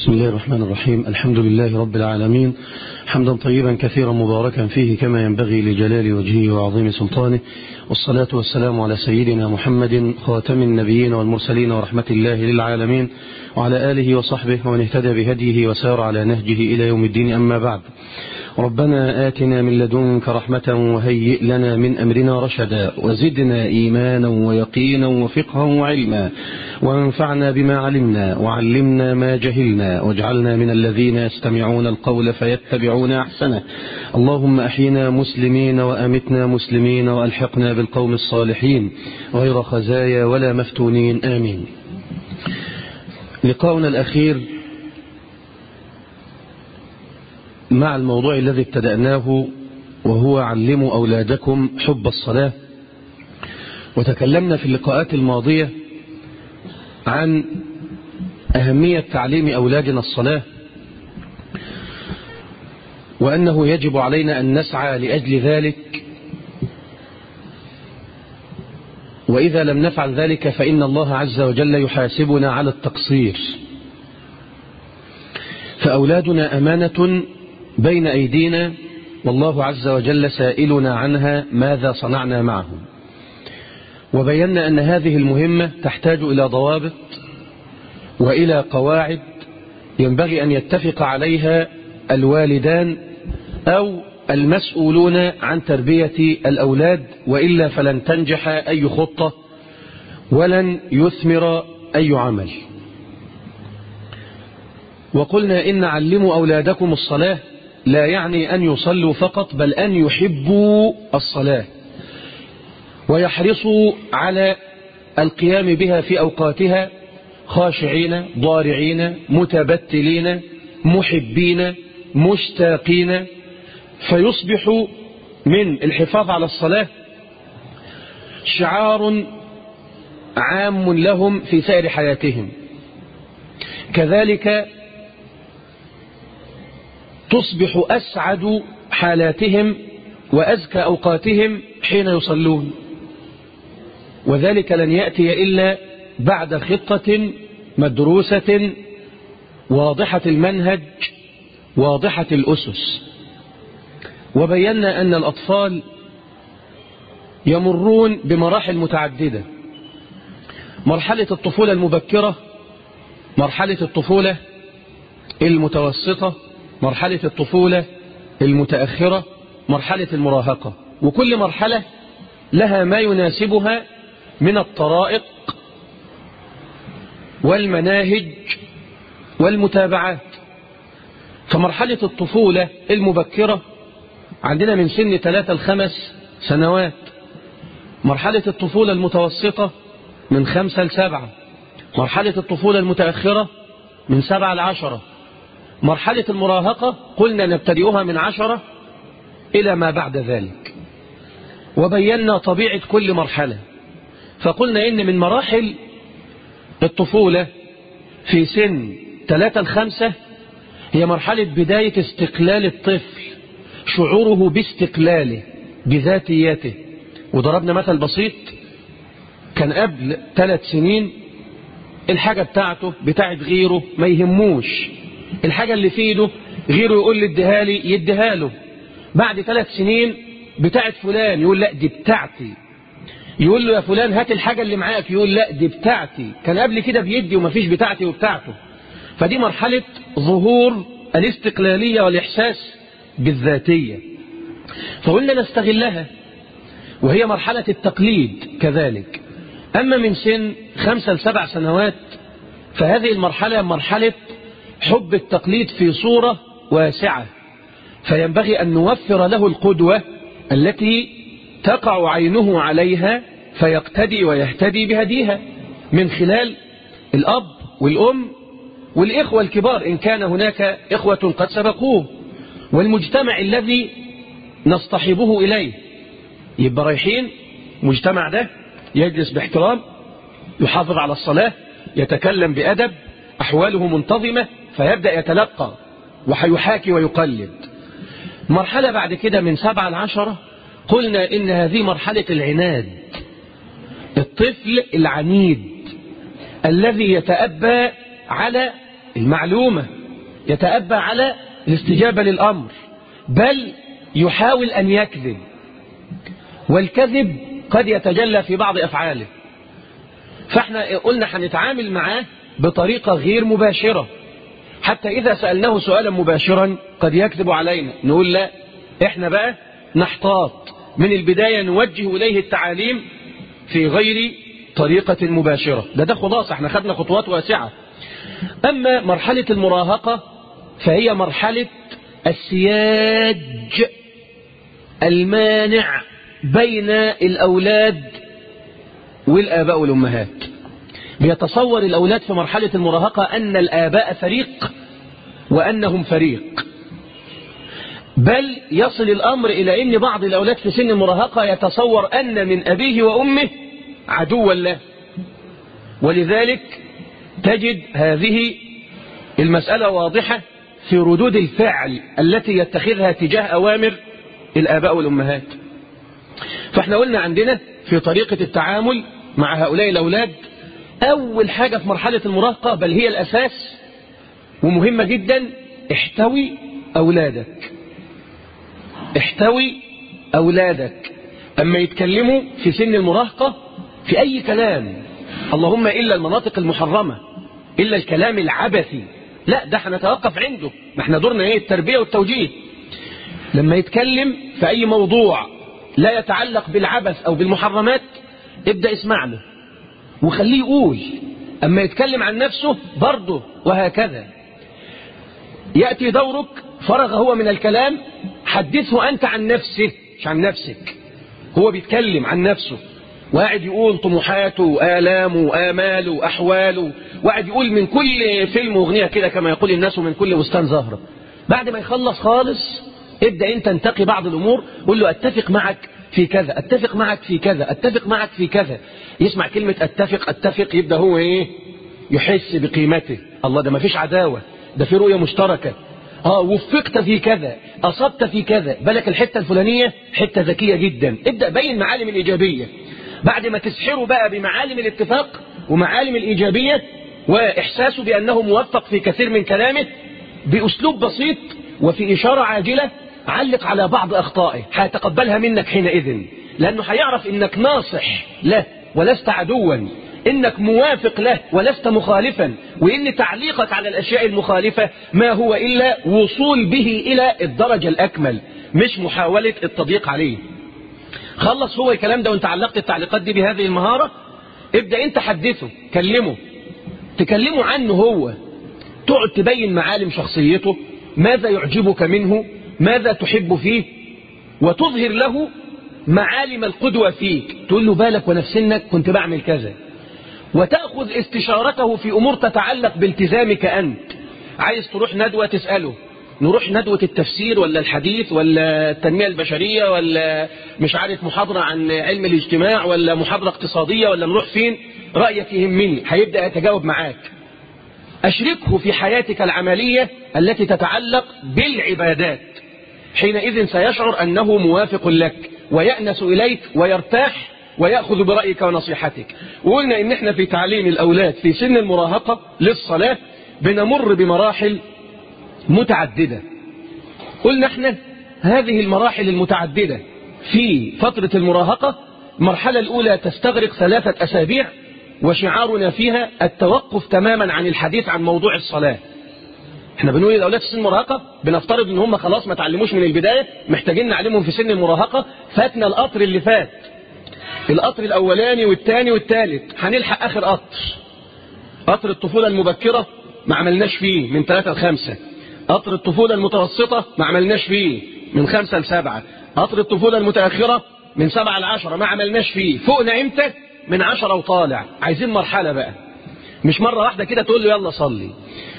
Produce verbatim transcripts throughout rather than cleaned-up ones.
بسم الله الرحمن الرحيم. الحمد لله رب العالمين، حمدا طيبا كثيرا مباركا فيه كما ينبغي لجلال وجهه وعظيم سلطانه، والصلاة والسلام على سيدنا محمد خاتم النبيين والمرسلين ورحمة الله للعالمين، وعلى آله وصحبه ومن اهتدى بهديه وسار على نهجه إلى يوم الدين. أما بعد، ربنا آتنا من لدنك رحمة وهيئ لنا من أمرنا رشدا، وزدنا إيمانا ويقينا وفقها وعلما، وانفعنا بما علمنا وعلمنا ما جهلنا، واجعلنا من الذين يستمعون القول فيتبعون أحسنه. اللهم أحينا مسلمين وأمتنا مسلمين وألحقنا بالقوم الصالحين غير خزايا ولا مفتونين، آمين. لقاؤنا الأخير مع الموضوع الذي ابتدأناه، وهو علموا أولادكم حب الصلاة. وتكلمنا في اللقاءات الماضية عن أهمية تعليم أولادنا الصلاة، وأنه يجب علينا أن نسعى لأجل ذلك، وإذا لم نفعل ذلك فإن الله عز وجل يحاسبنا على التقصير. فأولادنا أمانة بين أيدينا، والله عز وجل سائلنا عنها ماذا صنعنا معهم. وبينا أن هذه المهمة تحتاج إلى ضوابط وإلى قواعد ينبغي أن يتفق عليها الوالدان أو المسؤولون عن تربية الأولاد، وإلا فلن تنجح أي خطة ولن يثمر أي عمل. وقلنا إن علموا أولادكم الصلاة لا يعني أن يصلوا فقط، بل أن يحبوا الصلاة ويحرصوا على القيام بها في أوقاتها، خاشعين ضارعين متبتلين محبين مشتاقين، فيصبح من الحفاظ على الصلاة شعار عام لهم في سائر حياتهم. كذلك تصبح أسعد حالاتهم وأزكى أوقاتهم حين يصلون، وذلك لن يأتي إلا بعد خطة مدروسة واضحة المنهج واضحة الأسس. وبينا أن الأطفال يمرون بمراحل متعددة: مرحلة الطفولة المبكرة، مرحلة الطفولة المتوسطة، مرحلة الطفولة المتأخرة، مرحلة المراهقة. وكل مرحلة لها ما يناسبها من الطرائق والمناهج والمتابعات. فمرحلة الطفولة المبكرة عندنا من سن ثلاثة لخمس سنوات، مرحلة الطفولة المتوسطة من خمسة لسبعة، مرحلة الطفولة المتأخرة من سبعة لعشرة، مرحلة المراهقة قلنا نبتدئها من عشرة إلى ما بعد ذلك. وبينا طبيعة كل مرحلة، فقلنا إن من مراحل الطفولة في سن ثلاثة لخمسة هي مرحلة بداية استقلال الطفل، شعوره باستقلاله بذاتيته. وضربنا مثل بسيط: كان قبل ثلاث سنين الحاجة بتاعته بتاعت غيره ما يهموش، الحاجة اللي في ايده غيره يقول لي اديها لي يديها له. بعد ثلاث سنين بتاعت فلان يقول لا دي بتاعتي، يقول له يا فلان هات الحاجة اللي معاك، يقول لا دي بتاعتي. كان قبل كده بيدي ومفيش بتاعتي وبتاعته. فدي مرحلة ظهور الاستقلالية والإحساس بالذاتية، فقلنا نستغلها، وهي مرحلة التقليد كذلك. أما من سن خمسة لسبع سنوات فهذه المرحلة مرحلة حب التقليد في صورة واسعة، فينبغي أن نوفر له القدوة التي تقع عينه عليها فيقتدي ويهتدي بهديها من خلال الأب والأم والإخوة الكبار إن كان هناك إخوة قد سبقوه، والمجتمع الذي نصطحبه إليه. يبقى رايحين مجتمع ده يجلس باحترام، يحافظ على الصلاة، يتكلم بأدب، أحواله منتظمة، فيبدأ يتلقى وحيحاكي ويقلد. مرحلة بعد كده من سبعة لعشرة قلنا إن هذه مرحلة العناد، الطفل العنيد الذي يتأبى على المعلومة يتأبى على الاستجابة للأمر، بل يحاول أن يكذب، والكذب قد يتجلى في بعض أفعاله. فاحنا قلنا هنتعامل معاه بطريقة غير مباشرة، حتى إذا سألناه سؤالا مباشرا قد يكذب علينا، نقول لا، احنا بقى نحتاط من البداية، نوجه إليه التعاليم في غير طريقة مباشرة. ده ده خلاصة، احنا خدنا خطوات واسعة. أما مرحلة المراهقة فهي مرحلة السياج المانع بين الأولاد والآباء والأمهات. بيتصور الأولاد في مرحلة المراهقة أن الآباء فريق وأنهم فريق، بل يصل الأمر إلى أن بعض الأولاد في سن المراهقة يتصور أن من أبيه وأمه عدوا له، ولذلك تجد هذه المسألة واضحة في ردود الفعل التي يتخذها تجاه أوامر الآباء والأمهات. فاحنا قلنا عندنا في طريقة التعامل مع هؤلاء الأولاد، أول حاجة في مرحلة المراهقة بل هي الأساس ومهمة جدا، احتوي أولادك. احتوي أولادك أما يتكلموا في سن المراهقة في أي كلام، اللهم إلا المناطق المحرمة، إلا الكلام العبثي، لا ده هنتوقف عنده، ما احنا دورنا ايه؟ التربية والتوجيه. لما يتكلم في أي موضوع لا يتعلق بالعبث أو بالمحرمات ابدأ اسمع له وخليه يقول. أما يتكلم عن نفسه برضه وهكذا. يأتي دورك فرغ هو من الكلام، حدثه أنت عن نفسه مش عن نفسك. هو بيتكلم عن نفسه وقاعد يقول طموحاته وآلامه وآماله وأحواله، وقاعد يقول من كل فيلم وأغنية كده كما يقول الناس، ومن كل بستان زهرة. بعد ما يخلص خالص ابدأ أنت انتقي بعض الأمور، قول له أتفق معك في كذا، أتفق معك في كذا، أتفق معك في كذا. يسمع كلمة أتفق أتفق يبدأ هو إيه؟ يحس بقيمته. الله، ده ما فيش عداوة، ده في رؤية مشتركة. آه وفقت في كذا، أصبت في كذا، بالك الحتة الفلانية حتة ذكية جدا. ابدأ بين معالم الإيجابية. بعد ما تسحره بقى بمعالم الاتفاق ومعالم الإيجابية وإحساسه بأنه موفق في كثير من كلامه، بأسلوب بسيط وفي إشارة عاجلة علق على بعض أخطائه، هيتقبلها منك حينئذ، لأنه هيعرف إنك ناصح له ولست عدوا، إنك موافق له ولست مخالفا، وإن تعليقك على الأشياء المخالفة ما هو إلا وصول به إلى الدرجة الأكمل، مش محاولة التضييق عليه. خلص هو الكلام ده وانت علقت التعليقات دي بهذه المهارة، ابدأ انت حدثه، كلمه، تكلمه عنه هو، تقعد تبين معالم شخصيته، ماذا يعجبك منه، ماذا تحب فيه، وتظهر له معالم القدوة فيك. تقول له بالك وانا في سنك كنت بعمل كذا، وتأخذ استشارته في أمور تتعلق بالتزامك أنت. عايز تروح ندوة تسأله، نروح ندوة التفسير ولا الحديث ولا التنمية البشرية ولا مش عارف محاضرة عن علم الاجتماع ولا محاضرة اقتصادية ولا نروح فين؟ رأيك يهمني. هيبدأ يتجاوب معاك. أشركه في حياتك العملية التي تتعلق بالعبادات، حينئذ سيشعر أنه موافق لك ويأنس إليك ويرتاح ويأخذ برأيك ونصيحتك. وقلنا إن احنا في تعليم الأولاد في سن المراهقة للصلاة بنمر بمراحل متعددة. قلنا احنا هذه المراحل المتعددة في فترة المراهقة، المرحلة الأولى تستغرق ثلاثة أسابيع، وشعارنا فيها التوقف تماما عن الحديث عن موضوع الصلاة. احنا بنقول للأولاد في سن المراهقة بنفترض ان هم خلاص ما تعلموش من البداية، محتاجين نعلمهم في سن المراهقة. فاتنا القطر اللي فات، القطر الأولاني والثاني والثالث، هنلحق آخر قطر. قطر الطفولة المبكرة ما عملناش فيه من ثلاثة لخمسة، قطر الطفولة المتوسطة ما عملناش فيه من خمسة لسبعة، قطر الطفولة المتأخرة من سبعة لعشرة ما عملناش فيه. فوقنا امتى؟ من عشرة وطالع. عايزين مرحلة بقى، مش مرة واحدة كده تقول له يلا صلي.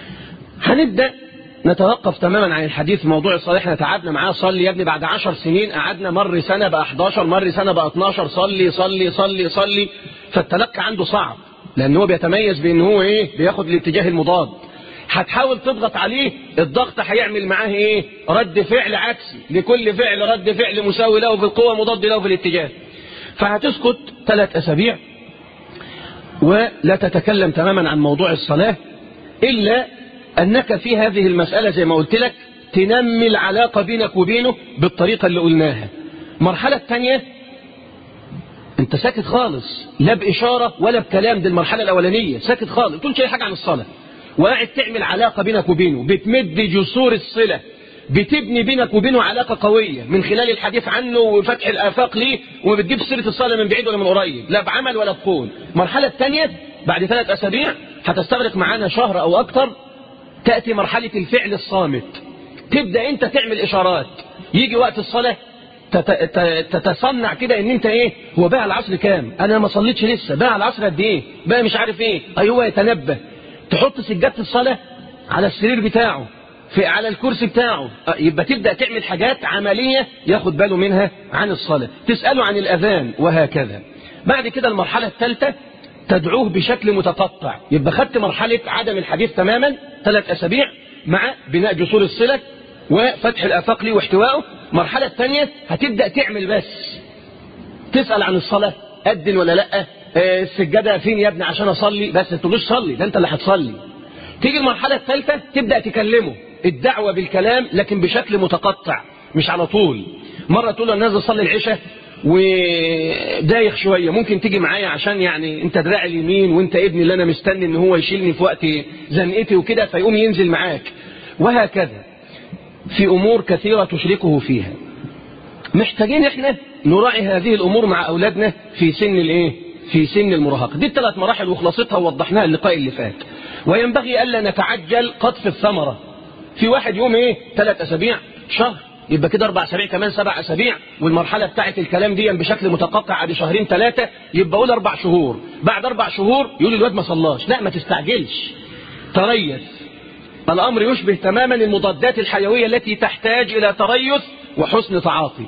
هنبدأ نتوقف تماما عن الحديث في موضوع الصلاة. احنا تعبنا معاه، صلي يا ابني، بعد عشر سنين قعدنا مر سنة بقى احداشر، مر سنة بقى اتناشر، صلي صلي صلي صلي. فالتلقي عنده صعب، لأن هو بيتميز بأن هو ايه؟ بياخد الاتجاه المضاد. هتحاول تضغط عليه، الضغط هيعمل معاه ايه؟ رد فعل عكسي، لكل فعل رد فعل مساوي له في القوة مضاد له في الاتجاه. فهتسكت ثلاث أسابيع ولا تتكلم تماما عن موضوع الصلاة إلا أنك في هذه المسألة زي ما قلت لك تنمي العلاقة بينك وبينه بالطريقة اللي قلناها. المرحلة الثانية انت ساكت خالص، لا بإشارة ولا بكلام. دي المرحلة الأولانية، ساكت خالص، ما تقولش أي حاجة عن الصلاة، وقاعد تعمل علاقة بينك وبينه، بتمد جسور الصلة، بتبني بينك وبينه علاقة قوية من خلال الحديث عنه وفتح الآفاق ليه، وما بتجيب سيرة الصلاة من بعيد ولا من قريب، لا بعمل ولا بقول. المرحلة الثانية بعد ثلاث أسابيع هتستغرق معانا شهر أو أكتر، تأتي مرحلة الفعل الصامت. تبدأ أنت تعمل إشارات، يجي وقت الصلاة تتصنع كده ان انت ايه، هو بقى العصر كام، انا ما صليتش لسه، بقى العصر قد ايه، بقى مش عارف ايه، ايوه يتنبه. تحط سجادة الصلاة على السرير بتاعه، في على الكرسي بتاعه، يبقى تبدأ تعمل حاجات عملية ياخد باله منها عن الصلاة، تسأله عن الأذان وهكذا. بعد كده المرحلة الثالثة تدعوه بشكل متقطع، يبقى خدت مرحلة عدم الحديث تماما ثلاث أسابيع مع بناء جسور الصلة وفتح الآفاق ليه واحتوائه. المرحلة الثانية هتبدأ تعمل بس، تسأل عن الصلاة، أدن ولا لأ، آه السجادة فين يا ابني عشان أصلي، بس تقولش صلي، ده أنت اللي هتصلي. تيجي المرحلة الثالثة تبدأ تكلمه، الدعوة بالكلام لكن بشكل متقطع مش على طول. مرة تقول له أنا نازل أصلي العشاء ودايخ شوية، ممكن تيجي معايا عشان يعني أنت دراعي اليمين وأنت ابني اللي أنا مستني إن هو يشيلني في وقت زنقتي وكده، فيقوم ينزل معاك وهكذا. في أمور كثيرة تشركه فيها. محتاجين إحنا نراعي هذه الأمور مع أولادنا في سن الإيه؟ في سن المراهقة. دي الثلاث مراحل وخلاصتها ووضحناها اللقاء اللي فات. وينبغي ألا نتعجل قطف الثمرة. في واحد يوم إيه؟ ثلاث أسابيع، شهر، يبقى كده أربع أسابيع كمان سبع أسابيع، والمرحلة بتاعت الكلام دي بشكل متقطع على شهرين ثلاثة، يبقى قول أربع شهور. بعد أربع شهور يقول الواد ما صلاش، لا ما تستعجلش، تريث. الأمر يشبه تماما المضادات الحيوية التي تحتاج إلى تريث وحسن تعاطي.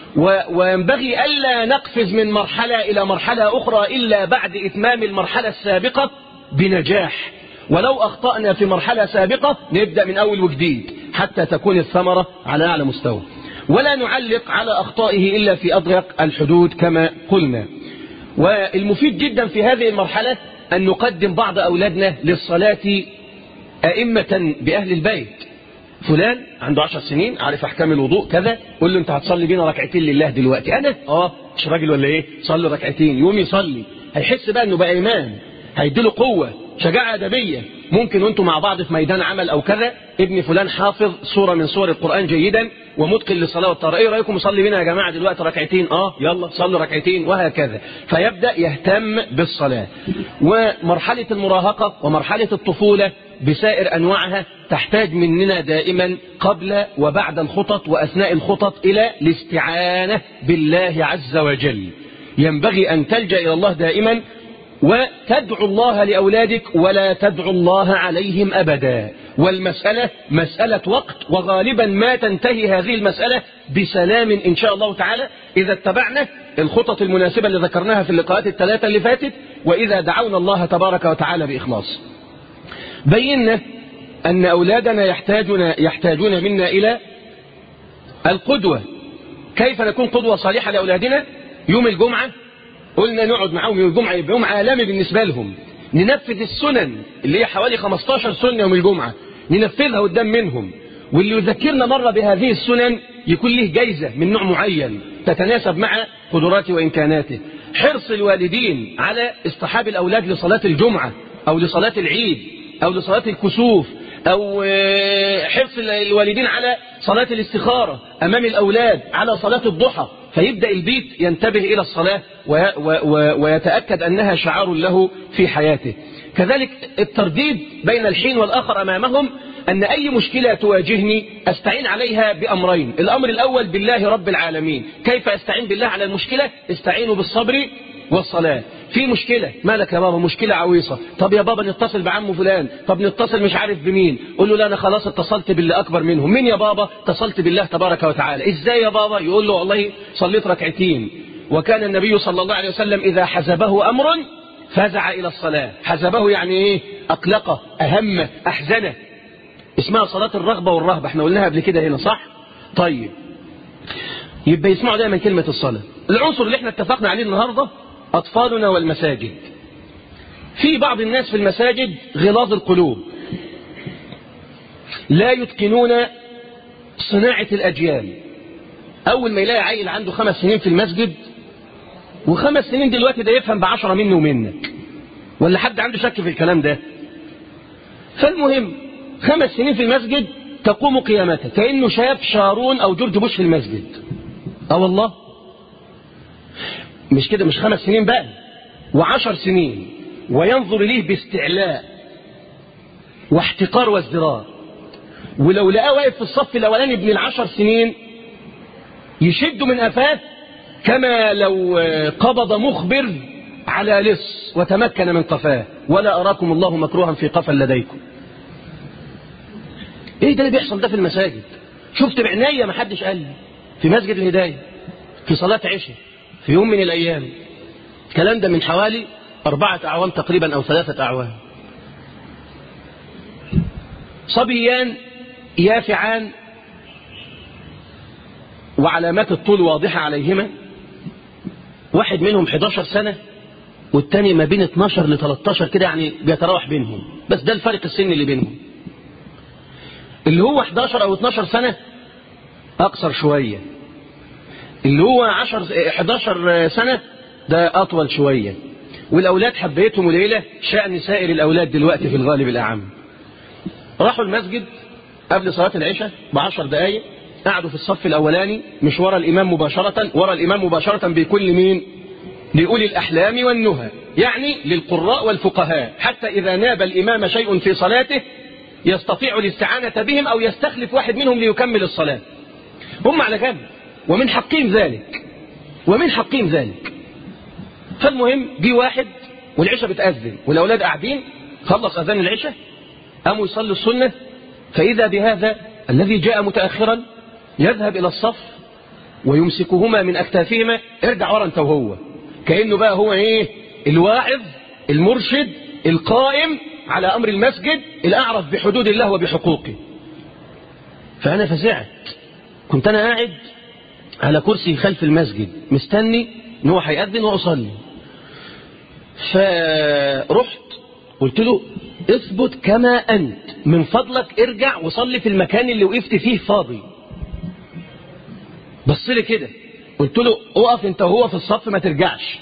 وينبغي ألا نقفز من مرحلة إلى مرحلة أخرى إلا بعد إتمام المرحلة السابقة بنجاح. ولو أخطأنا في مرحلة سابقة نبدأ من أول وجديد حتى تكون الثمرة على أعلى مستوى. ولا نعلق على أخطائه إلا في أضيق الحدود كما قلنا. والمفيد جدا في هذه المرحلة أن نقدم بعض أولادنا للصلاة أئمة بأهل البيت. فلان عنده عشر سنين عارف أحكام الوضوء كذا، قول له أنت هتصلي بينا ركعتين لله دلوقتي. أنا آه مش راجل ولا إيه، صلي ركعتين، يوم يصلي، هيحس بقى أنه بقى إمام، هيديله قوة، شجاعة أدبية. ممكن وأنتم مع بعض في ميدان عمل أو كذا، ابن فلان حافظ سورة من سور القرآن جيدا ومتقن للصلاة والطهارة، إيه رأيكم نصلي بينا يا جماعة دلوقتي ركعتين؟ آه يلا صلوا ركعتين وهكذا. فيبدأ يهتم بالصلاة. ومرحلة المراهقة ومرحلة الطفولة بسائر أنواعها تحتاج مننا دائما قبل وبعد الخطط وأثناء الخطط إلى الاستعانة بالله عز وجل. ينبغي أن تلجأ إلى الله دائما وتدعو الله لأولادك ولا تدعو الله عليهم أبدا. والمسألة مسألة وقت، وغالبا ما تنتهي هذه المسألة بسلام إن شاء الله تعالى إذا اتبعنا الخطط المناسبة اللي ذكرناها في اللقاءات الثلاثة اللي فاتت، وإذا دعونا الله تبارك وتعالى بإخلاص. بينا أن أولادنا يحتاجون, يحتاجون منا إلى القدوة. كيف نكون قدوة صالحة لأولادنا؟ يوم الجمعة قلنا نقعد معهم يوم الجمعة، يبقى يوم عالمي بالنسبة لهم، ننفذ السنن اللي هي حوالي خمستاشر سنة يوم الجمعة، ننفذها قدام منهم. واللي يذكرنا مرة بهذه السنن يكون له جايزة من نوع معين تتناسب مع قدراته وإمكاناته. حرص الوالدين على اصطحاب الأولاد لصلاة الجمعة أو لصلاة العيد أو لصلاة الكسوف، أو حرص الوالدين على صلاة الاستخارة أمام الأولاد، على صلاة الضحى، فيبدأ البيت ينتبه إلى الصلاة ويتأكد أنها شعار له في حياته. كذلك الترديد بين الحين والآخر أمامهم، أن أي مشكلة تواجهني أستعين عليها بأمرين. الأمر الأول بالله رب العالمين. كيف أستعين بالله على المشكلة؟ استعينوا بالصبر والصلاة. في مشكلة، مالك يا بابا؟ مشكلة عويصة. طب يا بابا نتصل بعمه فلان، طب نتصل مش عارف بمين. قول له لا أنا خلاص اتصلت باللي أكبر منهم. مين يا بابا؟ اتصلت بالله تبارك وتعالى. إزاي يا بابا؟ يقول له والله صليت ركعتين، وكان النبي صلى الله عليه وسلم إذا حزبه أمر فزع إلى الصلاة. حزبه يعني إيه؟ أقلقه، أهمه، أحزنه. اسمها صلاة الرغبة والرهبة، احنا قلناها قبل كده هنا صح؟ طيب يبقى يسمعوا دايما كلمة الصلاة. العنصر اللي احنا اتفقنا عليه النهاردة أطفالنا والمساجد. في بعض الناس في المساجد غلاظ القلوب، لا يتقنون صناعة الأجيال. أول ما يلاقي عيل عنده خمس سنين في المسجد، وخمس سنين دلوقتي ده يفهم بعشرة مني ومنك، ولا حد عنده شك في الكلام ده؟ فالمهم خمس سنين في المسجد تقوم قيامته كأنه شاف شارون أو جورج بوش في المسجد. اه والله مش كده، مش خمس سنين بقى، وعشر سنين، وينظر إليه باستعلاء واحتقار وازدراء. ولو لقاه واقف في الصف الأولاني ابن العشر سنين يشده من قفاه كما لو قبض مخبر على لص وتمكن من قفاه. ولا أراكم الله مكروها في قفا لديكم. ايه ده اللي بيحصل ده في المساجد؟ شفت بعناية ما حدش قال لي في مسجد الهداية في صلاة عشاء في يوم من الأيام، الكلام ده من حوالي أربعة أعوام تقريبا أو ثلاثة أعوام. صبيان يافعان وعلامات الطول واضحة عليهما، واحد منهم حداشر سنة والتاني ما بين اتناشر ل تلتاشر كده، يعني بيتراوح بينهم، بس ده الفرق السن اللي بينهم. اللي هو حداشر أو اتناشر سنة أقصر شوية، اللي هو عشر حداشر سنة ده أطول شوية. والأولاد حبيتهم وليلة شأن سائر الأولاد دلوقتي في الغالب الأعم. راحوا المسجد قبل صلاة العشاء بعشر دقايق، قعدوا في الصف الأولاني مش ورا الإمام مباشرة، ورا الإمام مباشرة بكل مين؟ لأولي الأحلام والنهى، يعني للقراء والفقهاء، حتى إذا ناب الإمام شيء في صلاته يستطيع الاستعانة بهم أو يستخلف واحد منهم ليكمل الصلاة. هم على جنب، ومن حقهم ذلك ومن حقهم ذلك. فالمهم جه واحد والعشاء بتأذن والأولاد قاعدين، خلص أذان العشاء قاموا يصلوا السنة، فإذا بهذا الذي جاء متأخرا يذهب إلى الصف ويمسكهما من أكتافهما، ارجع ورا أنت وهو، كأنه بقى هو إيه؟ الواعظ المرشد القائم على أمر المسجد الأعرف بحدود الله وبحقوقه. فأنا فزعت، كنت أنا قاعد على كرسي خلف المسجد مستني إن هو هيأذن وأصلي، فرحت قلت له اثبت كما أنت، من فضلك ارجع وصلي في المكان اللي وقفت فيه فاضي. بص لي كده، قلت له اقف انت وهو في الصف ما ترجعش.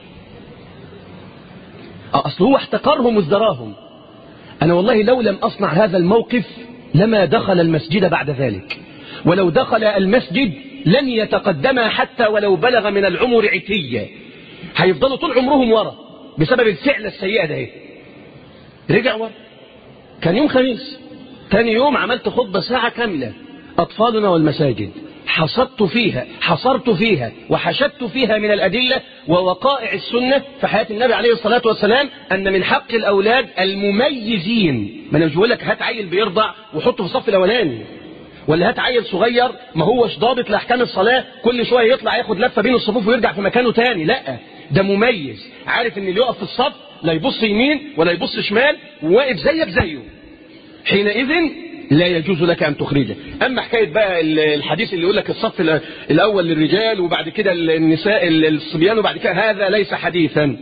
اصل هو احتقرهم وازدراهم. انا والله لو لم اصنع هذا الموقف لما دخل المسجد بعد ذلك، ولو دخل المسجد لن يتقدم حتى ولو بلغ من العمر عتية، هيفضلوا طول عمرهم ورا بسبب الفعل السيئة ده. رجع ورا. كان يوم خميس، تاني يوم عملت خطبة ساعة كاملة، أطفالنا والمساجد، حصدت فيها حصرت فيها وحشدت فيها من الأدلة ووقائع السنة في حياة النبي عليه الصلاة والسلام أن من حق الأولاد المميزين، ما أنا مش بقول لك هات عيل بيرضع وحطه في الصف الأولاني، ولا هات عيل صغير ما هوش ضابط لأحكام الصلاة كل شوية يطلع ياخد لفة بين الصفوف ويرجع في مكانه تاني، لا، ده مميز عارف ان اللي يقف في الصف لا يبص يمين ولا يبص شمال وواقف زيك زيه، حينئذ لا يجوز لك أن تخرجه. أما حكاية بقى الحديث اللي يقول لك الصف الأول للرجال وبعد كده النساء الصبيان وبعد كده، هذا ليس حديثا.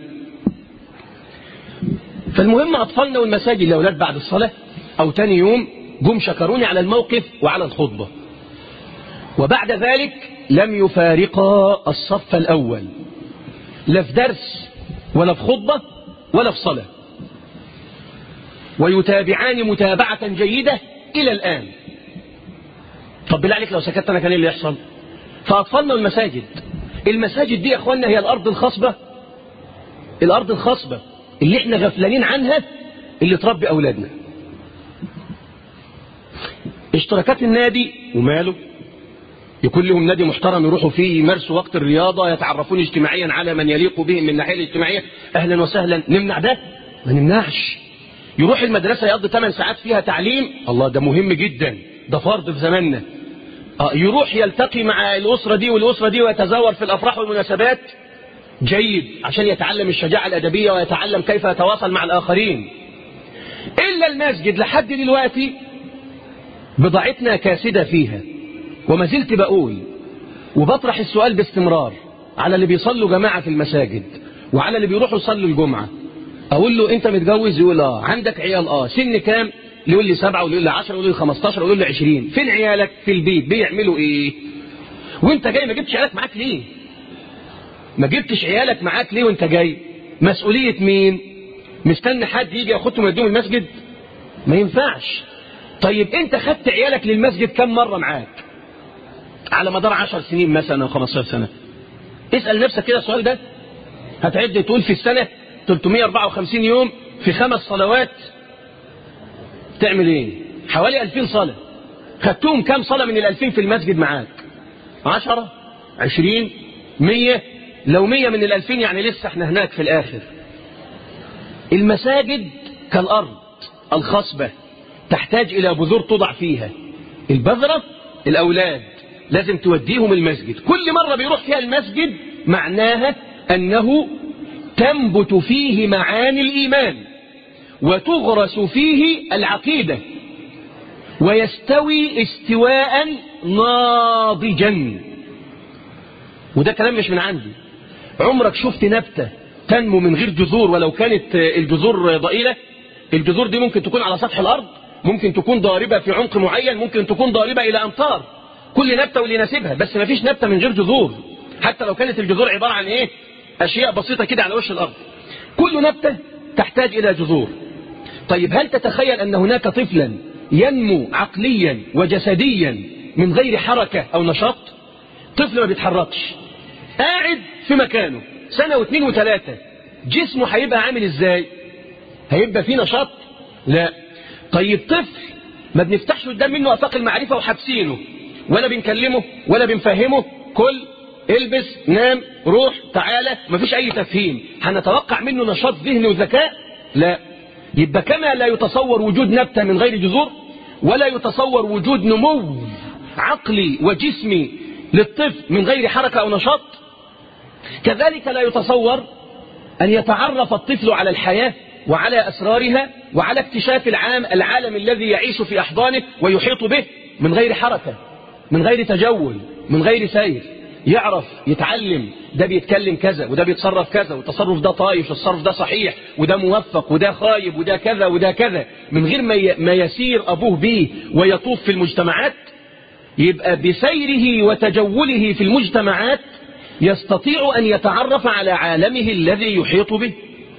فالمهم أطفالنا والمساجد الأولاد بعد الصلاة أو تاني يوم جم شكروني على الموقف وعلى الخطبة، وبعد ذلك لم يفارقا الصف الأول لا في درس ولا في خطبة ولا في صلاة، ويتابعان متابعة جيدة إلى الآن. طب بالله عليك لو سكت أنا كان اللي يحصل؟ فأطفالنا المساجد، المساجد دي يا أخوانا هي الأرض الخصبة، الأرض الخصبة اللي احنا غفلانين عنها، اللي تربي أولادنا. اشتراكات النادي وماله، يكون لهم نادي محترم يروحوا فيه يمارسوا وقت الرياضة، يتعرفون اجتماعيا على من يليق بهم من الناحية الاجتماعية، أهلا وسهلا. نمنع ده؟ ما نمنعش. يروح المدرسة يقضي ثمان ساعات فيها تعليم، الله ده مهم جدا، ده فرض في زماننا. اه يروح يلتقي مع الأسرة دي والأسرة دي ويتزاور في الأفراح والمناسبات، جيد، عشان يتعلم الشجاعة الأدبية ويتعلم كيف يتواصل مع الآخرين. إلا المسجد لحد دلوقتي بضاعتنا كاسدة فيها، وما زلت بقول وبطرح السؤال باستمرار على اللي بيصلوا جماعة في المساجد وعلى اللي بيروحوا يصلوا الجمعة، أقول له أنت متجوز؟ يقول آه. عندك عيال؟ آه. سن كام؟ اللي يقول لي سبعة واللي يقول لي عشرة واللي يقول لي خمستاشر واللي يقول لي عشرين. فين عيالك في البيت بيعملوا ايه؟ وانت جاي ما جبتش عيالك معاك ليه؟ ما جبتش عيالك معاك ليه وانت جاي؟ مسؤولية مين؟ مستني حد يجي ياخدهم ويديهم المسجد؟ ما ينفعش. طيب انت خدت عيالك للمسجد كم مرة معاك على مدار عشر سنين مثلا او خمستاشر سنة؟ اسأل نفسك كده السؤال ده. هتعد تقول في السنة ثلاثمائة وأربعة وخمسين يوم في خمس صلوات تعمل ايه؟ حوالي ألفين صلاة. خدتهم كم صلاة من الألفين في المسجد معاك؟ عشرة، عشرين، مية. لو مية من الألفين يعني لسه احنا هناك في الآخر. المساجد كالأرض الخصبة تحتاج إلى بذور توضع فيها. البذرة الأولاد لازم توديهم المسجد. كل مرة بيروح فيها المسجد معناها أنه تنبت فيه معاني الإيمان وتغرس فيه العقيدة ويستوي استواء ناضجا. وده كلام مش من عندي. عمرك شفت نبتة تنمو من غير جذور ولو كانت الجذور ضئيلة؟ الجذور دي ممكن تكون على سطح الأرض، ممكن تكون ضاربة في عمق معين، ممكن تكون ضاربة إلى أمتار. كل نبتة واللي يناسبها، بس ما فيش نبتة من غير جذور حتى لو كانت الجذور عبارة عن إيه؟ أشياء بسيطة كده على وش الأرض. كل نبتة تحتاج إلى جذور. طيب هل تتخيل أن هناك طفلا ينمو عقليا وجسديا من غير حركة أو نشاط؟ طفل ما بيتحركش قاعد في مكانه سنة واثنين وثلاثة، جسمه هيبقى عامل ازاي؟ هيبقى فيه نشاط؟ لا. طيب طفل ما بنفتحش قدام منه آفاق المعرفة وحابسينه، ولا بنكلمه ولا بنفهمه، كل البس نام روح تعالى، ما فيش أي تفهيم، هنتوقع منه نشاط ذهني وذكاء؟ لا. يبقى كما لا يتصور وجود نبتة من غير جذور، ولا يتصور وجود نمو عقلي وجسمي للطفل من غير حركة أو نشاط، كذلك لا يتصور أن يتعرف الطفل على الحياة وعلى أسرارها وعلى اكتشاف العام العالم الذي يعيش في أحضانه ويحيط به من غير حركة، من غير تجول، من غير سير. يعرف يتعلم ده بيتكلم كذا وده بيتصرف كذا والتصرف ده طايش والتصرف ده صحيح وده موفق وده خايب وده كذا وده كذا، من غير ما يسير أبوه به ويطوف في المجتمعات. يبقى بسيره وتجوله في المجتمعات يستطيع أن يتعرف على عالمه الذي يحيط به.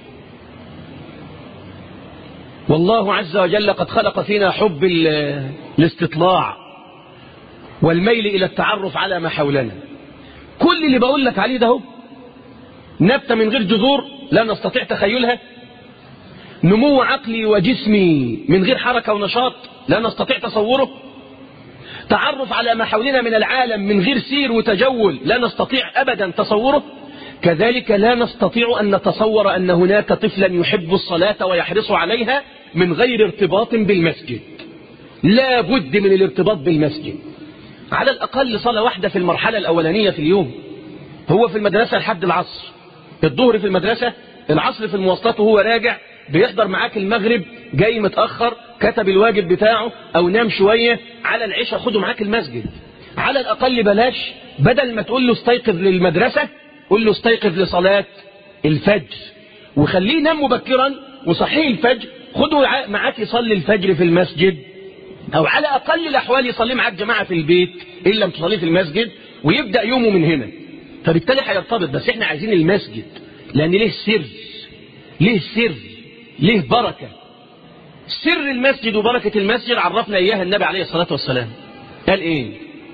والله عز وجل قد خلق فينا حب الاستطلاع والميل إلى التعرف على ما حولنا. كل اللي بقول لك عليه ده نبتة من غير جذور لا نستطيع تخيلها، نمو عقلي وجسمي من غير حركة ونشاط لا نستطيع تصوره، تعرف على ما حولنا من العالم من غير سير وتجول لا نستطيع أبدا تصوره. كذلك لا نستطيع أن نتصور أن هناك طفلا يحب الصلاة ويحرص عليها من غير ارتباط بالمسجد. لا بد من الارتباط بالمسجد، على الأقل صلاة واحدة في المرحلة الأولانية في اليوم. هو في المدرسة لحد العصر، الظهر في المدرسة، العصر في المواصلات وهو راجع، بيحضر معاك المغرب جاي متأخر كتب الواجب بتاعه أو نام شوية، على العشاء خده معاك المسجد. على الأقل بلاش بدل ما تقول له استيقظ للمدرسة قل له استيقظ لصلاة الفجر، وخليه ينام مبكرا وصحيه الفجر، خده معاك يصلي الفجر في المسجد، أو على أقل الأحوال يصلي معاك جماعة في البيت إن لم تصلي في المسجد، ويبدأ يومه من هنا. فبالتالي هيرتبط. بس احنا عايزين المسجد لأن له سر، له سر، له بركة. سر المسجد وبركة المسجد عرفنا إياها النبي عليه الصلاة والسلام. قال إيه؟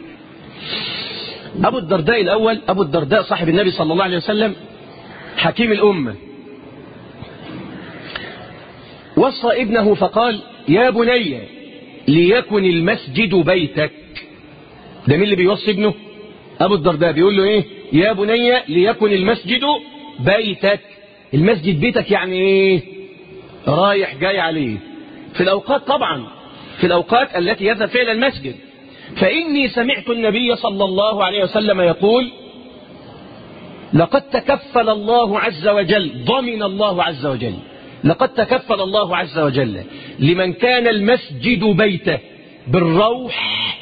أبو الدرداء الأول، أبو الدرداء صاحب النبي صلى الله عليه وسلم حكيم الأمة، وصى ابنه فقال يا بني ليكن المسجد بيتك. ده مين اللي بيوصي ابنه؟ أبو الدرداء بيقول له إيه؟ يا بني ليكن المسجد بيتك. المسجد بيتك يعني إيه؟ رايح جاي عليه في الأوقات، طبعا في الأوقات التي يذهب فيها المسجد. فإني سمعت النبي صلى الله عليه وسلم يقول لقد تكفل الله عز وجل، ضمن الله عز وجل، لقد تكفل الله عز وجل لمن كان المسجد بيته بالروح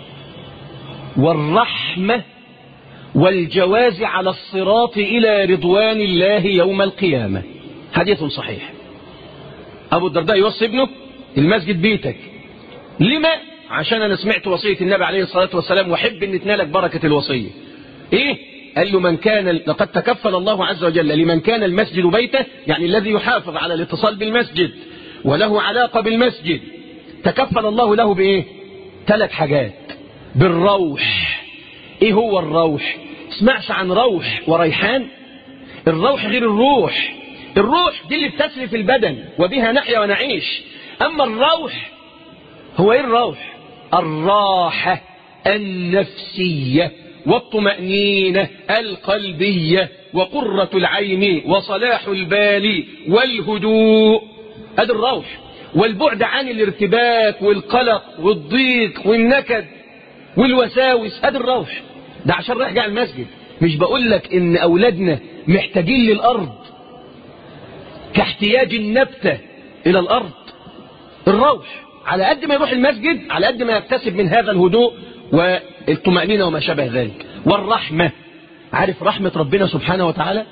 والرحمة والجواز على الصراط إلى رضوان الله يوم القيامة. حديث صحيح. أبو الدرداء يوصي ابنه المسجد بيتك. لما؟ عشان أنا سمعت وصية النبي عليه الصلاة والسلام وحب أن تنالك بركة الوصية. إيه؟ قال له من كان، لقد تكفل الله عز وجل لمن كان المسجد بيته، يعني الذي يحافظ على الاتصال بالمسجد وله علاقة بالمسجد، تكفل الله له بإيه؟ ثلاث حاجات. بالروح. إيه هو الروح؟ اسمعش عن روح وريحان. الروح غير الروح. الروح دي اللي بتسري في البدن وبها نحيا ونعيش. أما الروح هو إيه الروح؟ الراحة النفسية والطمأنينة القلبية وقرة العين وصلاح البال والهدوء. هذا الروح. والبعد عن الارتباك والقلق والضيق والنكد والوساوس. هذا الروح. ده عشان رايح جاي المسجد. مش بقول لك ان اولادنا محتاجين للارض كاحتياج النبتة الى الارض. الروح على قد ما يروح المسجد على قد ما يكتسب من هذا الهدوء والطمأنينة وما شابه ذلك. والرحمة. عارف رحمة ربنا سبحانه وتعالى؟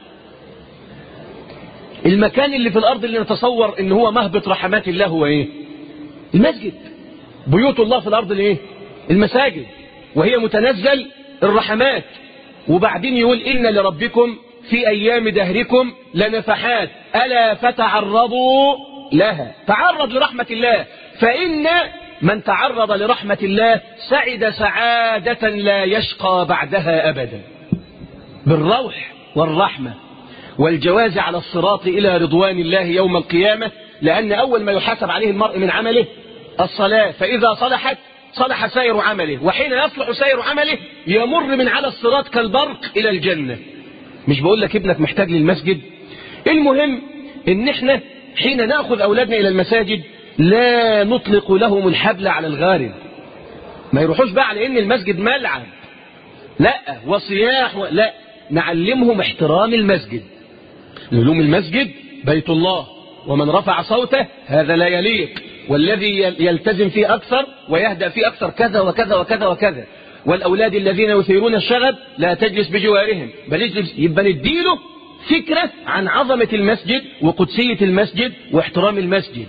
المكان اللي في الارض اللي نتصور ان هو مهبط رحمات الله هو ايه؟ المسجد. بيوت الله في الارض الايه؟ المساجد. وهي متنزل الرحمات. وبعدين يقول إن لربكم في أيام دهركم لنفحات ألا فتعرضوا لها. تعرض لرحمة الله. فإن من تعرض لرحمة الله سعد سعادة لا يشقى بعدها أبدا. بالروح والرحمة والجواز على الصراط إلى رضوان الله يوم القيامة. لأن أول ما يحاسب عليه المرء من عمله الصلاة، فإذا صلحت صلح سائر عمله، وحين يصلح سائر عمله يمر من على الصراط كالبرق إلى الجنة. مش بقول لك ابنك محتاج للمسجد؟ المهم إن احنا حين نأخذ أولادنا إلى المساجد لا نطلق لهم الحبل على الغارب. ما يروحوش بقى على إن المسجد ملعب، لا وصياح و... لا، نعلمهم احترام المسجد. نقول المسجد بيت الله، ومن رفع صوته هذا لا يليق، والذي يلتزم فيه أكثر ويهدأ فيه أكثر كذا وكذا وكذا وكذا. والأولاد الذين يثيرون الشغب لا تجلس بجوارهم بل يجلس. يبقى نديله فكرة عن عظمة المسجد وقدسية المسجد واحترام المسجد.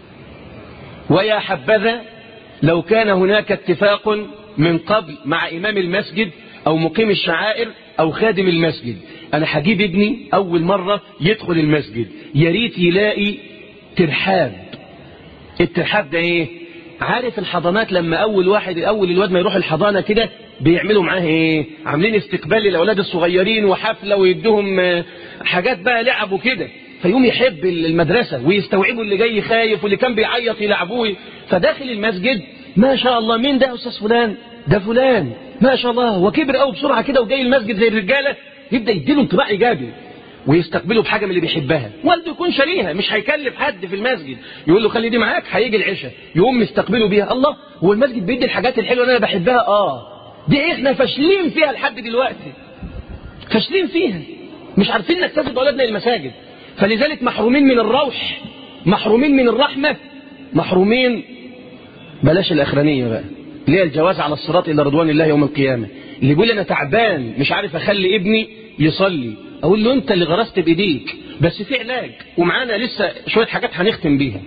ويا حبذا لو كان هناك اتفاق من قبل مع إمام المسجد أو مقيم الشعائر أو خادم المسجد. أنا هجيب ابني أول مرة يدخل المسجد يريت يلاقي ترحاب. الترحاب ده ايه؟ عارف الحضانات لما اول واحد اول الواد ما يروح الحضانه كده بيعملوا معاه ايه؟ عاملين استقبال للاولاد الصغيرين وحفله ويدوهم حاجات بقى لعب وكده، فيقوم يحب المدرسه ويستوعبوا اللي جاي خايف واللي كان بيعيط يلعبوه. فداخل المسجد ما شاء الله، مين ده يا استاذ فلان؟ ده فلان ما شاء الله، وكبر قوي بسرعه كده وجاي المسجد زي الرجاله. يبدا يديله انطباع ايجابي ويستقبله بحاجة من اللي بيحبها. والده يكون شاريها، مش هيكلف حد في المسجد، يقول له خلي دي معاك هيجي العشاء يقوم مستقبله بيها. الله، هو المسجد بيدي الحاجات الحلوة اللي انا بحبها؟ اه دي احنا فاشلين فيها لحد دلوقتي، فاشلين فيها، مش عارفين نكتسب اولادنا المساجد. فلذلك محرومين من الروح، محرومين من الرحمة، محرومين. بلاش الاخرانية بقى اللي هي الجواز على الصراط الى رضوان الله يوم القيامة. اللي يقول انا تعبان مش عارف اخلي ابني يصلي، اقول له انت اللي غرست بايديك، بس في علاج ومعانا لسه شويه حاجات هنختم بيها.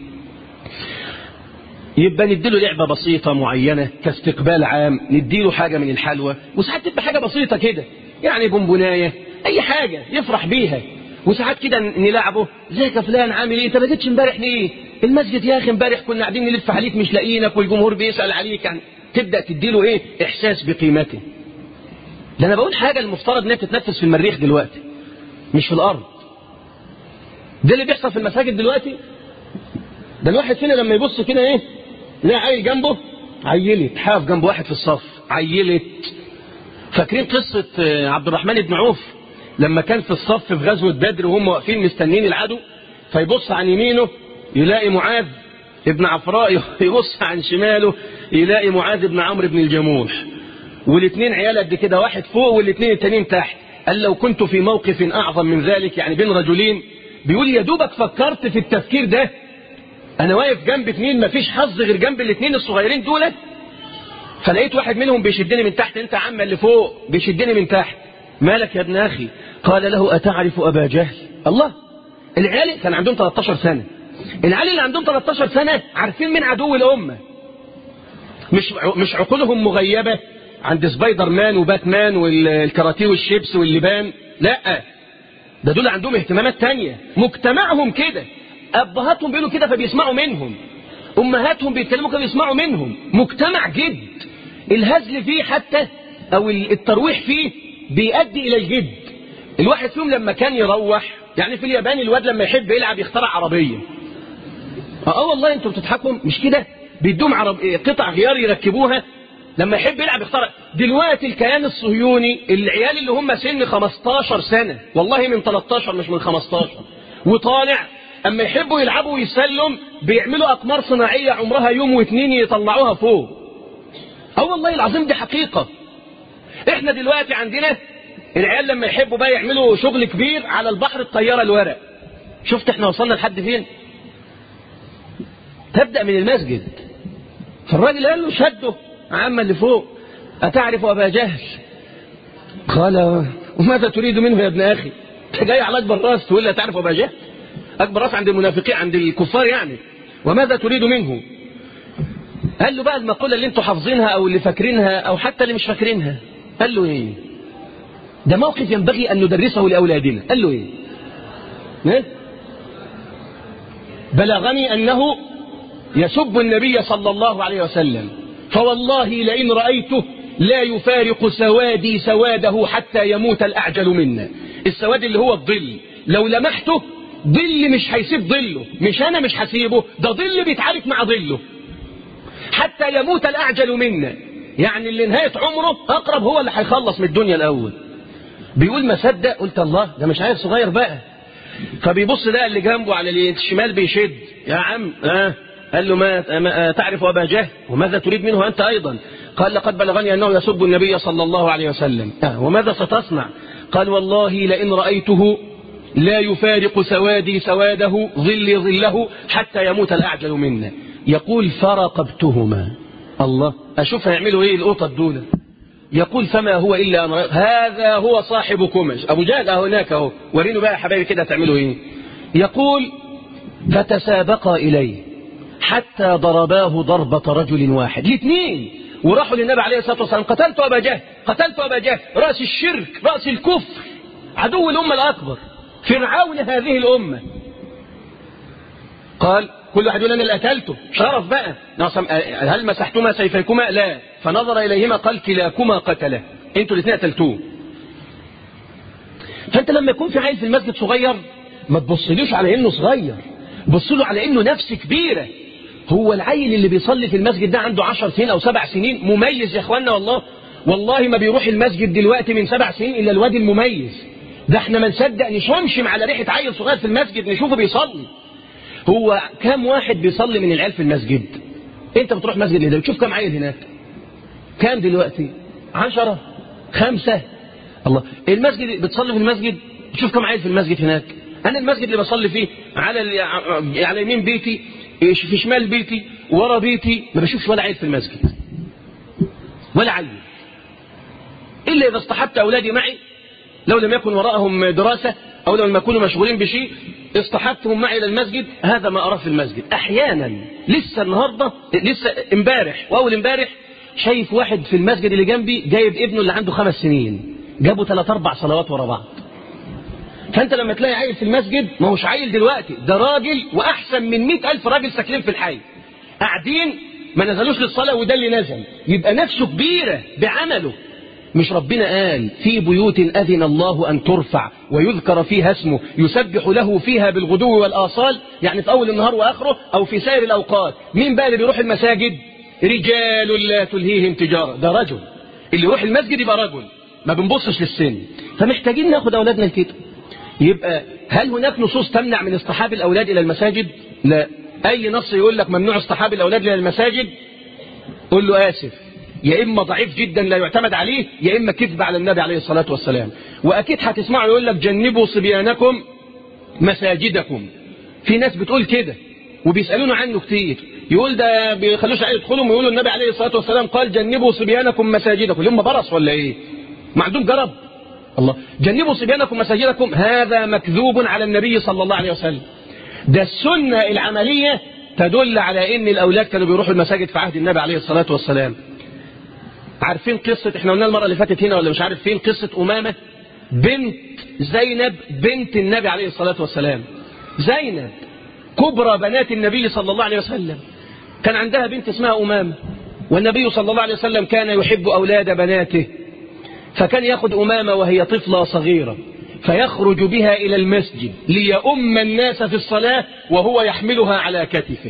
يبقى نديله لعبه بسيطه معينه كاستقبال عام، نديله حاجه من الحلوى، وساعات تبقى حاجه بسيطه كده يعني بونبونايه، اي حاجه يفرح بيها. وساعات كده نلعبه، ازيك يا فلان عامل ايه؟ انت ما جيتش امبارح ليه؟ المسجد يا اخي امبارح كنا قاعدين نلف عليك مش لاقيينك والجمهور بيسال عليك. يعني تبدا تديله ايه؟ احساس بقيمته. ده انا بقول حاجه المفترض انها تتنفذ في المريخ دلوقتي مش في الارض. ده اللي بيحصل في المساجد دلوقتي. ده الواحد فينا لما يبص كده ايه، لا عيل جنبه عيلت، حاف جنب واحد في الصف عيلت. فاكرين قصه عبد الرحمن بن عوف لما كان في الصف في غزوه بدر وهم واقفين مستنين العدو، فيبص عن يمينه يلاقي معاذ ابن عفراء، يبص عن شماله يلاقي معاذ بن عمرو بن الجموح، والاثنين عيال قد كده، واحد فوق والاثنين التانيين تحت. قال لو كنت في موقف اعظم من ذلك، يعني بين رجلين، بيقول يا دوبك فكرت في التفكير ده، انا واقف جنب اثنين مفيش حظ غير جنب الاثنين الصغيرين دول، فلقيت واحد منهم بيشدني من تحت، انت عم اللي فوق بيشدني من تحت، مالك يا ابن اخي؟ قال له اتعرف ابا جهل؟ الله، العيال كان عندهم ثلاثة عشر سنة، العيال اللي عندهم تلتاشر سنة عارفين مين عدو الأمة، مش مش عقولهم مغيبة عند سبايدر مان وباتمان والكاراتيه والشيبس واللبان، لا، ده دول عندهم اهتمامات تانية. مجتمعهم كده، أبهاتهم بيقولوا كده فبيسمعوا منهم، أمهاتهم بيتكلموا كده بيسمعوا منهم. مجتمع جد، الهزل فيه حتى أو الترويح فيه بيؤدي إلى الجد. الواحد فيهم لما كان يروح، يعني في اليابان الواد لما يحب يلعب يخترع عربية. اه والله انتوا بتضحكوا، مش كده؟ بيدوم عرب... قطع غيار يركبوها لما يحب يلعب يخترع. دلوقتي الكيان الصهيوني العيال اللي هم سن خمستاشر سنة، والله من تلتاشر مش من خمستاشر، وطالع اما يحبوا يلعبوا ويسلم بيعملوا اقمار صناعية عمرها يوم واتنين يطلعوها فوق. اه والله العظيم دي حقيقة. احنا دلوقتي عندنا العيال لما يحبوا بقى يعملوا شغل كبير على البحر، الطيارة الورق. شفت احنا وصلنا لحد فين؟ تبدأ من المسجد. فالراجل قال له شده عم اللي فوق، أتعرف أبا جهل؟ قال وماذا تريد منه يا ابن أخي؟ انت جاي على أكبر راس تقول لي تعرف أبا جهل؟ أكبر راس عند المنافقين عند الكفار يعني. وماذا تريد منه؟ قال له بقى المقولة اللي انتوا حافظينها أو اللي فاكرينها أو حتى اللي مش فاكرينها. قال له إيه؟ ده موقف ينبغي أن ندرسه لأولادنا. قال له إيه؟ نه؟ بلغني أنه يسب النبي صلى الله عليه وسلم، فوالله لئن رأيته لا يفارق سوادي سواده حتى يموت الأعجل منا. السواد اللي هو الظل، لو لمحته ظل مش هيسيب ظله، مش أنا مش هسيبه، ده ظل بيتعارك مع ظله حتى يموت الأعجل منا. يعني اللي نهاية عمره أقرب هو اللي هيخلص من الدنيا الأول. بيقول ما صدق، قلت الله ده مش عيل صغير بقى. فبيبص ده اللي جنبه على الشمال بيشد، يا عم آه. قال له ما, ما تعرف أبا جهل؟ وماذا تريد منه أنت أيضا؟ قال لقد بلغني أنه يسب النبي صلى الله عليه وسلم. آه. وماذا ستصنع؟ قال والله لئن رأيته لا يفارق سوادي سواده ظلي ظله حتى يموت الأعجل منا. يقول فرقبتهما. الله، أشوف هيعملوا إيه القطط دول. يقول فما هو إلا أن هذا هو صاحبكما أبو جهل هناك أهو، ورينوا بقى يا حبايبي كده تعملوا إيه. يقول فتسابقا إليه حتى ضرباه ضربة رجل واحد، الاثنين، وراحوا للنبي عليه الصلاة والسلام قتلت أبا جهل، قتلت أبا جهل، رأس الشرك، رأس الكفر، عدو الأمة الأكبر، فرعون هذه الأمة. قال كل واحد يقول أنا اللي قتلته، شرف بقى. هل مسحتما سيفيكما؟ لا. فنظر إليهما قال كلاكما قتله، انتوا الاثنين قتلتوه. فأنت لما يكون في عيل في المسجد صغير ما تبصلوش على إنه صغير، بصوا على إنه نفس كبيرة. هو العيل اللي بيصلي في المسجد ده عنده عشر سنين أو سبع سنين مميز يا إخواننا. والله والله ما بيروح المسجد دلوقتي من سبع سنين إلا الواد المميز ده. احنا ما نصدق نشمشم على ريحة عيل صغير في المسجد نشوفه بيصلي. هو كم واحد بيصلي من العيال في المسجد؟ انت بتروح مسجد هنا بتشوف كم عيل هناك؟ كم دلوقتي؟ عشرة؟ خمسة؟ الله. المسجد بتصلي في المسجد تشوف كم عيل في المسجد هناك؟ أنا المسجد اللي بصلي فيه على على يمين بيتي، في شمال بيتي، ورا بيتي، ما بشوفش ولا عيل في المسجد، ولا عيل، إلا إذا اصطحبت أولادي معي لو لم يكن وراءهم دراسة أو لو لم يكونوا مشغولين بشيء اصطحبتهم معي إلى المسجد. هذا ما أراه في المسجد أحيانا. لسه النهاردة لسه امبارح وأول امبارح شايف واحد في المسجد اللي جنبي جايب ابنه اللي عنده خمس سنين، جابوا ثلاث أربع صلوات ورا بعض. فأنت لما تلاقي عيل في المسجد ما هوش عيل دلوقتي، ده راجل وأحسن من مئة ألف راجل ساكنين في الحي قاعدين ما نزلوش للصلاة وده اللي نزل، يبقى نفسه كبيرة بعمله. مش ربنا قال في بيوت أذن الله أن ترفع ويذكر فيها اسمه يسبح له فيها بالغدو والآصال؟ يعني في أول النهار وآخره أو في سائر الأوقات. مين بقى اللي بيروح المساجد؟ رجال لا تلهيهم تجارة. ده رجل اللي يروح المسجد يبقى رجل، ما بنبصش للسن. فمحتاجين ناخد أولادنا الكتاب. يبقى هل هناك نصوص تمنع من اصطحاب الأولاد إلى المساجد؟ لا. أي نص يقول لك ممنوع اصطحاب الأولاد إلى المساجد قل له آسف، يا إما ضعيف جدا لا يعتمد عليه، يا إما كذب على النبي عليه الصلاة والسلام. وأكيد هتسمعوا يقول لك جنبوا صبيانكم مساجدكم. في ناس بتقول كده وبيسألونا عنه كتير، يقول ده بيخلوش عيال يدخلهم ويقولوا النبي عليه الصلاة والسلام قال جنبوا صبيانكم مساجدكم. هم برص ولا إيه؟ ما عندهم جرب؟ الله. جنبوا صبيانكم مساجدكم، هذا مكذوب على النبي صلى الله عليه وسلم. ده السنة العملية تدل على ان الاولاد كانوا بيروحوا المساجد في عهد النبي عليه الصلاة والسلام. عارفين قصة، احنا قلنا المرة اللي فاتت هنا ولا مش عارف فين، قصة أمامة بنت زينب بنت النبي عليه الصلاة والسلام. زينب كبرى بنات النبي صلى الله عليه وسلم، كان عندها بنت اسمها أمامة، والنبي صلى الله عليه وسلم كان يحب أولاد بناته، فكان يأخذ أمامة وهي طفلة صغيرة فيخرج بها إلى المسجد ليؤم الناس في الصلاة وهو يحملها على كتفه،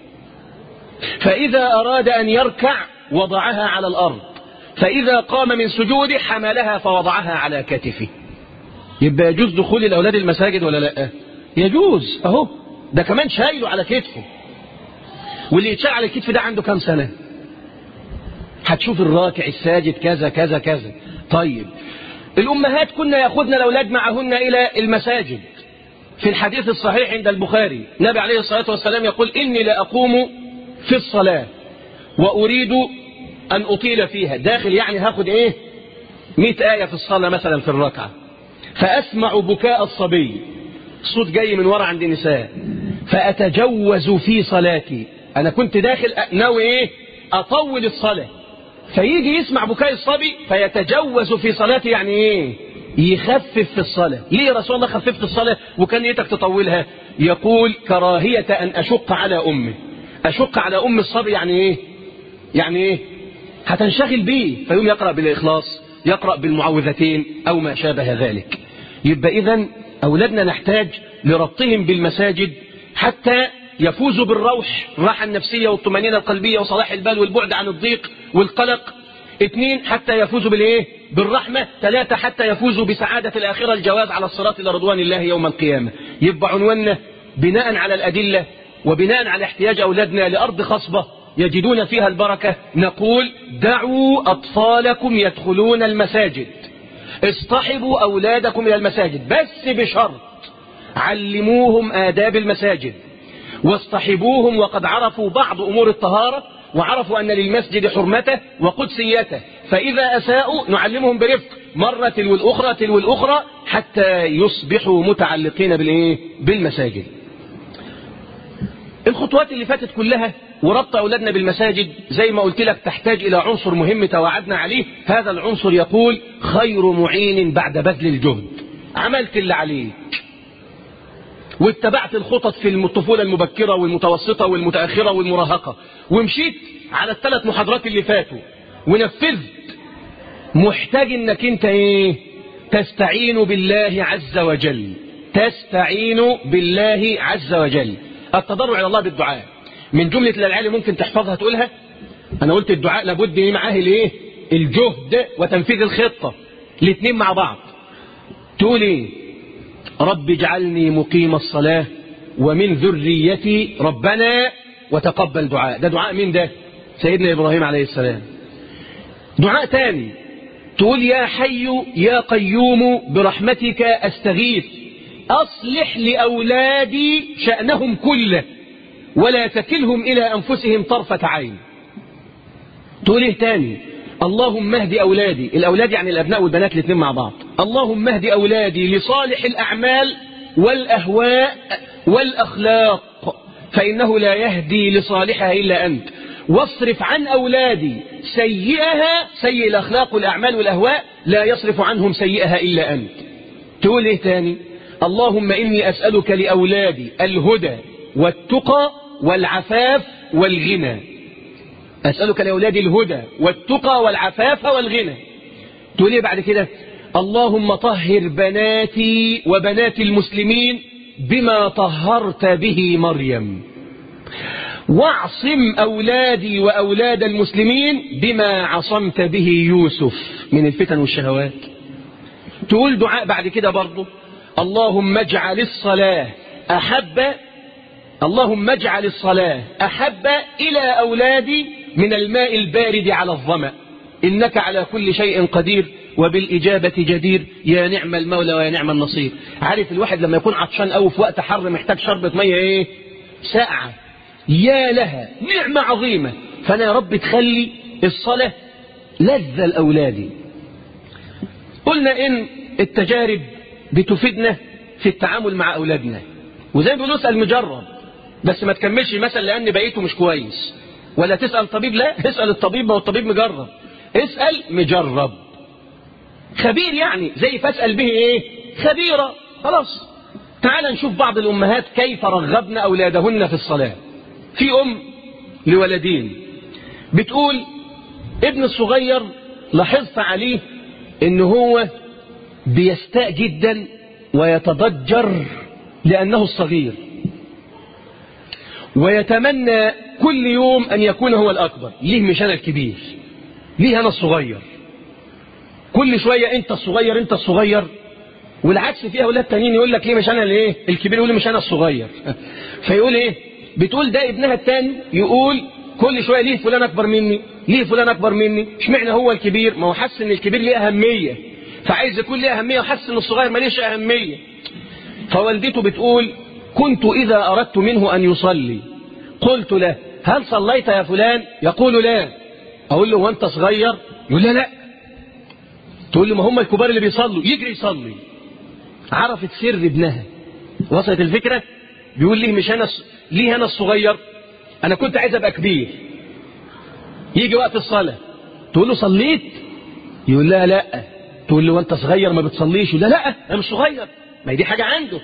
فإذا أراد أن يركع وضعها على الأرض، فإذا قام من سجوده حملها فوضعها على كتفه. يبقى يجوز دخول الأولاد المساجد ولا لا؟ يجوز أهو، ده كمان شايله على كتفه. واللي يتشال على الكتف ده عنده كام سنة؟ هتشوف الراكع الساجد كذا كذا كذا. طيب الأمهات كنا يأخذن الأولاد معهن إلى المساجد. في الحديث الصحيح عند البخاري النبي عليه الصلاة والسلام يقول إني لأقوم في الصلاة وأريد أن أطيل فيها، داخل يعني هاخد إيه مئة آية في الصلاة مثلا في الركعة، فأسمع بكاء الصبي، صوت جاي من وراء عند النساء، فأتجوز في صلاتي، أنا كنت داخل ناوي إيه أطول الصلاة، فيجي يسمع بكاء الصبي فيتجوز في صلاتي، يعني إيه يخفف في الصلاة. ليه يا رسول الله خففت الصلاة وكان نيتك تطولها؟ يقول كراهية أن أشق على أمي. أشق على أم الصبي يعني إيه؟ يعني إيه هتنشغل بيه، فيوم يقرأ بالإخلاص، يقرأ بالمعوذتين أو ما شابه ذلك. يبقى إذن أولادنا نحتاج لربطهم بالمساجد حتى يفوزوا بالروح، الراحة النفسية والطمأنينة القلبية وصلاح البال والبعد عن الضيق والقلق. اثنين حتى يفوزوا بالإيه؟ بالرحمة. ثلاثة حتى يفوزوا بسعادة الآخرة، الجواز على الصراط إلى رضوان الله يوم القيامة. يبقى عنواننا بناء على الأدلة وبناء على احتياج أولادنا لأرض خصبة يجدون فيها البركة، نقول دعوا أطفالكم يدخلون المساجد، اصطحبوا أولادكم إلى المساجد، بس بشرط علموهم آداب المساجد واصطحبوهم وقد عرفوا بعض أمور الطهارة وعرفوا أن للمسجد حرمته وقدسيته، فإذا أساءوا نعلمهم برفق مرة تلو الأخرى تلو الأخرى حتى يصبحوا متعلقين بالإيه؟ بالمساجد. الخطوات اللي فاتت كلها وربط أولادنا بالمساجد زي ما قلت لك تحتاج إلى عنصر مهم توعدنا عليه. هذا العنصر يقول خير معين بعد بذل الجهد. عملت اللي عليك واتبعت الخطط في الطفولة المبكرة والمتوسطة والمتأخرة والمراهقة ومشيت على الثلاث محاضرات اللي فاتوا ونفذت، محتاج انك انت ايه؟ تستعين بالله عز وجل. تستعين بالله عز وجل. التضرع الى الله بالدعاء من جملة الألعاب ممكن تحفظها تقولها. انا قلت الدعاء لابد معاه الايه؟ الجهد وتنفيذ الخطة، الاثنين مع بعض. تقول ايه؟ رب اجعلني مقيم الصلاة ومن ذريتي ربنا وتقبل دعاء. ده دعاء مين ده؟ سيدنا إبراهيم عليه السلام. دعاء تاني تقول يا حي يا قيوم برحمتك أستغيث أصلح لأولادي شأنهم كله ولا تكلهم إلى أنفسهم طرفة عين. تقول ايه تاني؟ اللهم اهد أولادي، الأولاد يعني الأبناء والبنات الاثنين مع بعض، اللهم اهد أولادي لصالح الأعمال والأهواء والأخلاق فإنه لا يهدي لصالحها إلا أنت، واصرف عن أولادي سيئها، سيء الأخلاق والأعمال والأهواء لا يصرف عنهم سيئها إلا أنت. تقول إيه تاني؟ اللهم إني أسألك لأولادي الهدى والتقى والعفاف والغنى. أسألك لأولادي الهدى والتقى والعفاف والغنى. تقول إيه بعد كده؟ اللهم طهر بناتي وبنات المسلمين بما طهرت به مريم، واعصم أولادي وأولاد المسلمين بما عصمت به يوسف من الفتن والشهوات. تقول دعاء بعد كده برضو اللهم اجعل الصلاة أحب اللهم اجعل الصلاة أحب إلى أولادي من الماء البارد على الظمأ إنك على كل شيء قدير وبالإجابة جدير يا نعم المولى ويا نعم النصير. عارف الواحد لما يكون عطشان أو في وقت حر محتاج شربة مية إيه؟ ساقعة، يا لها نعمة عظيمة. فأنا يا رب تخلي الصلاة لذة لأولادي. قلنا إن التجارب بتفيدنا في التعامل مع أولادنا. وزي ما بيقولوا اسأل مجرب، بس ما تكملش مثلا لأن بقيته مش كويس، ولا تسأل طبيب، لا اسأل الطبيب، ما هو الطبيب مجرب، اسأل مجرب خبير، يعني زي فاسأل به ايه خبيرة. خلاص تعال نشوف بعض الأمهات كيف رغبن أولادهن في الصلاة. في أم لولدين بتقول ابن الصغير لاحظت عليه ان هو بيستاء جدا ويتضجر لأنه الصغير، ويتمنى كل يوم أن يكون هو الأكبر. ليه مش أنا الكبير؟ ليه أنا الصغير؟ كل شوية أنت الصغير أنت الصغير. والعكس فيها أولاد تانيين يقول لك ليه مش أنا الايه الكبير، يقول لي مش أنا الصغير. فيقول إيه؟ بتقول ده ابنها التاني يقول كل شوية ليه فلان أكبر مني، ليه فلان أكبر مني، اشمعنى هو الكبير؟ ما هو حس إن الكبير ليه أهمية، فعايز يكون ليه أهمية، وحس إن الصغير ماليش أهمية. فوالدته بتقول كنت إذا أردت منه أن يصلي قلت له هل صليت يا فلان؟ يقول لا. أقول له وأنت صغير؟ يقول لا لا. تقول له ما هم الكبار اللي بيصلوا، يجري يصلي. عرفت سر ابنها، وصلت الفكرة. بيقول ليه مش أنا، ليه أنا الصغير؟ أنا كنت عايز أبقى كبير. يجي وقت الصلاة تقول له صليت؟ يقول لا لا. تقول له وأنت صغير ما بتصليش؟ يقول لا لا أنا مش صغير، ما هي دي حاجة عنده.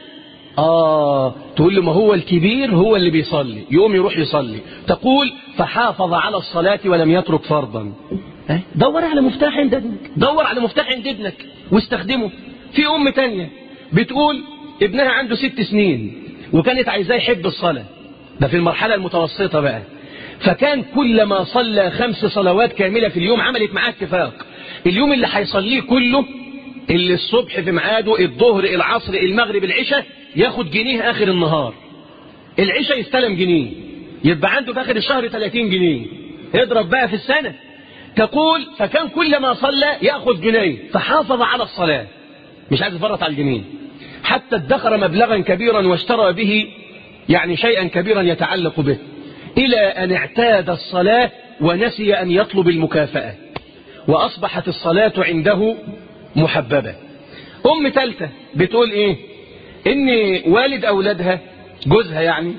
آه تقول له ما هو الكبير هو اللي بيصلي، يقوم يروح يصلي. تقول فحافظ على الصلاة ولم يترك فرضا. دور على مفتاح عند ابنك، دور على مفتاح عند ابنك واستخدمه. في أم تانية بتقول ابنها عنده ست سنين وكانت عايزاه يحب الصلاة، ده في المرحلة المتوسطة بقى. فكان كلما صلى خمس صلوات كاملة في اليوم، عملت معاه اتفاق اليوم اللي هيصليه كله، اللي الصبح في ميعاده، الظهر العصر المغرب العشاء، ياخد جنيه آخر النهار. العشاء يستلم جنيه، يبقى عنده في آخر الشهر ثلاثين جنيه. اضرب بقى في السنة. تقول فكان كلما صلى يأخذ جنيه، فحافظ على الصلاة، مش عايز يفرط على الجنيه، حتى ادخر مبلغا كبيرا واشترى به يعني شيئا كبيرا يتعلق به، إلى أن اعتاد الصلاة ونسي أن يطلب المكافأة، وأصبحت الصلاة عنده محببة. أم ثالثة بتقول إيه؟ إن والد أولادها جوزها يعني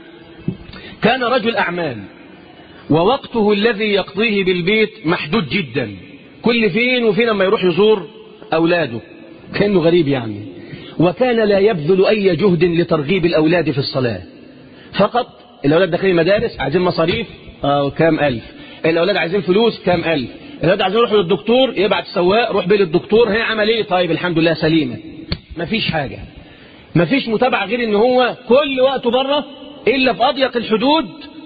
كان رجل أعمال، ووقته الذي يقضيه بالبيت محدود جدا، كل فين وفين لما يروح يزور أولاده، كأنه غريب يعني. وكان لا يبذل أي جهد لترغيب الأولاد في الصلاة، فقط الأولاد داخلين مدارس عايزين مصاريف آه كام ألف، الأولاد عايزين فلوس كام ألف، الأولاد عايزين يروحوا للدكتور، يبعت سواق روح بيه للدكتور، هي عمل ايه؟ طيب الحمد لله سليمة. مفيش حاجة، مفيش متابعة غير ان هو كل وقته بره إلا في أضيق الحدود،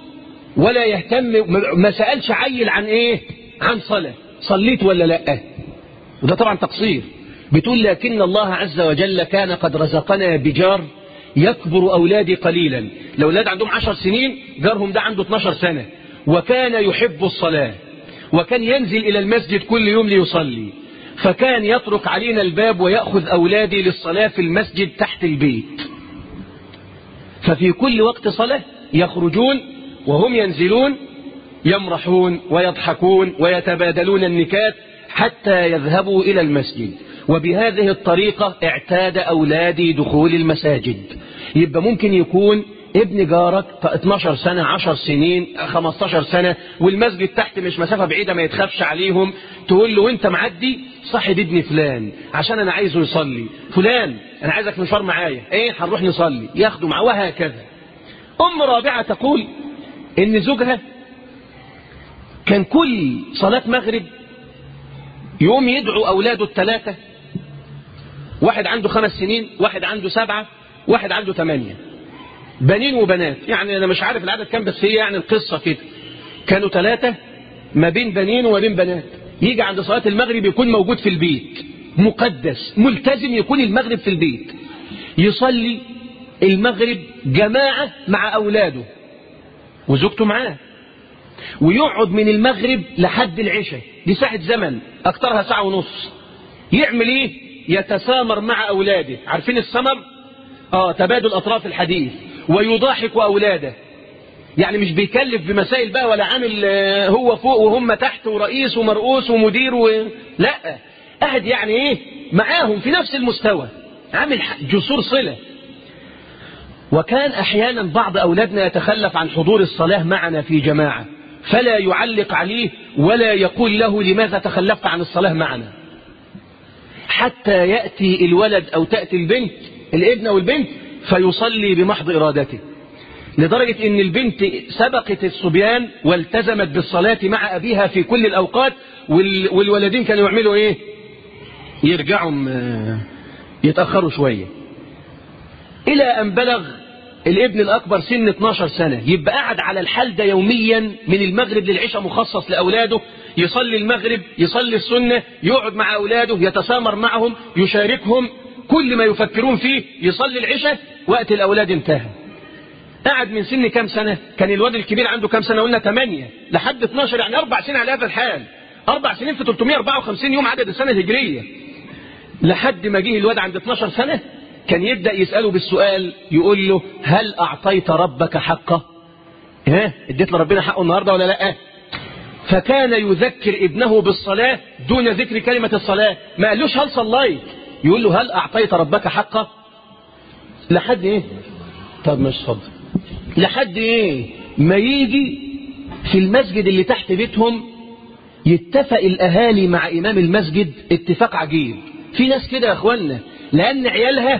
ولا يهتم، ما سألش عيل عن ايه؟ عن صلاة، صليت ولا لا؟ وده طبعا تقصير. بتقول لكن الله عز وجل كان قد رزقنا بجار يكبر أولادي قليلا، الأولاد عندهم عشر سنين، جارهم ده عنده اثناشر سنة، وكان يحب الصلاة، وكان ينزل إلى المسجد كل يوم ليصلي، فكان يترك علينا الباب ويأخذ أولادي للصلاة في المسجد تحت البيت. ففي كل وقت صلاة يخرجون وهم ينزلون يمرحون ويضحكون ويتبادلون النكات حتى يذهبوا إلى المسجد. وبهذه الطريقة اعتاد أولادي دخول المساجد. يبقى ممكن يكون ابن جارك اثناشر سنة، عشر سنين، خمستاشر سنة، والمسجد تحت مش مسافة بعيدة ما يتخافش عليهم، تقول له وانت معدي صاحب ابن فلان عشان انا عايزه يصلي، فلان انا عايزك مشوار معايا، ايه هنروح نصلي، ياخده معاه، وهكذا. ام رابعة تقول ان زوجها كان كل صلاة مغرب يوم يدعو اولاده الثلاثة، واحد عنده خمس سنين، واحد عنده سبعة، واحد عنده ثمانية، بنين وبنات، يعني أنا مش عارف العدد كام، بس هي يعني القصة كده، كانوا ثلاثة ما بين بنين وما بين بنات. يجي عند صلاة المغرب يكون موجود في البيت، مقدس ملتزم يكون المغرب في البيت، يصلي المغرب جماعة مع أولاده وزوجته معاه، ويقعد من المغرب لحد العشاء، دي ساعة زمن أكترها ساعة ونص. يعمل إيه؟ يتسامر مع أولاده، عارفين السمر؟ آه تبادل أطراف الحديث، ويضاحك أولاده، يعني مش بيكلف بمسائل بقى ولا عامل هو فوق وهم تحت ورئيس ومرؤوس ومدير و... لا، قاعد يعني إيه معاهم في نفس المستوى، عامل جسور صلة. وكان أحيانا بعض أولادنا يتخلف عن حضور الصلاة معنا في جماعة، فلا يعلق عليه ولا يقول له لماذا تخلفت عن الصلاة معنا، حتى يأتي الولد أو تأتي البنت، الابن أو البنت، فيصلي بمحض إرادته، لدرجة أن البنت سبقت الصبيان والتزمت بالصلاة مع أبيها في كل الأوقات، والولدين كانوا يعملوا إيه؟ يرجعوا يتأخروا شوية، إلى أن بلغ الابن الأكبر سن اتناشر سنة، يبقى قاعد على الحال ده يوميا من المغرب للعشاء مخصص لأولاده، يصلي المغرب، يصلي السنة، يقعد مع أولاده، يتسامر معهم، يشاركهم كل ما يفكرون فيه، يصلي العشاء، وقت الأولاد انتهى. قاعد من سن كام سنة؟ كان الواد الكبير عنده كام سنة؟ قلنا ثمانية لحد اتناشر، يعني أربع سنين على هذا الحال، أربع سنين في ثلاثمائة وأربعة وخمسين يوم عدد السنة الهجرية، لحد ما جه الواد عند اتناشر سنة كان يبدأ يسأله بالسؤال، يقول له هل أعطيت ربك حقه؟ ها اديت لربنا حقه النهاردة ولا لا؟ فكان يذكر ابنه بالصلاة دون ذكر كلمة الصلاة، ما قالوش هل صليت، يقول له هل أعطيت ربك حقه؟ لحد ايه؟ طب مش فضل، لحد ايه ما يجي في المسجد اللي تحت بيتهم يتفق الأهالي مع إمام المسجد اتفاق عجيب. في ناس كده يا أخوانا لأن عيالها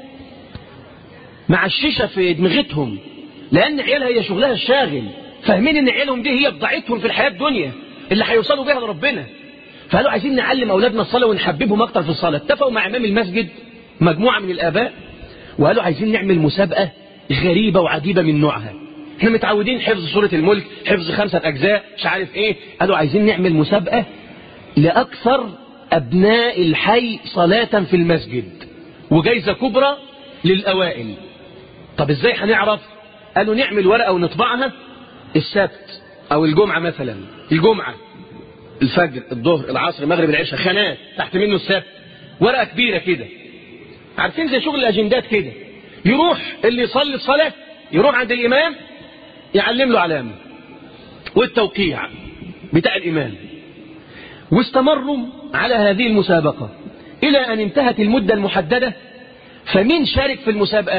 مع الشيشة في دماغتهم، لأن عيالها هي شغلها الشاغل، فاهمين إن عيالهم دي هي بضاعتهم في الحياة الدنيا اللي هيوصلوا بها لربنا، فقالوا عايزين نعلم أولادنا الصلاة ونحببهم أكتر في الصلاة. اتفقوا مع إمام المسجد مجموعة من الآباء وقالوا عايزين نعمل مسابقة غريبة وعجيبة من نوعها، احنا متعودين حفظ سورة الملك، حفظ خمسة أجزاء، مش عارف ايه، قالوا عايزين نعمل مسابقة لأكثر أبناء الحي صلاة في المسجد، وجايزة كبرى للأوائل. طب ازاي هنعرف؟ قالوا نعمل ورقة ونطبعها السبت أو الجمعة، مثلا الجمعة الفجر الظهر العصر المغرب العشاء، خانات تحت منه السبت، ورقة كبيرة كده، عارفين زي شغل الأجندات كده، يروح اللي يصلي الصلاة يروح عند الإمام يعلم له علامة والتوقيع بتاع الإمام. واستمروا على هذه المسابقة إلى أن انتهت المدة المحددة. فمين شارك في المسابقة؟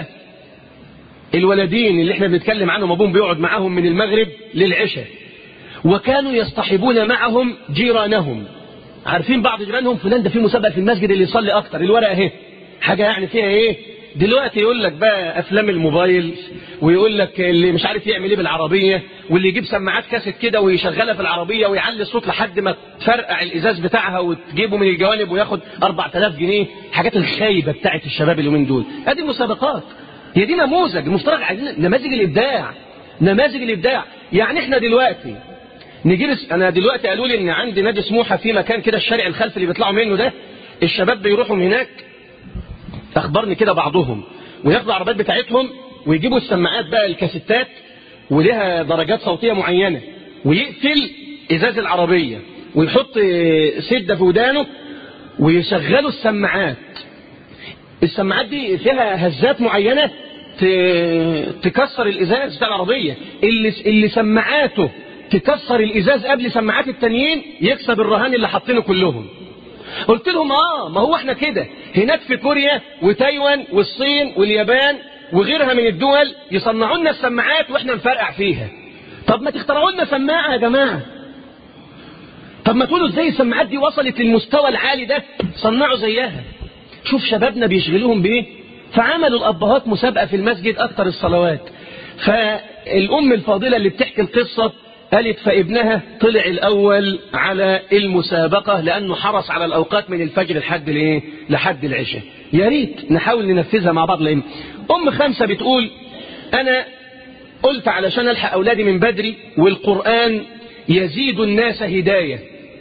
الولدين اللي احنا بنتكلم عنهم، أبوهم بيقعد معهم من المغرب للعشاء، وكانوا يصطحبون معهم جيرانهم، عارفين بعض جيرانهم، فلان ده في مسابقة في المسجد اللي يصلي أكتر، الورقة اهي حاجة يعني فيها ايه. دلوقتي يقول لك بقى افلام الموبايل، ويقول لك اللي مش عارف يعمل ايه بالعربيه، واللي يجيب سماعات كاسيت كده ويشغلها في العربيه ويعلي الصوت لحد ما تفرقع الازاز بتاعها وتجيبه من الجوانب وياخد أربعة آلاف جنيه، حاجات الخايبه بتاعت الشباب اليومين دول. ادي المسابقات، هي دي نموذج المفترض، عايزين نماذج الابداع، نماذج الابداع. يعني احنا دلوقتي نجي، انا دلوقتي قالوا لي ان عندي نادي سموحه في مكان كده الشارع الخلفي اللي بيطلعوا منه ده، الشباب بيروحوا من هناك، أخبرني كده بعضهم، وياخدوا العربيات بتاعتهم ويجيبوا السماعات بقى الكاسيتات ولها درجات صوتية معينة، ويقفل إزاز العربية ويحط سدة في ودانه ويشغلوا السماعات. السماعات دي فيها هزات معينة تكسر الإزاز بتاع العربية، اللي, اللي سماعاته تكسر الإزاز قبل سماعات التانيين يكسب الرهان اللي حاطينه كلهم. قلت لهم اه ما هو احنا كده هناك في كوريا وتايوان والصين واليابان وغيرها من الدول يصنعوا لنا السماعات واحنا نفرقع فيها. طب ما تخترعوا لنا سماعه يا جماعه، طب ما تقولوا ازاي السماعات دي وصلت للمستوى العالي ده، صنعوا زيها. شوف شبابنا بيشغلوهم بايه. فعملوا الابهات مسابقه في المسجد اكتر الصلوات. فالام الفاضله اللي بتحكي القصه قالت فابنها طلع الأول على المسابقة لأنه حرص على الأوقات من الفجر لحد الايه لحد العشاء. يا ريت نحاول ننفذها مع بعض. لأن أم خمسة بتقول أنا قلت علشان ألحق أولادي من بدري، والقرآن يزيد الناس هداية،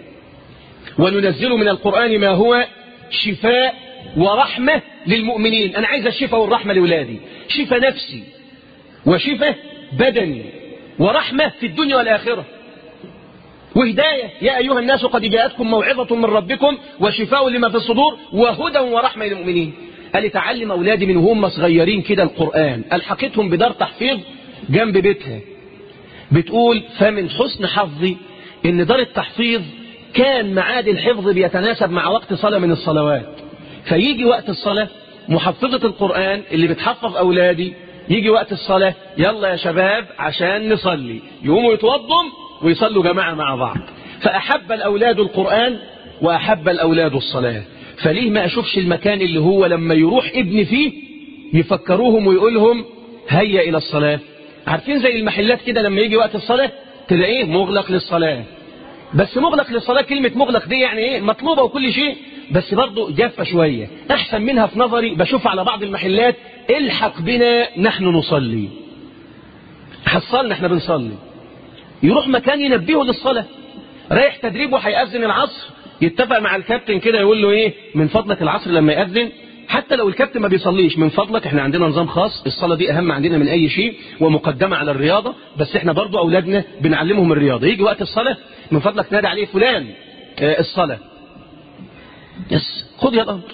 وننزل من القرآن ما هو شفاء ورحمة للمؤمنين. أنا عايز الشفاء والرحمة لأولادي، شفاء نفسي وشفاء بدني ورحمة في الدنيا والآخرة وهداية. يا أيها الناس قد جاءتكم موعظة من ربكم وشفاء لما في الصدور وهدى ورحمة للمؤمنين. قال تعلم أولادي من هم صغيرين كده القرآن. ألحقتهم بدار تحفيظ جنب بيتها. بتقول فمن حسن حظي إن دار التحفيظ كان معاد الحفظ بيتناسب مع وقت صلاة من الصلوات، فيجي وقت الصلاة محفظة القرآن اللي بتحفظ أولادي يجي وقت الصلاة، يلا يا شباب عشان نصلي، يقوموا يتوضوا ويصلوا جماعة مع بعض. فأحب الأولاد القرآن وأحب الأولاد الصلاة. فليه ما أشوفش المكان اللي هو لما يروح ابني فيه يفكروهم ويقولهم هيا إلى الصلاة؟ عارفين زي المحلات كده لما يجي وقت الصلاة تلاقيه مغلق للصلاة. بس مغلق للصلاة، كلمة مغلق دي يعني ايه؟ مطلوبة وكل شيء، بس برضه جافة شوية. أحسن منها في نظري بشوف على بعض المحلات الحق بنا نحن نصلي، حصلنا احنا بنصلي. يروح مكان ينبهه للصلاة، رايح تدريب وهيأذن العصر، يتفق مع الكابتن كده يقول له ايه، من فضلك العصر لما يأذن، حتى لو الكابتن ما بيصليش، من فضلك احنا عندنا نظام خاص، الصلاة دي أهم عندنا من أي شيء ومقدمة على الرياضة، بس احنا برضو أولادنا بنعلمهم الرياضة. يجي وقت الصلاة من فضلك نادى عليه فلان اه الصلاة، يس خد يا الأمر.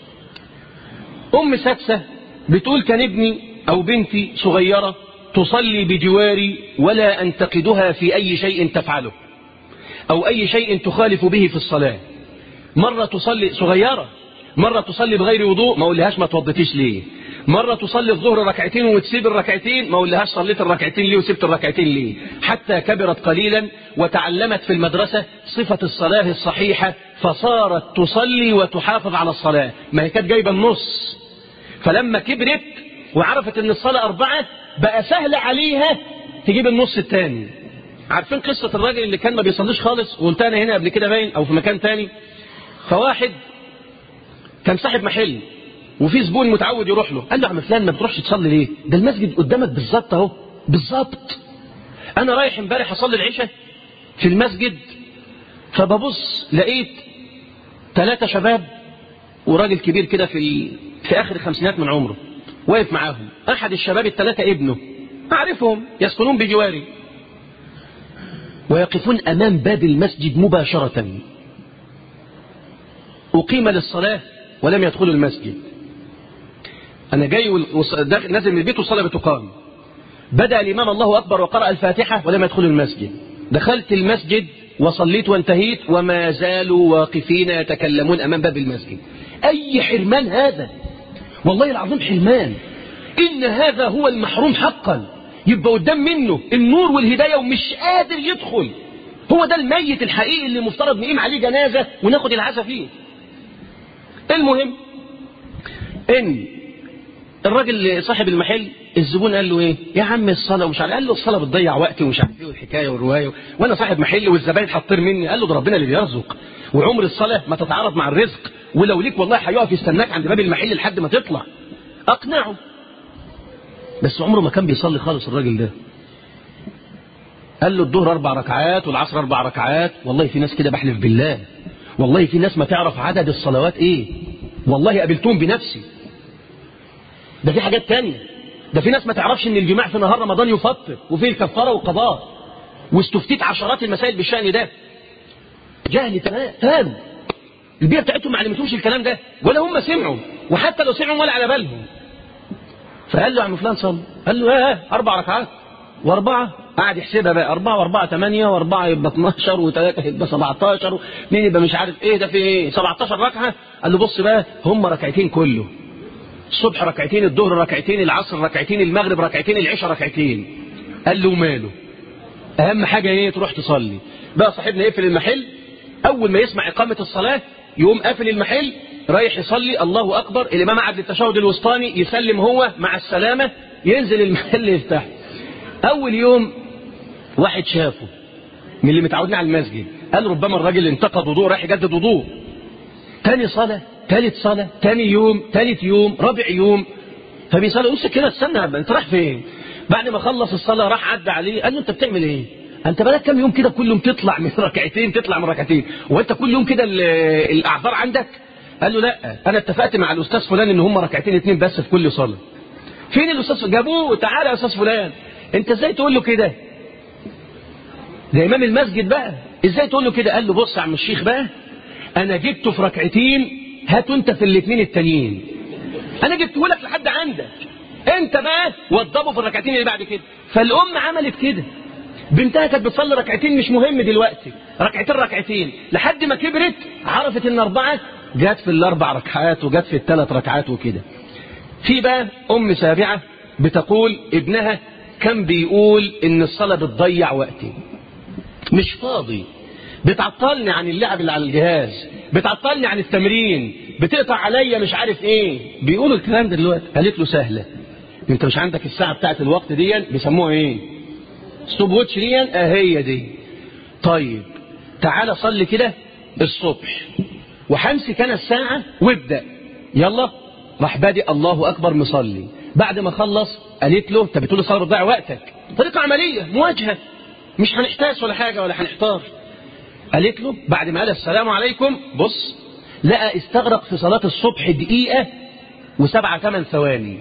أم سادسة بتقول كان ابني أو بنتي صغيرة تصلي بجواري ولا أنتقدها في أي شيء تفعله أو أي شيء تخالف به في الصلاة. مرة تصلي صغيرة، مرة تصلي بغير وضوء ما أقولهاش ما توضتيش ليه، مرة تصلي الظهر ركعتين وتسيب الركعتين ما أقولهاش صليت الركعتين ليه وسبت الركعتين ليه، حتى كبرت قليلا وتعلمت في المدرسة صفة الصلاة الصحيحة فصارت تصلي وتحافظ على الصلاة. ما هي كانت جايبة النص، فلما كبرت وعرفت ان الصلاة أربعة بقى سهل عليها تجيب النص الثاني. عارفين قصة الراجل اللي كان ما بيصليش خالص، وقلتها انا هنا قبل كده باين او في مكان تاني. فواحد كان صاحب محل وفي زبون متعود يروح له، قال له يا عم فلان ما بتروحش تصلي ليه؟ ده المسجد قدامك بالظبط اهو بالظبط. انا رايح امبارح اصلي العشاء في المسجد، فببص لقيت ثلاثة شباب وراجل كبير كده في في اخر الخمسينات من عمره واقف معاهم. احد الشباب الثلاثة ابنه، اعرفهم يسكنون بجواري، ويقفون امام باب المسجد مباشرة. اقيم للصلاة ولم يدخلوا المسجد. انا جاي نازل من البيت والصلاة بتقام، بدأ الامام الله اكبر وقرأ الفاتحة ولم يدخلوا المسجد. دخلت المسجد وصليت وانتهيت وما زالوا واقفين يتكلمون امام باب المسجد. اي حرمان هذا، والله العظيم حرمان. إن هذا هو المحروم حقا، يبقى قدام منه النور والهداية ومش قادر يدخل. هو ده الميت الحقيقي اللي مفترض نقيم عليه جنازة وناخد العزا فيه. المهم إن الراجل صاحب المحل الزبون قال له إيه يا عم الصلاة ومش عارف، قال له الصلاة بتضيع وقتي ومش عارف إيه والحكاية والرواية، وأنا صاحب محل والزباين حاطين مني. قال له ده ربنا اللي بيرزق، وعمر الصلاة ما تتعارض مع الرزق، ولو ليك والله هيقف يستناك عند باب المحل لحد ما تطلع. أقنعه، بس عمره ما كان بيصلي خالص الراجل ده. قال له الظهر أربع ركعات والعصر أربع ركعات. والله في ناس كده بحلف بالله، والله في ناس ما تعرف عدد الصلوات إيه، والله قابلتهم بنفسي. ده في حاجات تانية، ده في ناس ما تعرفش إن الجماع في نهار رمضان يفطر وفيه الكفارة والقضاء، واستفتيت عشرات المسائل بالشأن ده. جهل تمام، البيئة بتاعتهم ما علمتهمش الكلام ده ولا هم سمعوا، وحتى لو سمعوا ولا على بالهم. فقال له يا عم فلان صلي، قال له ايه اربع ركعات واربعه، قاعد يحسبها بقى، اربعه واربعه ثمانيه، واربعه يبقى اتناشر، وثلاثه يبقى سبعتاشر، واثنين يبقى مش عارف ايه، ده في ايه سبعتاشر ركعه. قال له بص بقى هم ركعتين كله، الصبح ركعتين، الظهر ركعتين، العصر ركعتين، المغرب ركعتين، العشاء ركعتين. قال له ماله، اهم حاجه ايه تروح تصلي. بقى صاحبنا يقفل المحل، اول ما يسمع اقامه الصلاه يقوم قافل المحل رايح يصلي، الله أكبر، الإمام قعد للتشهد الوسطاني، يسلم هو مع السلامة، ينزل المحل يفتح. أول يوم واحد شافه من اللي متعودين على المسجد، قال ربما الراجل انتقد وضوء رايح يجدد وضوء. تاني صلاة، تالت صلاة، تاني يوم، تالت يوم، رابع يوم، فبيصلي قلت كده استنى انت رايح فين؟ بعد ما خلص الصلاة راح عدى عليه قال له انت بتعمل ايه؟ انت بقالك كام يوم كده كل يوم تطلع من ركعتين تطلع من ركعتين، وانت كل يوم كده الاعذار عندك؟ قال له لا انا اتفقت مع الاستاذ فلان ان هم ركعتين اتنين بس في كل صلاه. فين الاستاذ؟ جابوه، تعالى يا استاذ فلان. انت ازاي تقول له كده؟ ده امام المسجد بقى، ازاي تقول له كده؟ قال له بص يا عم الشيخ بقى، انا جبته في ركعتين، هاتوا انت في الاثنين التانيين. انا جبته لك لحد عندك، انت بقى وضبه في الركعتين اللي بعد كده. فالام عملت كده، بنتها كانت بتصلي ركعتين مش مهم دلوقتي، ركعتين ركعتين، لحد ما كبرت عرفت ان اربعه جت في الاربع ركعات وجت في الثلاث ركعات وكده. في بقى ام سابعه بتقول ابنها كان بيقول ان الصلاة بتضيع وقتي، مش فاضي، بتعطلني عن اللعب اللي على الجهاز، بتعطلني عن التمرين، بتقطع عليا مش عارف ايه. بيقولوا الكلام ده دلوقتي. قالت له سهلة، انت مش عندك الساعة بتاعت الوقت دي بيسموها ايه؟ ستوب ووتش دي. اه هي دي. طيب تعالى صلي كده الصبح، وهمسك انا الساعة وابدأ يلا. راح بادئ الله اكبر مصلي. بعد ما خلص قالت له انت بتقول الصلاة بتضيع وقتك، طريقة عملية مواجهة، مش هنحتاس ولا حاجة ولا هنحتار. قالت له بعد ما قال السلام عليكم، بص لقى استغرق في صلاة الصبح دقيقة وسبعة ثمان ثواني.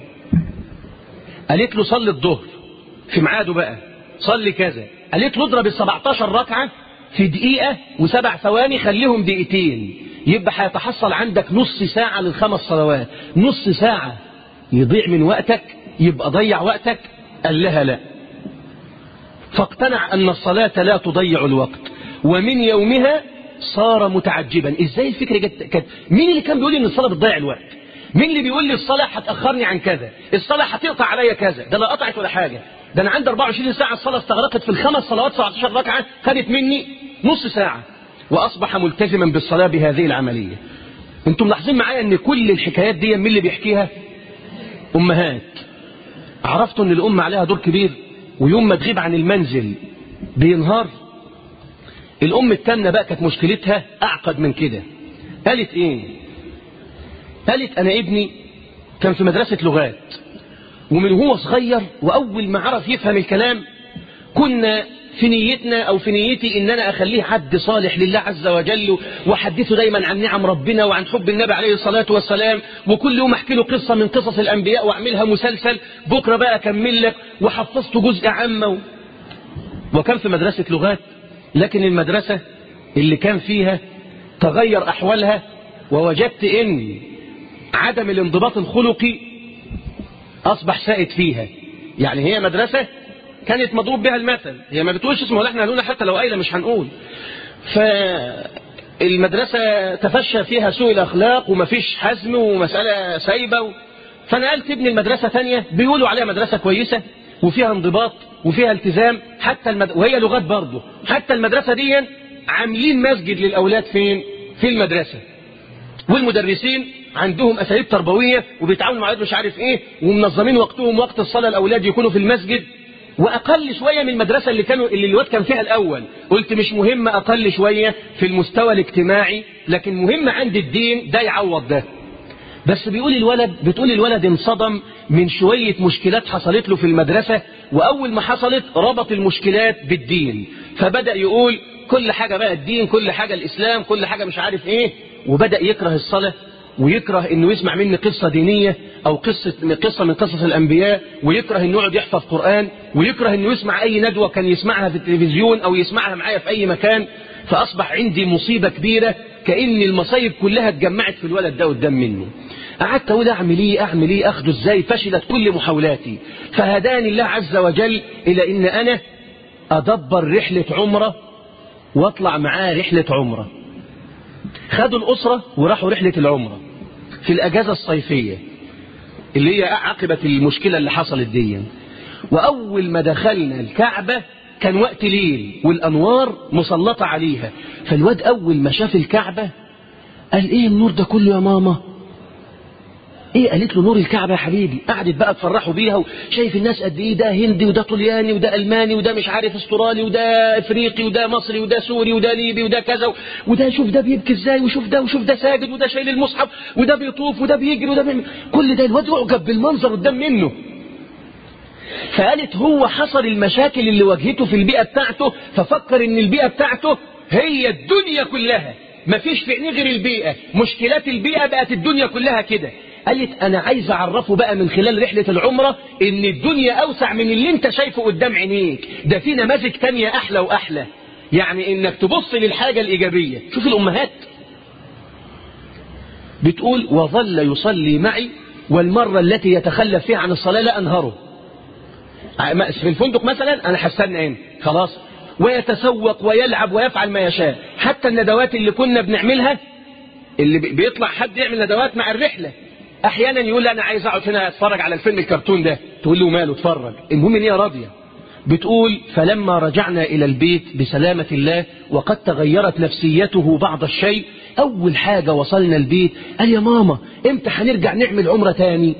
قالت له صلي الظهر في ميعاده بقى، صلي كذا. قالت له اضرب السبعتاشر ركعة في دقيقة وسبع ثواني، خليهم دقيقتين، يبقى هيتحصل عندك نص ساعة للخمس صلوات. نص ساعة يضيع من وقتك، يبقى ضيع وقتك. قال لها لا. فاقتنع أن الصلاة لا تضيع الوقت، ومن يومها صار متعجبا. ازاي الفكرة جت كده؟ مين اللي كان بيقول لي ان الصلاة بتضيع الوقت؟ مين اللي بيقول لي الصلاة هتأخرني عن كذا، الصلاة هتقطع عليا كذا؟ ده لا قطعت ولا حاجة، ده انا عندي أربعة وعشرين ساعة الصلاة استغرقت في الخمس صلوات سبعتاشر ركعة، خدت مني نص ساعة، وأصبح ملتزما بالصلاة بهذه العملية. انتم ملاحظين معايا ان كل الحكايات دي مين اللي بيحكيها؟ أمهات. عرفتوا ان الأم عليها دور كبير، ويوم ما تغيب عن المنزل بينهار. الأم التامنة بقى كانت مشكلتها أعقد من كده. قالت إيه؟ قالت أنا ابني كان في مدرسة لغات، ومن هو صغير وأول ما عرف يفهم الكلام كنا في نيتنا أو في نيتي إن أنا أخليه حد صالح لله عز وجل، وحدثه دايما عن نعم ربنا وعن حب النبي عليه الصلاة والسلام، وكل يوم أحكي له قصة من قصص الأنبياء وأعملها مسلسل، بكرة بقى أكمل لك، وحفظته جزء عامة. وكان في مدرسة لغات، لكن المدرسة اللي كان فيها تغير أحوالها، ووجدت إن عدم الانضباط الخلقي أصبح سائد فيها. يعني هي مدرسة كانت مضروب بها المثل، هي ما بتقولش اسمه ولا احنا هنقول حتى لو قايله مش هنقول. فالمدرسة تفشى فيها سوء الأخلاق ومفيش حزم ومسألة سايبة و... فنقلت ابن المدرسة ثانية بيقولوا عليها مدرسة كويسة وفيها انضباط وفيها التزام، حتى المد... وهي لغات برضه. حتى المدرسة دي عاملين مسجد للأولاد فين؟ في المدرسة، والمدرسين عندهم أساليب تربوية وبيتعاملوا مع مش عارف إيه، ومنظمين وقتهم، وقت الصلاة الأولاد يكونوا في المسجد، وأقل شوية من المدرسة اللي كانوا اللي الواد كان فيها الأول. قلت مش مهم أقل شوية في المستوى الاجتماعي، لكن مهم عند الدين، ده يعوض ده. بس بيقول الولد بتقول الولد انصدم من شوية مشكلات حصلت له في المدرسة، وأول ما حصلت ربط المشكلات بالدين، فبدأ يقول كل حاجة بقى الدين، كل حاجة الإسلام، كل حاجة مش عارف إيه، وبدأ يكره الصلاة، ويكره إنه يسمع مني قصة دينية أو قصة قصة من قصص الأنبياء، ويكره إنه يقعد يحفظ قرآن، ويكره إنه يسمع أي ندوة كان يسمعها في التلفزيون أو يسمعها معايا في أي مكان. فأصبح عندي مصيبة كبيرة، كأن المصايب كلها اتجمعت في الولد ده قدام منه. قعدت أقول أعمل إيه أعمل إيه أخده إزاي؟ فشلت كل محاولاتي، فهداني الله عز وجل إلى إن أنا أدبر رحلة عمرة واطلع معاه رحلة عمرة. خدوا الأسرة وراحوا رحلة العمرة في الأجازة الصيفية اللي هي عقبة المشكلة اللي حصلت دي. وأول ما دخلنا الكعبة كان وقت ليل والأنوار مسلطة عليها، فالواد أول ما شاف الكعبة قال إيه النور ده كله يا ماما؟ ايه؟ قالت له نور الكعبة يا حبيبي. قعدت بقى تفرحوا بيها، وشايف الناس قد ايه، ده هندي وده طلياني وده الماني وده مش عارف استرالي وده افريقي وده مصري وده سوري وده ليبي وده كذا، وده شوف ده بيبكي ازاي، وشوف ده وشوف ده ساجد وده شايل المصحف وده بيطوف وده بيجري وده بيعمل كل ده. الواد يعجب بالمنظر قدام منه. فقالت هو حصل المشاكل اللي واجهته في البيئة بتاعته، ففكر ان البيئة بتاعته هي الدنيا كلها، مفيش في عينيه غير البيئة، مشكلات البيئة بقت الدنيا كلها كده. قالت أنا عايز أعرفه بقى من خلال رحلة العمرة إن الدنيا أوسع من اللي أنت شايفه قدام عينيك، ده في نماذج تانية أحلى وأحلى. يعني إنك تبص للحاجة الإيجابية. شوف الأمهات بتقول وظل يصلي معي، والمرة التي يتخلف فيها عن الصلاة لا أنهره. في الفندق مثلا أنا حستنى هنا خلاص، ويتسوق ويلعب ويفعل ما يشاء. حتى الندوات اللي كنا بنعملها، اللي بيطلع حد يعمل ندوات مع الرحلة، احيانا يقول انا عايز اقعد هنا اتفرج على الفيلم الكرتون ده، تقول له ماله اتفرج، المهم ان هي راضيه. بتقول فلما رجعنا الى البيت بسلامه الله وقد تغيرت نفسيته بعض الشيء، اول حاجه وصلنا البيت قال يا ماما امتى هنرجع نعمل عمره تاني؟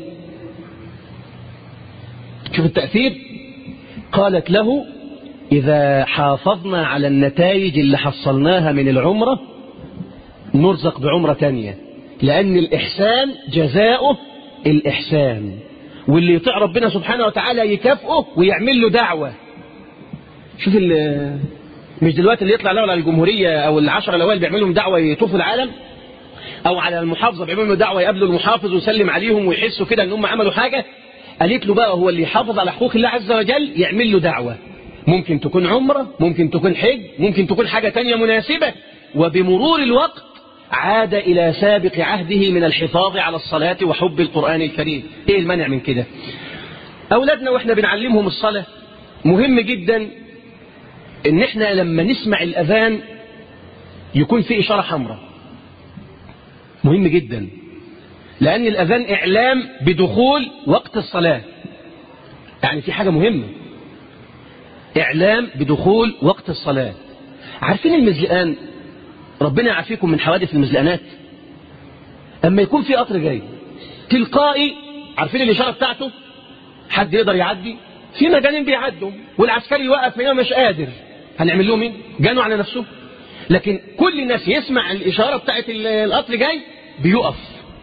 شوف التاثير. قالت له اذا حافظنا على النتائج اللي حصلناها من العمره نرزق بعمره تانيه، لأن الإحسان جزاؤه الإحسان، واللي يطيع ربنا سبحانه وتعالى يكافئه ويعمل له دعوة. شوف مش دلوقتي اللي يطلع له على الجمهورية أو العشرة الأوائل بيعملوا لهم دعوة يطوفوا العالم، أو على المحافظة بيعملوا له دعوة يقابلوا المحافظ ويسلم عليهم ويحسوا كده إن هم عملوا حاجة. قالت له بقى هو اللي يحافظ على حقوق الله عز وجل يعمل له دعوة، ممكن تكون عمرة، ممكن تكون حج، ممكن تكون حاجة تانية مناسبة، وبمرور الوقت عاد إلى سابق عهده من الحفاظ على الصلاة وحب القرآن الكريم. إيه المانع من كده؟ أولادنا وإحنا بنعلمهم الصلاة مهم جدا إن إحنا لما نسمع الأذان يكون في إشارة حمراء، مهم جدا، لأن الأذان إعلام بدخول وقت الصلاة. يعني في حاجة مهمة، إعلام بدخول وقت الصلاة. عارفين المزلقان؟ ربنا يعافيكم من حوادث المزلقانات. اما يكون في قطر جاي تلقائي، عارفين الاشاره بتاعته؟ حد يقدر يعدي؟ في مجانين بيعدوا والعسكري يوقف هنا مش قادر، هنعمل لهم ايه؟ جانوا على نفسه. لكن كل الناس يسمع الاشاره بتاعت القطر جاي بيقف،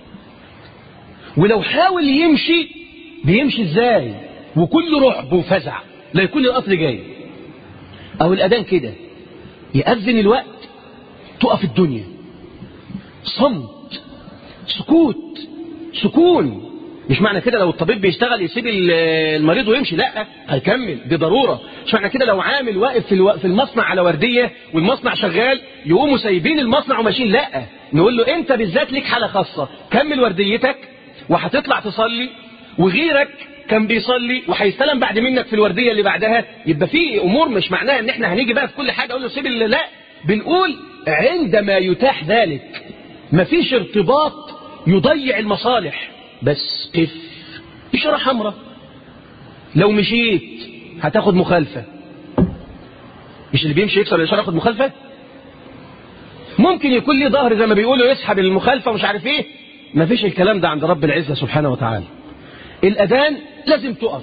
ولو حاول يمشي بيمشي ازاي؟ وكل رعب وفزع لا يكون القطر جاي. او الاذان كده يأذن الوقت تقف الدنيا، صمت، سكوت، سكون. مش معنى كده لو الطبيب بيشتغل يسيب المريض ويمشي، لا هيكمل، دي ضرورة. مش معنى كده لو عامل واقف في المصنع على وردية والمصنع شغال يقوموا سايبين المصنع وماشيين، لا، نقول له انت بالذات ليك حالة خاصة، كمل ورديتك وهتطلع تصلي، وغيرك كان بيصلي وهيستلم بعد منك في الوردية اللي بعدها. يبقى في امور مش معناها ان احنا هنيجي بقى في كل حاجة اقول له سيب، لا، بنقول عندما يتاح ذلك مفيش ارتباط يضيع المصالح، بس قف، إشارة حمراء. لو مشيت هتاخد مخالفة، مش اللي بيمشي يكسر الإشارة ياخد مخالفة. ممكن يكون لي ظهر زي ما بيقولوا يسحب المخالفة ومش عارف ايه، مفيش الكلام ده عند رب العزة سبحانه وتعالى. الأذان لازم تقف.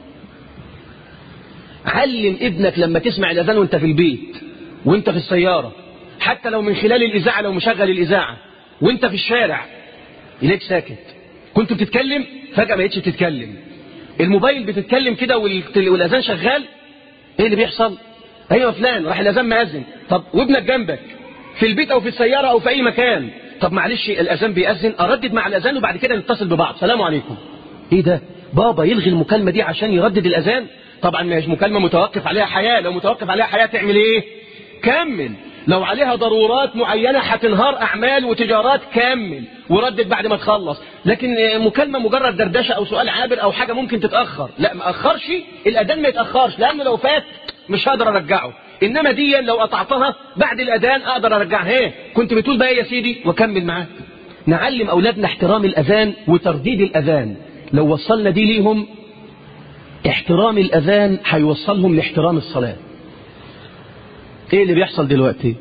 علم ابنك لما تسمع الأذان وانت في البيت وانت في السيارة، حتى لو من خلال الإذاعة، لو مشغل الإذاعة وانت في الشارع إليك ساكت، كنت بتتكلم فجأة ما بقتش بتتكلم، الموبايل بتتكلم كده والأذان شغال، ايه اللي بيحصل؟ ايوه فلان راح الأذان مأذن. طب وابنك جنبك في البيت أو في السيارة أو في أي مكان، طب معلش الأذان بيأذن، أردد مع الأذان وبعد كده نتصل ببعض، سلام عليكم. ايه ده؟ بابا يلغي المكالمة دي عشان يردد الأذان؟ طبعا مش مكالمة متوقف عليها حياة، لو متوقف عليها حياة تعمل ايه؟ كمل. لو عليها ضرورات معينة هتنهار أعمال وتجارات، كمل وردد بعد ما تخلص. لكن مكالمة مجرد دردشة أو سؤال عابر أو حاجة ممكن تتأخر، لا ما أخرش، الأذان ما يتأخرش، لأنه لو فات مش هقدر أرجعه. إنما دي لو قطعتها بعد الأذان أقدر أرجعها. ايه كنت بتقول بقى يا سيدي وكمل معاه. نعلم أولادنا احترام الأذان وترديد الأذان. لو وصلنا دي ليهم، احترام الأذان هيوصلهم لاحترام الصلاة. ايه اللي بيحصل دلوقتي؟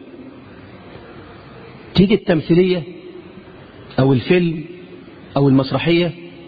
تيجي التمثيلية او الفيلم او المسرحية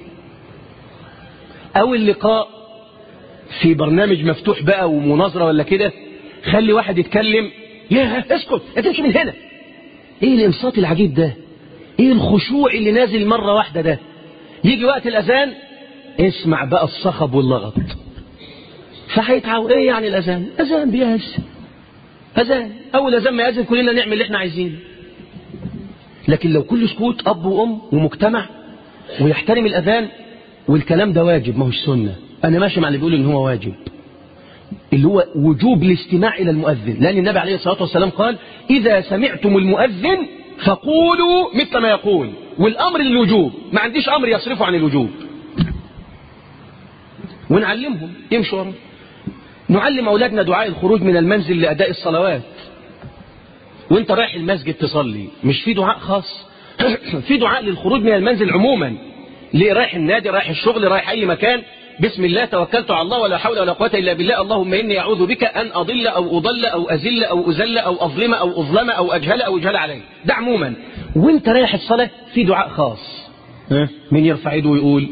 او اللقاء في برنامج مفتوح بقى ومناظرة ولا كده، خلي واحد يتكلم، يا اسكت انت مش من هنا. ايه الانصات العجيب ده؟ ايه الخشوع اللي نازل مرة واحدة ده؟ يجي وقت الاذان اسمع بقى الصخب واللغط، فهيتعود. ايه يعني الاذان؟ اذان بيأذن، أذان، أول أذان ما يأذن كلنا نعمل اللي احنا عايزينه. لكن لو كل سكوت، أب وأم ومجتمع ويحترم الأذان، والكلام ده واجب ما هوش سنة. أنا ماشي مع اللي بيقول إن هو واجب، اللي هو وجوب الاستماع إلى المؤذن، لأن النبي عليه الصلاة والسلام قال إذا سمعتم المؤذن فقولوا مثل ما يقول، والأمر للوجوب، ما عنديش أمر يصرفه عن الوجوب. ونعلمهم يمشوا ورا. نعلم أولادنا دعاء الخروج من المنزل لأداء الصلوات. وانت رايح المسجد تصلي مش في دعاء خاص؟ في دعاء للخروج من المنزل عموما، ليه؟ رايح النادي، رايح الشغل، رايح أي مكان، بسم الله توكلت على الله ولا حول ولا قوة إلا بالله، اللهم إني أعوذ بك أن أضل أو أضل أو أزل أو أزل أو أظلم أو أظلم أو أجهل أو أجهل عليه. ده عموما. وانت رايح الصلاة في دعاء خاص، من يرفع يده ويقول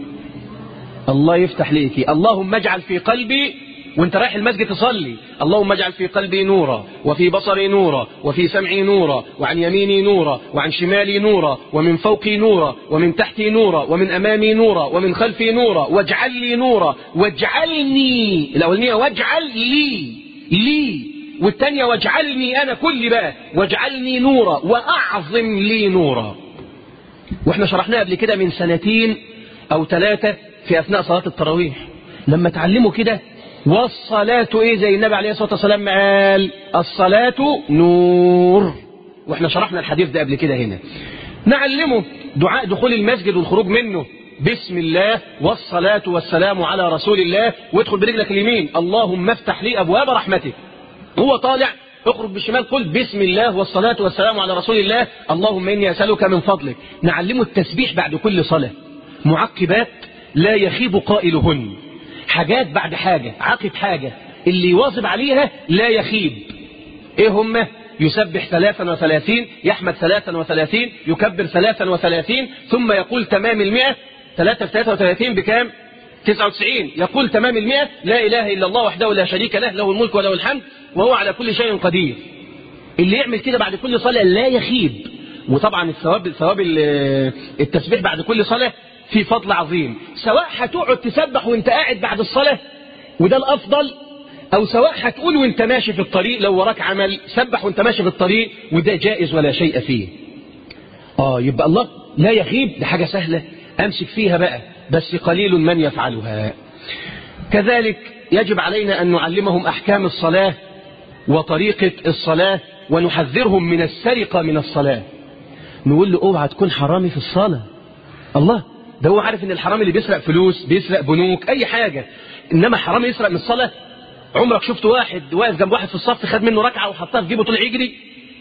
الله يفتح ليكي، اللهم اجعل في قلبي، وانت رايح المسجد تصلي، اللهم اجعل في قلبي نورا وفي بصري نورا وفي سمعي نورا وعن يميني نورا وعن شمالي نورا ومن فوقي نورا ومن تحتي نورا ومن أمامي نورا ومن خلفي نورا واجعل لي نورا واجعلني، الأولانية واجعل لي لي، والثانية واجعلني أنا كل بقى، واجعلني نورا وأعظم لي نورا. واحنا شرحناها قبل كده من سنتين أو ثلاثة في أثناء صلاة التراويح، لما تعلموا كده والصلاة إيه زي النبي عليه الصلاة والسلام قال الصلاة نور، واحنا شرحنا الحديث ده قبل كده هنا. نعلمه دعاء دخول المسجد والخروج منه، بسم الله والصلاة والسلام على رسول الله، وادخل برجلك اليمين اللهم افتح لي أبواب رحمتك، هو طالع اخرج بالشمال قل بسم الله والصلاة والسلام على رسول الله اللهم إني أسألك من فضلك. نعلمه التسبيح بعد كل صلاة، معقبات لا يخيب قائلهن، حاجات بعد حاجة، عقب حاجة، اللي يواظب عليها لا يخيب. ايه هم؟ يسبح ثلاثا وثلاثين، يحمد ثلاثا وثلاثين، يكبر ثلاثا وثلاثين، ثم يقول تمام المئة، ثلاثة في ثلاثة وثلاثين بكام؟ تسعة وتسعين. يقول تمام المئة لا إله إلا الله وحده لا شريك له، له الملك وله الحمد وهو على كل شيء قدير. اللي يعمل كده بعد كل صلاة لا يخيب. وطبعا الثواب الثواب التسبيح بعد كل صلاة في فضل عظيم، سواء هتقعد تسبح وانت قاعد بعد الصلاة وده الأفضل، أو سواء هتقول وانت ماشي في الطريق، لو وراك عمل سبح وانت ماشي في الطريق وده جائز ولا شيء فيه. آه يبقى الله لا يخيب، دي حاجة سهلة أمسك فيها بقى، بس قليل من يفعلها. كذلك يجب علينا أن نعلمهم أحكام الصلاة وطريقة الصلاة، ونحذرهم من السرقة من الصلاة. نقول له اوعى تكون حرامي في الصلاة. الله، ده هو عارف ان الحرامي اللي بيسرق فلوس، بيسرق بنوك، اي حاجة، انما حرامي يسرق من الصلاة؟ عمرك شفت واحد واقف جنب واحد في الصف خد منه ركعة وحطها في جيبه طلع يجري؟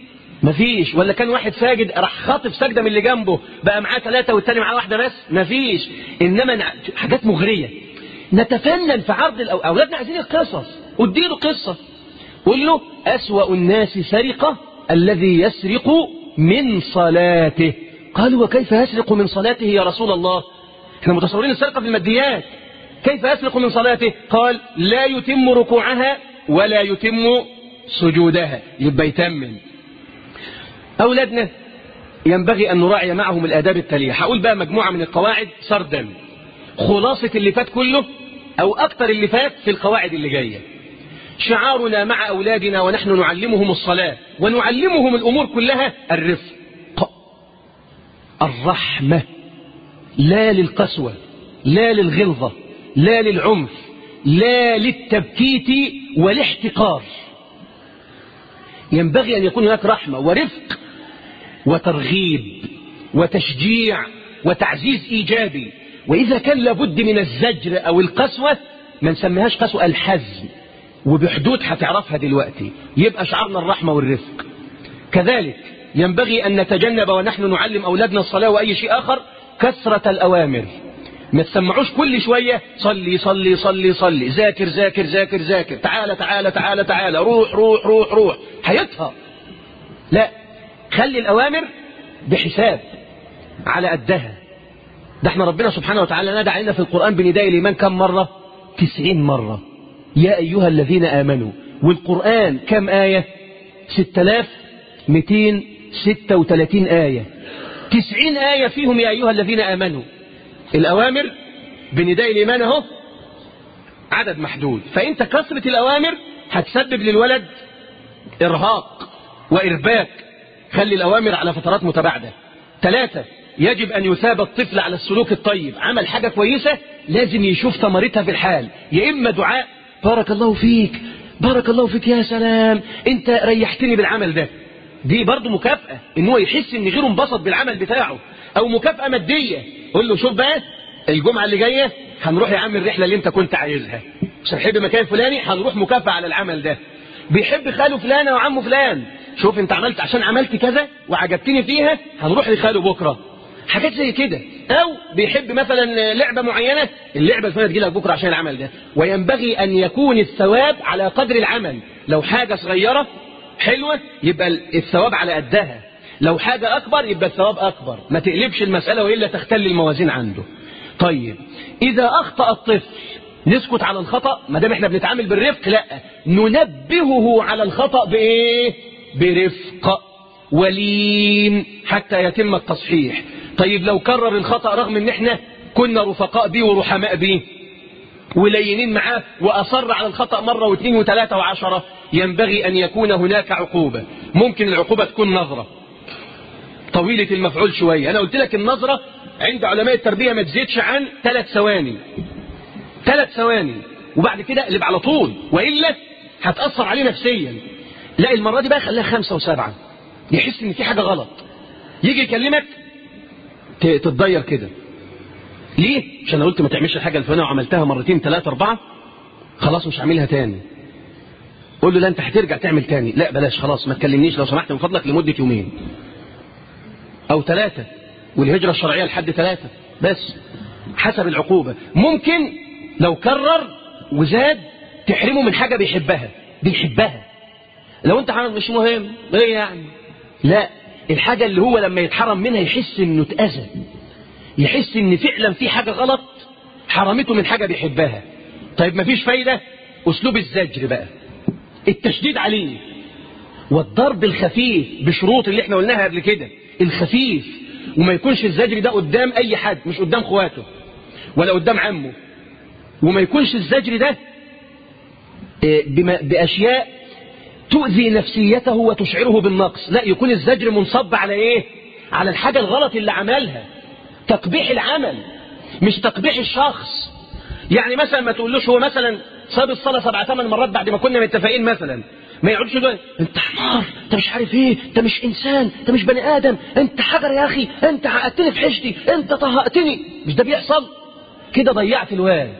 مفيش. ولا كان واحد ساجد راح خاطف سجدة من اللي جنبه بقى معاه ثلاثة والتاني معاه واحدة بس؟ مفيش. انما حاجات مغرية. نتفنن في عرض الأو... اولادنا عايزين القصص، واديله قصة، قول له أسوأ الناس سرقة الذي يسرق من صلاته. قالوا وكيف يسرق من صلاته يا رسول الله؟ احنا متصورين السرقة في الماديات، كيف يسرق من صلاته؟ قال لا يتم ركوعها ولا يتم سجودها، يبقى يتمم. أولادنا ينبغي أن نراعي معهم الآداب التالية. هقول بقى مجموعة من القواعد سردا، خلاصة اللي فات كله أو أكتر اللي فات في القواعد اللي جاية. شعارنا مع أولادنا ونحن نعلمهم الصلاة ونعلمهم الأمور كلها الرفق، الرحمة، لا للقسوة، لا للغلظة، لا للعنف، لا للتبكيت والاحتقار. ينبغي أن يكون هناك رحمة ورفق وترغيب وتشجيع وتعزيز إيجابي. وإذا كان لابد من الزجر أو القسوة ما نسميهاش قسوة، الحزم، وبحدود هتعرفها دلوقتي، يبقى شعارنا الرحمة والرفق. كذلك ينبغي أن نتجنب ونحن نعلم أولادنا الصلاة وأي شيء آخر كثرة الأوامر. ما تسمعوش كل شوية صلي صلي صلي صلي، ذاكر ذاكر ذاكر ذاكر، تعالى تعالى تعالى تعالى، روح روح روح روح، هيطهى. لا، خلي الأوامر بحساب على قدها. ده احنا ربنا سبحانه وتعالى نادى علينا في القرآن بنداء الإيمان كم مرة؟ تسعين مرة. يا أيها الذين آمنوا. والقرآن كم آية؟ ستة آلاف ومئتين وستة وثلاثين آية، تسعين آية فيهم يا أيها الذين آمنوا. الأوامر بنداء الإيمان اهو عدد محدود، فأنت كثرة الأوامر هتسبب للولد إرهاق وإرباك. خلي الأوامر على فترات متباعدة. ثلاثة، يجب أن يثاب الطفل على السلوك الطيب. عمل حاجة كويسة لازم يشوف ثمرتها في الحال، يا إما دعاء بارك الله فيك، بارك الله فيك، يا سلام أنت ريحتني بالعمل ده، دي برضو مكافأة إن هو يحس إن غيره انبسط بالعمل بتاعه، أو مكافأة مادية. قول له شوف بقى الجمعة اللي جاية هنروح يا عم الرحلة اللي أنت كنت عايزها، مش هنحب مكان فلاني هنروح مكافأة على العمل ده. بيحب خاله فلانة وعمه فلان، شوف أنت عملت عشان عملت كذا وعجبتني فيها هنروح لخاله بكرة. حاجات زي كده أو بيحب مثلا لعبة معينة، اللعبة الفلانية تجي لك بكرة عشان العمل ده. وينبغي أن يكون الثواب على قدر العمل. لو حاجة صغيرة حلوة يبقى الثواب على قدها، لو حاجة أكبر يبقى الثواب أكبر. ما تقلبش المسألة وإلا تختل الموازين عنده. طيب إذا أخطأ الطفل نسكت على الخطأ؟ ما دام احنا بنتعامل بالرفق، لا، ننبهه على الخطأ بإيه؟ برفق ولين حتى يتم التصحيح. طيب لو كرر الخطأ رغم ان احنا كنا رفقاء بيه ورحماء بيه ولينين معاه وأصر على الخطأ مرة واثنين وثلاثة وعشرة، ينبغي أن يكون هناك عقوبة. ممكن العقوبة تكون نظرة طويلة المفعول شوية. أنا قلت لك النظرة عند علماء التربية ما تزيدش عن ثلاث ثواني، ثلاث ثواني وبعد كده اقلب على طول، وإلا هتأثر عليه نفسيا. لا المرة دي بقى خليها خمسة وسبعة، يحس ان في حاجة غلط، يجي يكلمك تتضير كده. ليه؟ عشان انا قلت ما تعملش الحاجة الفلانية وعملتها مرتين ثلاثة أربعة، خلاص مش هعملها تاني. قول له لا انت هترجع تعمل تاني، لا بلاش خلاص ما تكلمنيش لو سمحت من فضلك لمدة يومين او ثلاثة، والهجرة الشرعية لحد ثلاثة بس حسب العقوبة. ممكن لو كرر وزاد تحرمه من حاجة بيحبها بيحبها لو انت عامل مش مهم ايه يعني، لا، الحاجة اللي هو لما يتحرم منها يحس انه اتأذى، يحس ان فعلا في حاجة غلط حرمته من حاجة بيحبها. طيب مفيش فايدة، اسلوب الزجر بقى، التشديد عليه والضرب الخفيف بشروط اللي احنا قلناها قبل كده، الخفيف، وما يكونش الزجر ده قدام اي حد، مش قدام اخواته ولا قدام عمه، وما يكونش الزجر ده باشياء تؤذي نفسيته وتشعره بالنقص، لا، يكون الزجر منصب على ايه؟ على الحاجة الغلط اللي عملها، تقبيح العمل مش تقبيح الشخص. يعني مثلا ما تقولوش هو مثلا صاب الصلاة سبع ثمان مرات بعد ما كنا متفقين مثلا، ما يقعدش يقول انت حمار، انت مش عارف ايه، انت مش انسان، انت مش بني ادم، انت حجر يا اخي، انت عقدتني في حشتي، انت طهقتني. مش ده بيحصل؟ كده ضيعت الواد.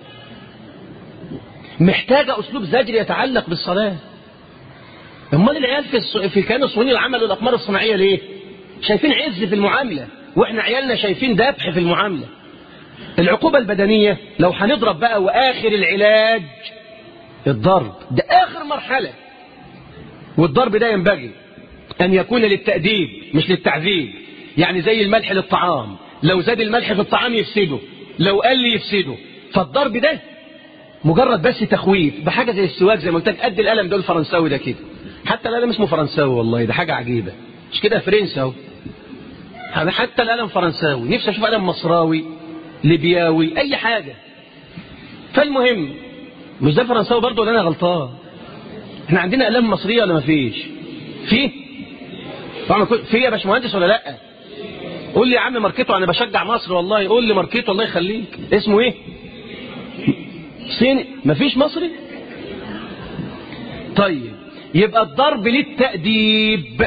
محتاجة اسلوب زجر يتعلق بالصلاة. امال العيال في الص... في كانوا صهيوني العمل والاقمار الصناعية ليه؟ شايفين عز في المعاملة، واحنا عيالنا شايفين ذبح في المعاملة. العقوبة البدنية لو هنضرب بقى، واخر العلاج الضرب، ده اخر مرحلة. والضرب ده ينبغي ان يكون للتأديب مش للتعذيب. يعني زي الملح للطعام، لو زاد الملح في الطعام يفسده، لو قل يفسده. فالضرب ده مجرد بس تخويف بحاجة زي السواك، زي ما قلت لك قد القلم ده الفرنساوي ده كده، حتى القلم اسمه فرنساوي والله، ده حاجة عجيبة، مش كده فرنسا اهو، حتى القلم فرنساوي. نفسي اشوف قلم مصراوي ليبياوي اي حاجة. فالمهم مش ده فرنساوي برضه ولا انا غلطان؟ احنا عندنا اقلام مصرية ولا ما فيش؟ في طبعا في يا باشمهندس ولا لا؟ قول لي يا عم ماركته، انا بشجع مصر والله، قول لي ماركته الله يخليك، اسمه ايه؟ صيني؟ ما فيش مصري؟ طيب يبقى الضرب للتأديب.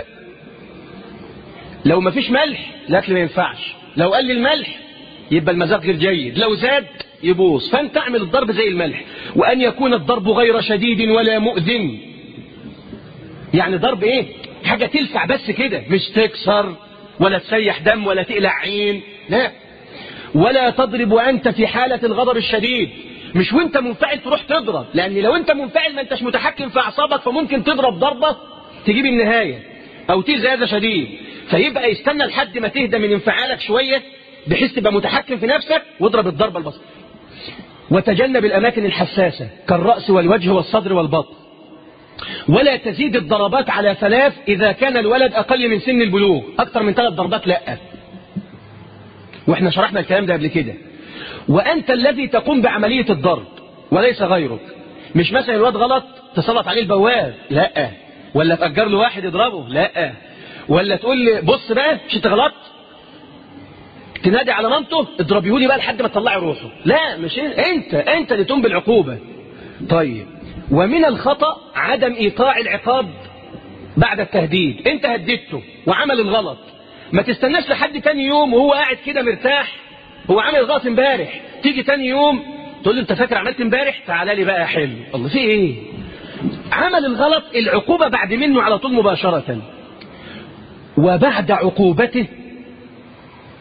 لو ما فيش ملح الاكل ما ينفعش، لو قل الملح يبقى المذاق غير جيد، لو زاد يبوظ. فانت اعمل الضرب زي الملح، وان يكون الضرب غير شديد ولا مؤذن. يعني ضرب ايه؟ حاجة تلسع بس كده، مش تكسر ولا تسيح دم ولا تقلع عين، لا. ولا تضرب وانت في حالة الغضب الشديد، مش وانت منفعل تروح تضرب، لان لو انت منفعل ما انتش متحكم في اعصابك، فممكن تضرب ضربة تجيب النهاية او تيجي هذا شديد. فيبقى يستنى لحد ما تهدى من انفعالك شوية بحيث تبقى متحكم في نفسك، واضرب الضربة البسيطة. وتجنب الاماكن الحساسة كالرأس والوجه والصدر والبطن. ولا تزيد الضربات على ثلاث إذا كان الولد أقل من سن البلوغ، أكثر من ثلاث ضربات لا. وإحنا شرحنا الكلام ده قبل كده. وأنت الذي تقوم بعملية الضرب وليس غيرك. مش مثلا الواد غلط تسلط عليه البواب، لا، ولا تأجر له واحد يضربه، لا، ولا تقول لي بص بقى مش انت غلط، تنادي على مامته اضربيه لي بقى لحد ما تطلعي روحه، لا، مش انت انت اللي تقوم بالعقوبة. طيب ومن الخطأ عدم إيقاع العقاب بعد التهديد. انت هددته وعمل الغلط، ما تستناش لحد تاني يوم وهو قاعد كده مرتاح، هو عمل الغلط امبارح، تيجي تاني يوم تقول له انت فاكر عملت امبارح، تعالى لي بقى حلو، الله في ايه؟ عمل الغلط، العقوبة بعد منه على طول مباشرة. وبعد عقوبته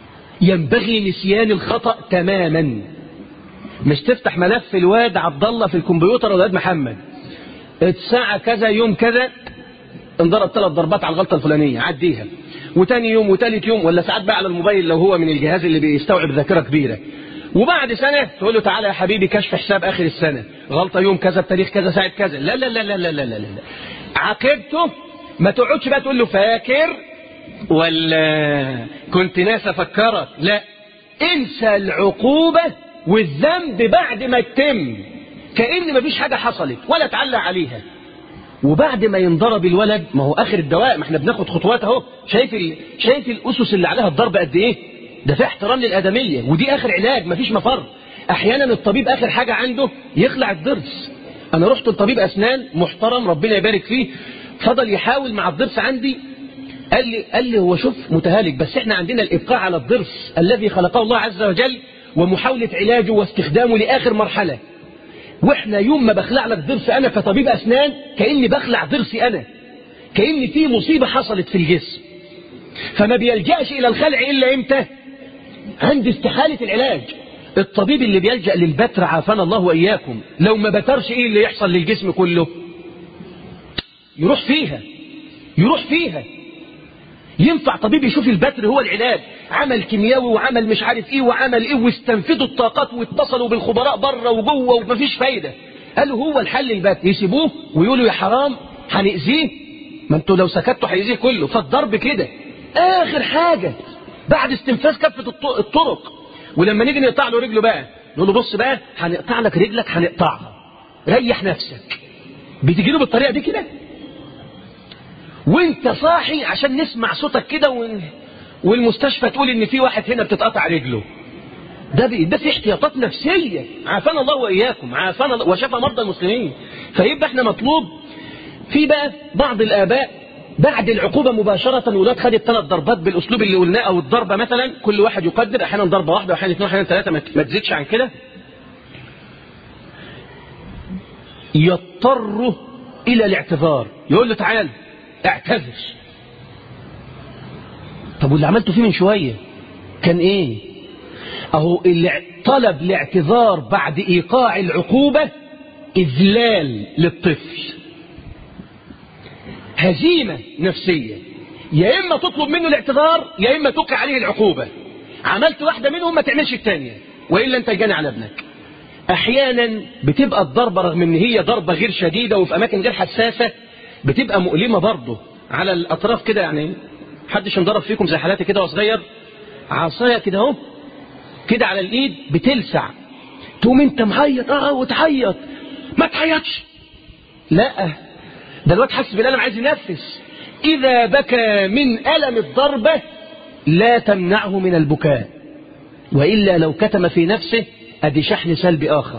ينبغي نسيان الخطأ تماما. مش تفتح ملف الواد عبد الله في الكمبيوتر ولا الواد محمد الساعة كذا يوم كذا انضرب ثلاث ضربات على الغلطة الفلانية عديها، وتاني يوم وتالت يوم، ولا ساعات بقى على الموبايل لو هو من الجهاز اللي بيستوعب ذاكرة كبيرة، وبعد سنة تقول له تعالى يا حبيبي كشف حساب آخر السنة، غلطة يوم كذا بتاريخ كذا ساعة كذا. لا لا لا لا لا لا لا لا عاقبته ما تقعدش بقى تقول له فاكر ولا كنت ناس أفكرك، لا، انسى العقوبة والذنب بعد ما يتم كأن مفيش حاجة حصلت ولا تعلق عليها. وبعد ما ينضرب الولد، ما هو آخر الدواء، ما احنا بناخد خطوات اهو، شايف ال... شايف الأسس اللي عليها الضرب قد ايه؟ ده في احترام للآدمية، ودي آخر علاج، مفيش مفر. أحيانا الطبيب آخر حاجة عنده يخلع الضرس. أنا رحت لطبيب أسنان محترم ربنا يبارك فيه، فضل يحاول مع الضرس عندي، قال لي قال لي هو شوف متهالك، بس احنا عندنا الإبقاء على الضرس الذي خلقه الله عز وجل ومحاولة علاجه واستخدامه لآخر مرحلة. واحنا يوم ما بخلع لك ضرس انا كطبيب اسنان كأني بخلع ضرسي انا، كأن في مصيبة حصلت في الجسم، فما بيلجأش الى الخلع الا امتى؟ عند استحالة العلاج. الطبيب اللي بيلجأ للبتر عافانا الله واياكم لو ما بترش ايه اللي يحصل للجسم كله؟ يروح فيها يروح فيها ينفع طبيب يشوف البتر هو العلاج؟ عمل كيميائي وعمل مش عارف ايه وعمل ايه واستنفذوا الطاقات واتصلوا بالخبراء بره وجوه ومفيش فايدة، قالوا هو الحل البتر، يسيبوه ويقولوا يا حرام هنأذيه، ما انتوا لو سكتوا هيأذيه كله. فالضرب كده اخر حاجة بعد استنفاذ كافة الطرق. ولما نيجي نقطع له رجله بقى نقول له بص بقى هنقطع لك رجلك هنقطعها، ريح نفسك. بتجي له بالطريقة دي كده وانت صاحي عشان نسمع صوتك كده و... والمستشفى تقول ان في واحد هنا بتتقطع رجله. ده بي... ده في احتياطات نفسية، عافانا الله واياكم، عافانا الله وشفى مرضى المسلمين. فيبقى احنا مطلوب في بقى بعض الاباء بعد العقوبة مباشرة الولاد خدت ثلاث ضربات بالاسلوب اللي قلناه، او الضربة مثلا كل واحد يقدر، احيانا ضربة واحدة واحيانا اثنين واحيانا ثلاثة، ما تزيدش عن كده، يضطر الى الاعتذار، يقول له تعال اعتذر. طب واللي عملته فيه من شوية كان ايه؟ اهو اللي طلب الاعتذار بعد ايقاع العقوبة اذلال للطفل، هزيمة نفسية. يا اما تطلب منه الاعتذار يا اما توقع عليه العقوبة. عملت واحدة منهم ما تعملش الثانية وإلا انت جاني على ابنك. احيانا بتبقى الضربة رغم ان هي ضربة غير شديدة وفي اماكن غير حساسة بتبقى مؤلمة برضه على الأطراف كده. يعني حدش انضرب فيكم زي حالاتي كده وصغير عصاية كده اهو كده على الإيد بتلسع، تقوم انت معيط اه وتعيط. ما تعيطش، لا، ده الواد حاسس بالألم عايز ينفس. إذا بكى من ألم الضربة لا تمنعه من البكاء، وإلا لو كتم في نفسه أدي شحن سلبي آخر.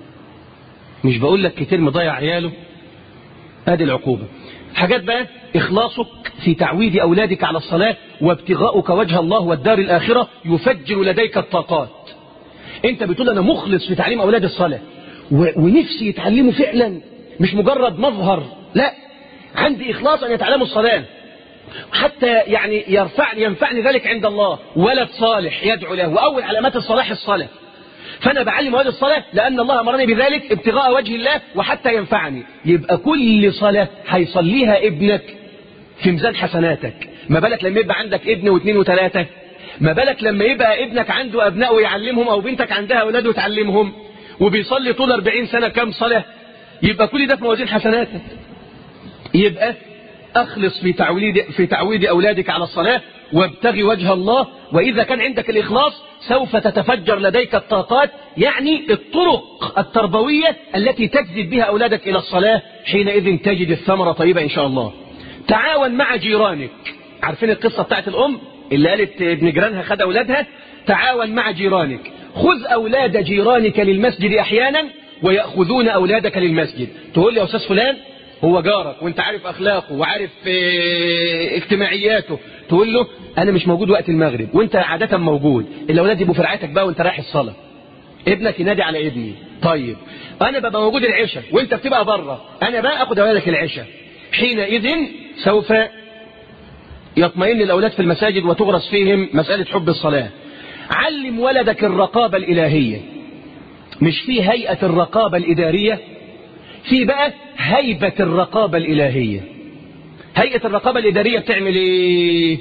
مش بقول لك كتير مضيع عياله، ادي العقوبة. حاجات بقى إخلاصك في تعويد أولادك على الصلاة وابتغاؤك وجه الله والدار الآخرة يفجر لديك الطاقات. انت بتقول أنا مخلص في تعليم أولاد الصلاة ونفسي يتعلموا فعلا، مش مجرد مظهر، لا، عندي إخلاص أن يتعلموا الصلاة حتى يعني يرفعني ينفعني ذلك عند الله. ولد صالح يدعو له، وأول علامات الصلاح الصلاة، فأنا بعلم هذه الصلاة لأن الله أمرني بذلك ابتغاء وجه الله وحتى ينفعني. يبقى كل صلاة هيصليها ابنك في ميزان حسناتك. ما بالك لما يبقى عندك ابن واثنين وثلاثة؟ ما بالك لما يبقى ابنك عنده أبناء ويعلمهم، أو بنتك عندها أولاد وتعلمهم، وبيصلي طول أربعين سنة كم صلاة؟ يبقى كل ده في موازين حسناتك. يبقى أخلص في تعويد في تعويد أولادك على الصلاة وابتغي وجه الله. وإذا كان عندك الإخلاص سوف تتفجر لديك الطاقات، يعني الطرق التربوية التي تجذب بها أولادك إلى الصلاة، حينئذ تجد الثمرة طيبة إن شاء الله. تعاون مع جيرانك. عارفين القصة بتاعت الأم اللي قالت ابن جيرانها خد أولادها؟ تعاون مع جيرانك. خذ أولاد جيرانك للمسجد أحيانا ويأخذون أولادك للمسجد. تقول لي يا أستاذ فلان هو جارك وانت عارف أخلاقه وعارف اه اجتماعياته، تقول له أنا مش موجود وقت المغرب وانت عادة موجود، الأولاد يبقوا في رعايتك بقى وانت رايح الصلاة. ابنك ينادي على ابني، طيب أنا ببقى موجود العشاء وانت بتبقى بره، أنا بقى أخذ أولادك العشاء. حينئذ سوف يطمئن الأولاد في المساجد وتغرس فيهم مسألة حب الصلاة. علم ولدك الرقابة الإلهية. مش في هيئة الرقابة الإدارية، في بقى هيبة الرقابة الإلهية. هيئة الرقابة الإدارية بتعمل إيه؟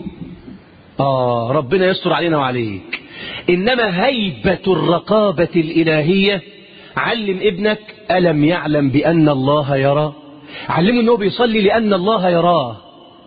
آه ربنا يستر علينا وعليك. إنما هيبة الرقابة الإلهية، علم ابنك ألم يعلم بأن الله يرى. علمه أنه بيصلي لأن الله يراه،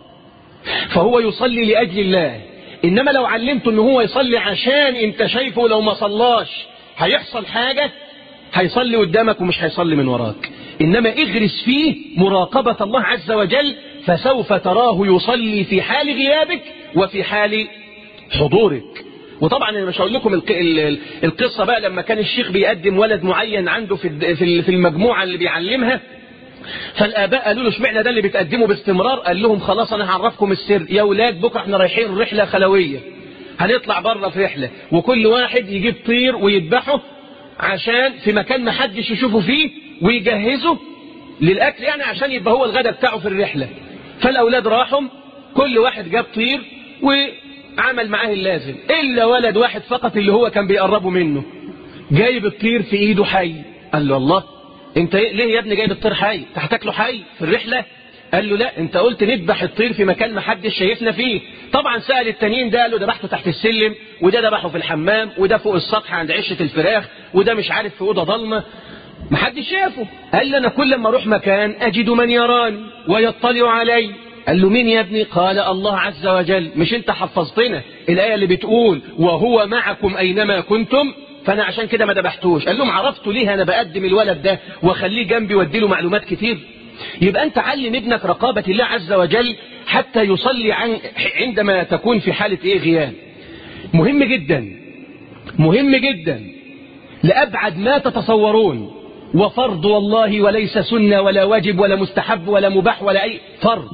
فهو يصلي لأجل الله. إنما لو علمته أنه هو يصلي عشان أنت شايفه لو ما صلاش هيحصل حاجة، هيصلي قدامك ومش هيصلي من وراك. إنما اغرس فيه مراقبة الله عز وجل، فسوف تراه يصلي في حال غيابك وفي حال حضورك. وطبعا أنا مش هقول لكم القصة بقى لما كان الشيخ بيقدم ولد معين عنده في في المجموعة اللي بيعلمها، فالآباء قالوا له اشمعنى ده اللي بتقدمه باستمرار؟ قال لهم خلاص أنا هعرفكم السر يا أولاد، بكرة احنا رايحين رحلة خلوية، هنطلع بره في رحلة، وكل واحد يجيب طير ويذبحه عشان في مكان ما حدش يشوفه فيه، ويجهزه للأكل يعني عشان يبقى هو الغداء بتاعه في الرحلة. فالأولاد راحوا كل واحد جاب طير وعمل معاه اللازم، إلا ولد واحد فقط اللي هو كان بيقربه منه جايب الطير في إيده حي. قال له الله انت ليه يا ابني جايب الطير حي؟ هتاكله حي في الرحلة؟ قال له لا، انت قلت نذبح الطير في مكان ما حدش شايفنا فيه. طبعا سأل التانيين، ده قال له ذبحته تحت السلم، وده ذبحه في الحمام، وده فوق السطح عند عشة الفراخ، وده مش عارف في أوضة ضلمة ما حدش شافه. قال لي انا كل ما اروح مكان اجد من يراني ويطلع علي. قال له مين يا ابني؟ قال الله عز وجل. مش انت حفظتنا الآية اللي بتقول وهو معكم أينما كنتم؟ فأنا عشان كده ما ذبحتوش. قال لهم عرفتوا ليه أنا بقدم الولد ده وأخليه جنبي وأدي له معلومات كتير؟ يبقى أنت علم ابنك رقابة الله عز وجل حتى يصلي عن عندما تكون في حالة إيه غياب. مهم جدا مهم جدا لأبعد ما تتصورون، وفرض والله وليس سنة ولا واجب ولا مستحب ولا مباح ولا أي فرض.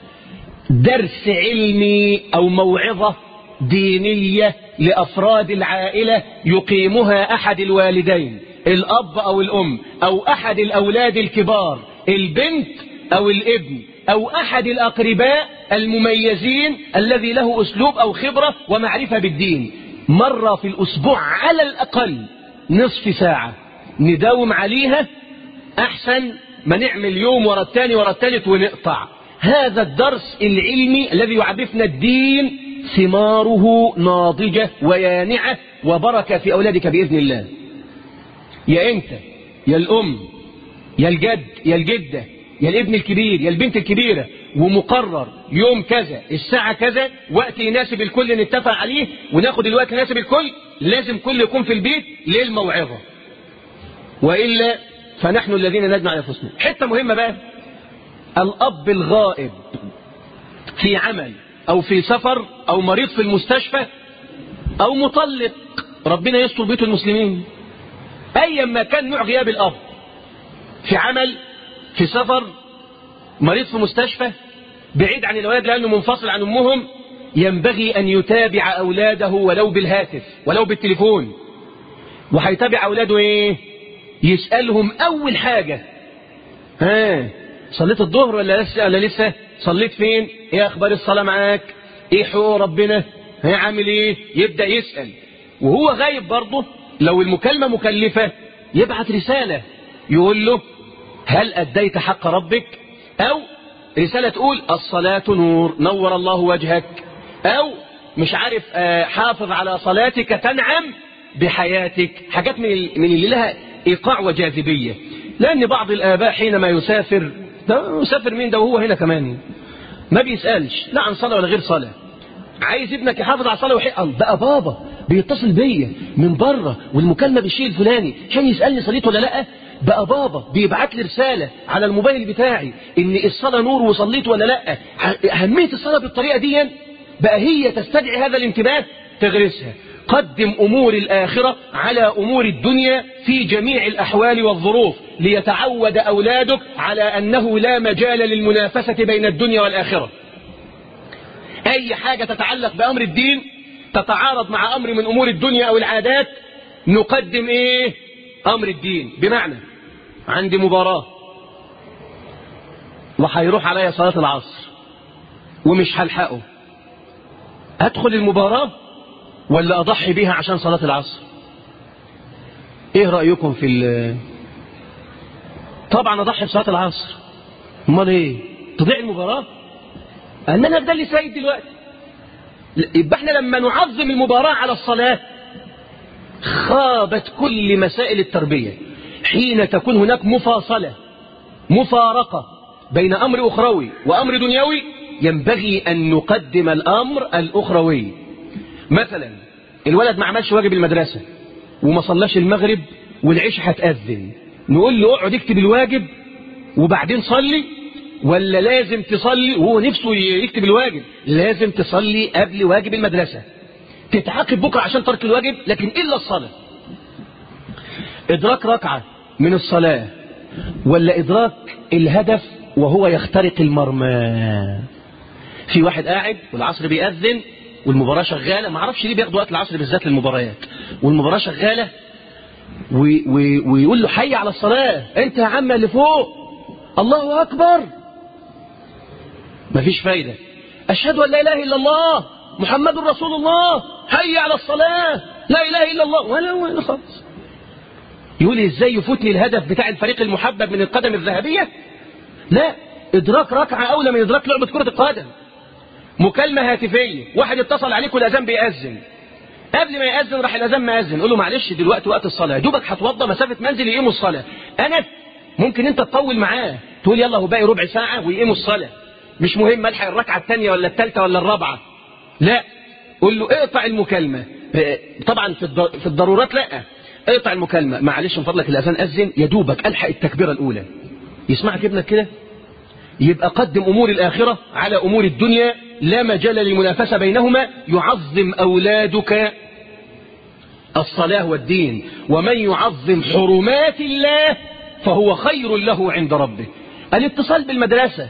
درس علمي أو موعظة دينية لأفراد العائلة يقيمها أحد الوالدين، الأب أو الأم، أو أحد الأولاد الكبار، البنت أو الابن، أو أحد الأقرباء المميزين الذي له أسلوب أو خبرة ومعرفة بالدين، مرة في الأسبوع على الأقل نصف ساعة نداوم عليها، أحسن ما نعمل يوم ورا الثاني ورا الثالث ونقطع. هذا الدرس العلمي الذي يعرفنا الدين ثماره ناضجة ويانعة وبركة في أولادك بإذن الله. يا أنت يا الأم يا الجد يا الجدة يا الابن الكبير يا البنت الكبيرة، ومقرر يوم كذا الساعة كذا وقت يناسب الكل نتفق عليه وناخد الوقت يناسب الكل، لازم كل يكون في البيت للموعظة، وإلا فنحن الذين ندمع على أنفسنا. حتة مهمة بقى، الأب الغائب في عمل أو في سفر أو مريض في المستشفى أو مطلق، ربنا يستر بيت المسلمين، أيا ما كان نوع غياب الأب، في عمل في سفر مريض في مستشفى بعيد عن الأولاد لأنه منفصل عن أمهم، ينبغي أن يتابع أولاده ولو بالهاتف ولو بالتليفون. وهيتابع أولاده إيه؟ يسألهم أول حاجة، ها صليت الظهر ولا لسه ولا لسه؟ صليت فين؟ ايه اخبار الصلاة معاك؟ ايه حقوق ربنا؟ ها عامل ايه؟ يبدأ يسأل. وهو غايب برضه لو المكالمة مكلفة يبعت رسالة يقول له هل أديت حق ربك؟ أو رسالة تقول الصلاة نور نور الله وجهك، أو مش عارف حافظ على صلاتك تنعم بحياتك، حاجات من من اللي لها إيقاع وجاذبية. لأن بعض الآباء حينما يسافر، ده يسافر مين ده وهو هنا كمان ما بيسألش لا عن صلاة ولا غير صلاة، عايز ابنك يحافظ على الصلاة ويحق بقى بابا بيتصل بيا من بره والمكالمة بالشيء الفلاني عشان يسألني صليت ولا لا، بقى بابا بيبعت لي رسالة على الموبايل بتاعي ان الصلاة نور وصليت ولا لا. أهمية الصلاة بالطريقة دي بقى هي تستدعي هذا الانتباه، تغرسها. قدم أمور الآخرة على أمور الدنيا في جميع الأحوال والظروف، ليتعود أولادك على أنه لا مجال للمنافسة بين الدنيا والآخرة. أي حاجة تتعلق بأمر الدين تتعارض مع أمر من أمور الدنيا أو العادات، نقدم إيه؟ أمر الدين. بمعنى عندي مباراة وهيروح عليا صلاة العصر ومش هلحقه، أدخل المباراة ولا أضحي بيها عشان صلاة العصر؟ إيه رأيكم في ال طبعا أضحي بصلاة العصر. امال إيه؟ تضيع المباراة؟ أننا ده اللي سيد دلوقتي. يبقى احنا لما نعظم المباراة على الصلاة خابت كل مسائل التربية. حين تكون هناك مفاصلة مفارقة بين أمر أخروي وأمر دنيوي ينبغي أن نقدم الأمر الأخروي. مثلا الولد ما عملش واجب المدرسة وما صلاش المغرب والعشاء هتأذن، نقول له اقعد اكتب الواجب وبعدين صلي، ولا لازم تصلي وهو نفسه يكتب الواجب؟ لازم تصلي قبل واجب المدرسة، تتعاقب بكرة عشان ترك الواجب، لكن إلا الصلاة. إدراك ركعة من الصلاة ولا إدراك الهدف وهو يخترق المرمى. في واحد قاعد والعصر بيأذن والمباراة شغالة، ما اعرفش ليه بياخدوا وقت العصر بالذات للمباريات، والمباراة شغالة وي وي ويقول له حي على الصلاة، انت يا عم اللي فوق الله أكبر، مفيش فايدة. أشهد أن لا إله إلا الله محمد رسول الله، حي على الصلاة، لا إله إلا الله، ولا ولا خالص. يقول إزاي يفوتني الهدف بتاع الفريق المحبب من القدم الذهبية؟ لا، إدراك ركعة أولى من إدراك لعبة كرة القدم. مكالمة هاتفية، واحد اتصل عليك والأذان بيأذن، قبل ما يأذن راح الأذان ما يأذن، قول له معلش دلوقتي وقت الصلاة، دوبك هتوضى مسافة منزل يقيموا الصلاة. أنا ممكن أنت تطول معاه تقول يلا هو باقي ربع ساعة ويقيموا الصلاة، مش مهم ألحق الركعة الثانية ولا الثالثة ولا الرابعة، لا، قول له اقطع المكالمة. طبعا في الضرورات لا، اقطع المكالمة، معلش من فضلك الأذان أذن، يا دوبك ألحق التكبيرة الأولى. يسمعك ابنك كده؟ يبقى قدم أمور الآخرة على أمور الدنيا، لا مجال للمنافسة بينهما. يعظم أولادك الصلاة والدين، ومن يعظم حرمات الله فهو خير له عند ربه. الاتصال بالمدرسة،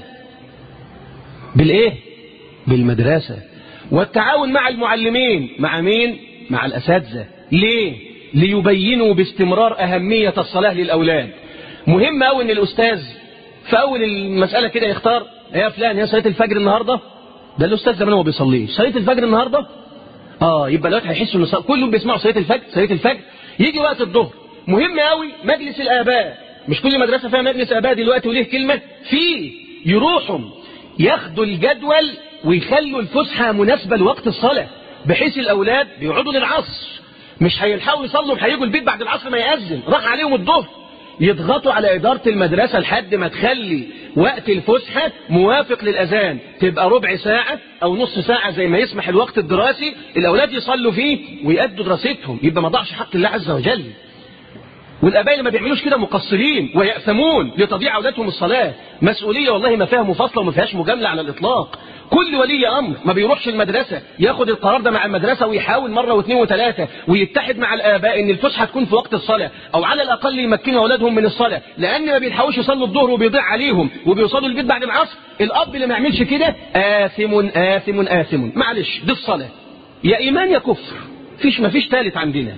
بالإيه؟ بالمدرسة. والتعاون مع المعلمين، مع مين؟ مع الأساتذة. ليه؟ ليبينوا باستمرار أهمية الصلاة للأولاد. مهم أوي إن الأستاذ في أول المسألة كده يختار، يا فلان يا صلاة الفجر النهاردة، ده الأستاذ زمان هو بيصليه، صلاة الفجر النهاردة؟ آه يبقى الوقت هيحسوا إن كلهم بيسمعوا صلاة الفجر، صلاة الفجر. يجي وقت الظهر، مهم أوي مجلس الآباء، مش كل مدرسة فيها مجلس آباء دلوقتي وليه كلمة فيه، يروحوا ياخدوا الجدول ويخلوا الفسحة مناسبة لوقت الصلاة، بحيث الأولاد بيقعدوا للعصر، مش هيلحقوا يصلوا، هيجوا البيت بعد العصر ما يأذن، راح عليهم الظهر. يضغطوا على إدارة المدرسة لحد ما تخلي وقت الفسحة موافق للأذان، تبقى ربع ساعة أو نص ساعة زي ما يسمح الوقت الدراسي، الأولاد يصلوا فيه ويأدوا دراستهم، يبقى ما ضاعش حق الله عز وجل. والآباء اللي ما بيعملوش كده مقصرين ويأثمون لتضييع أولادهم الصلاة. مسؤولية والله ما فيها مفاصلة وما فيهاش مجاملة على الإطلاق. كل ولي أمر ما بيروحش المدرسة ياخد القرار ده مع المدرسة ويحاول مرة واثنين وثلاثة ويتحد مع الآباء إن الفسحة تكون في وقت الصلاة، أو على الأقل يمكنوا أولادهم من الصلاة، لأن ما بيلحقوش يصلوا الظهر وبيضيع عليهم وبيوصلوا البيت بعد العصر. الأب اللي ما يعملش كده آثم آثم آثم. معلش دي الصلاة، يا إيمان يا كفر، فيش ما فيش ثالث عندنا.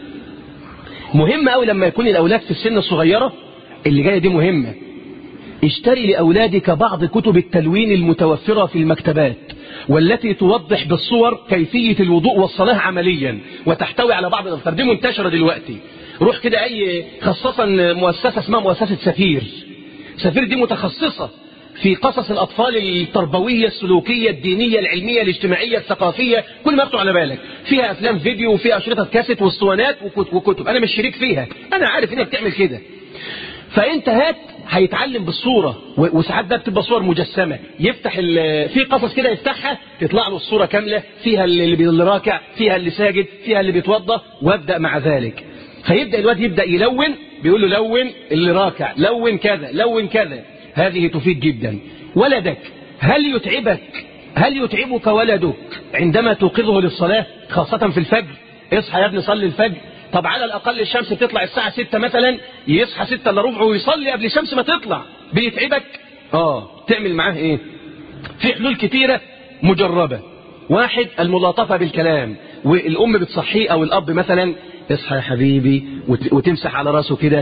مهم أوي لما يكون الأولاد في السن الصغيرة اللي جاية دي مهمة. اشتري لأولادك بعض كتب التلوين المتوفرة في المكتبات، والتي توضح بالصور كيفية الوضوء والصلاة عمليا، وتحتوي على بعض الأفكار دي منتشرة دلوقتي. روح كده أي، خصوصا مؤسسة اسمها مؤسسة سفير. سفير دي متخصصة في قصص الأطفال التربوية السلوكية الدينية العلمية الاجتماعية الثقافية، كل ما يخطر على بالك. فيها أفلام فيديو وفيها أشرطة كاسيت واسطوانات وكتب. أنا مش شريك فيها، أنا عارف إنها بتعمل كده. فأنت هات، هيتعلم بالصورة، وساعات ده بتبقى صور مجسمة، يفتح في قصص كده يفتحها تطلع له الصورة كاملة، فيها اللي راكع، فيها اللي ساجد، فيها اللي بيتوضى، وابدأ مع ذلك. فيبدأ الواد يبدأ يلون، بيقول له لون اللي راكع، لون كذا، لون كذا. هذه تفيد جدا. ولدك هل يتعبك هل يتعبك ولدك عندما توقظه للصلاة، خاصة في الفجر؟ اصحى يا ابني صلي الفجر. طب على الأقل الشمس بتطلع الساعة ستة مثلا، يصحى ستة إلا ربع ويصلي قبل الشمس ما تطلع. بيتعبك؟ آه تعمل معاه إيه؟ في حلول كتيرة مجربة. واحد، الملاطفة بالكلام، والأم بتصحيه أو الأب مثلا، اصحى يا حبيبي، وتمسح على راسه كده،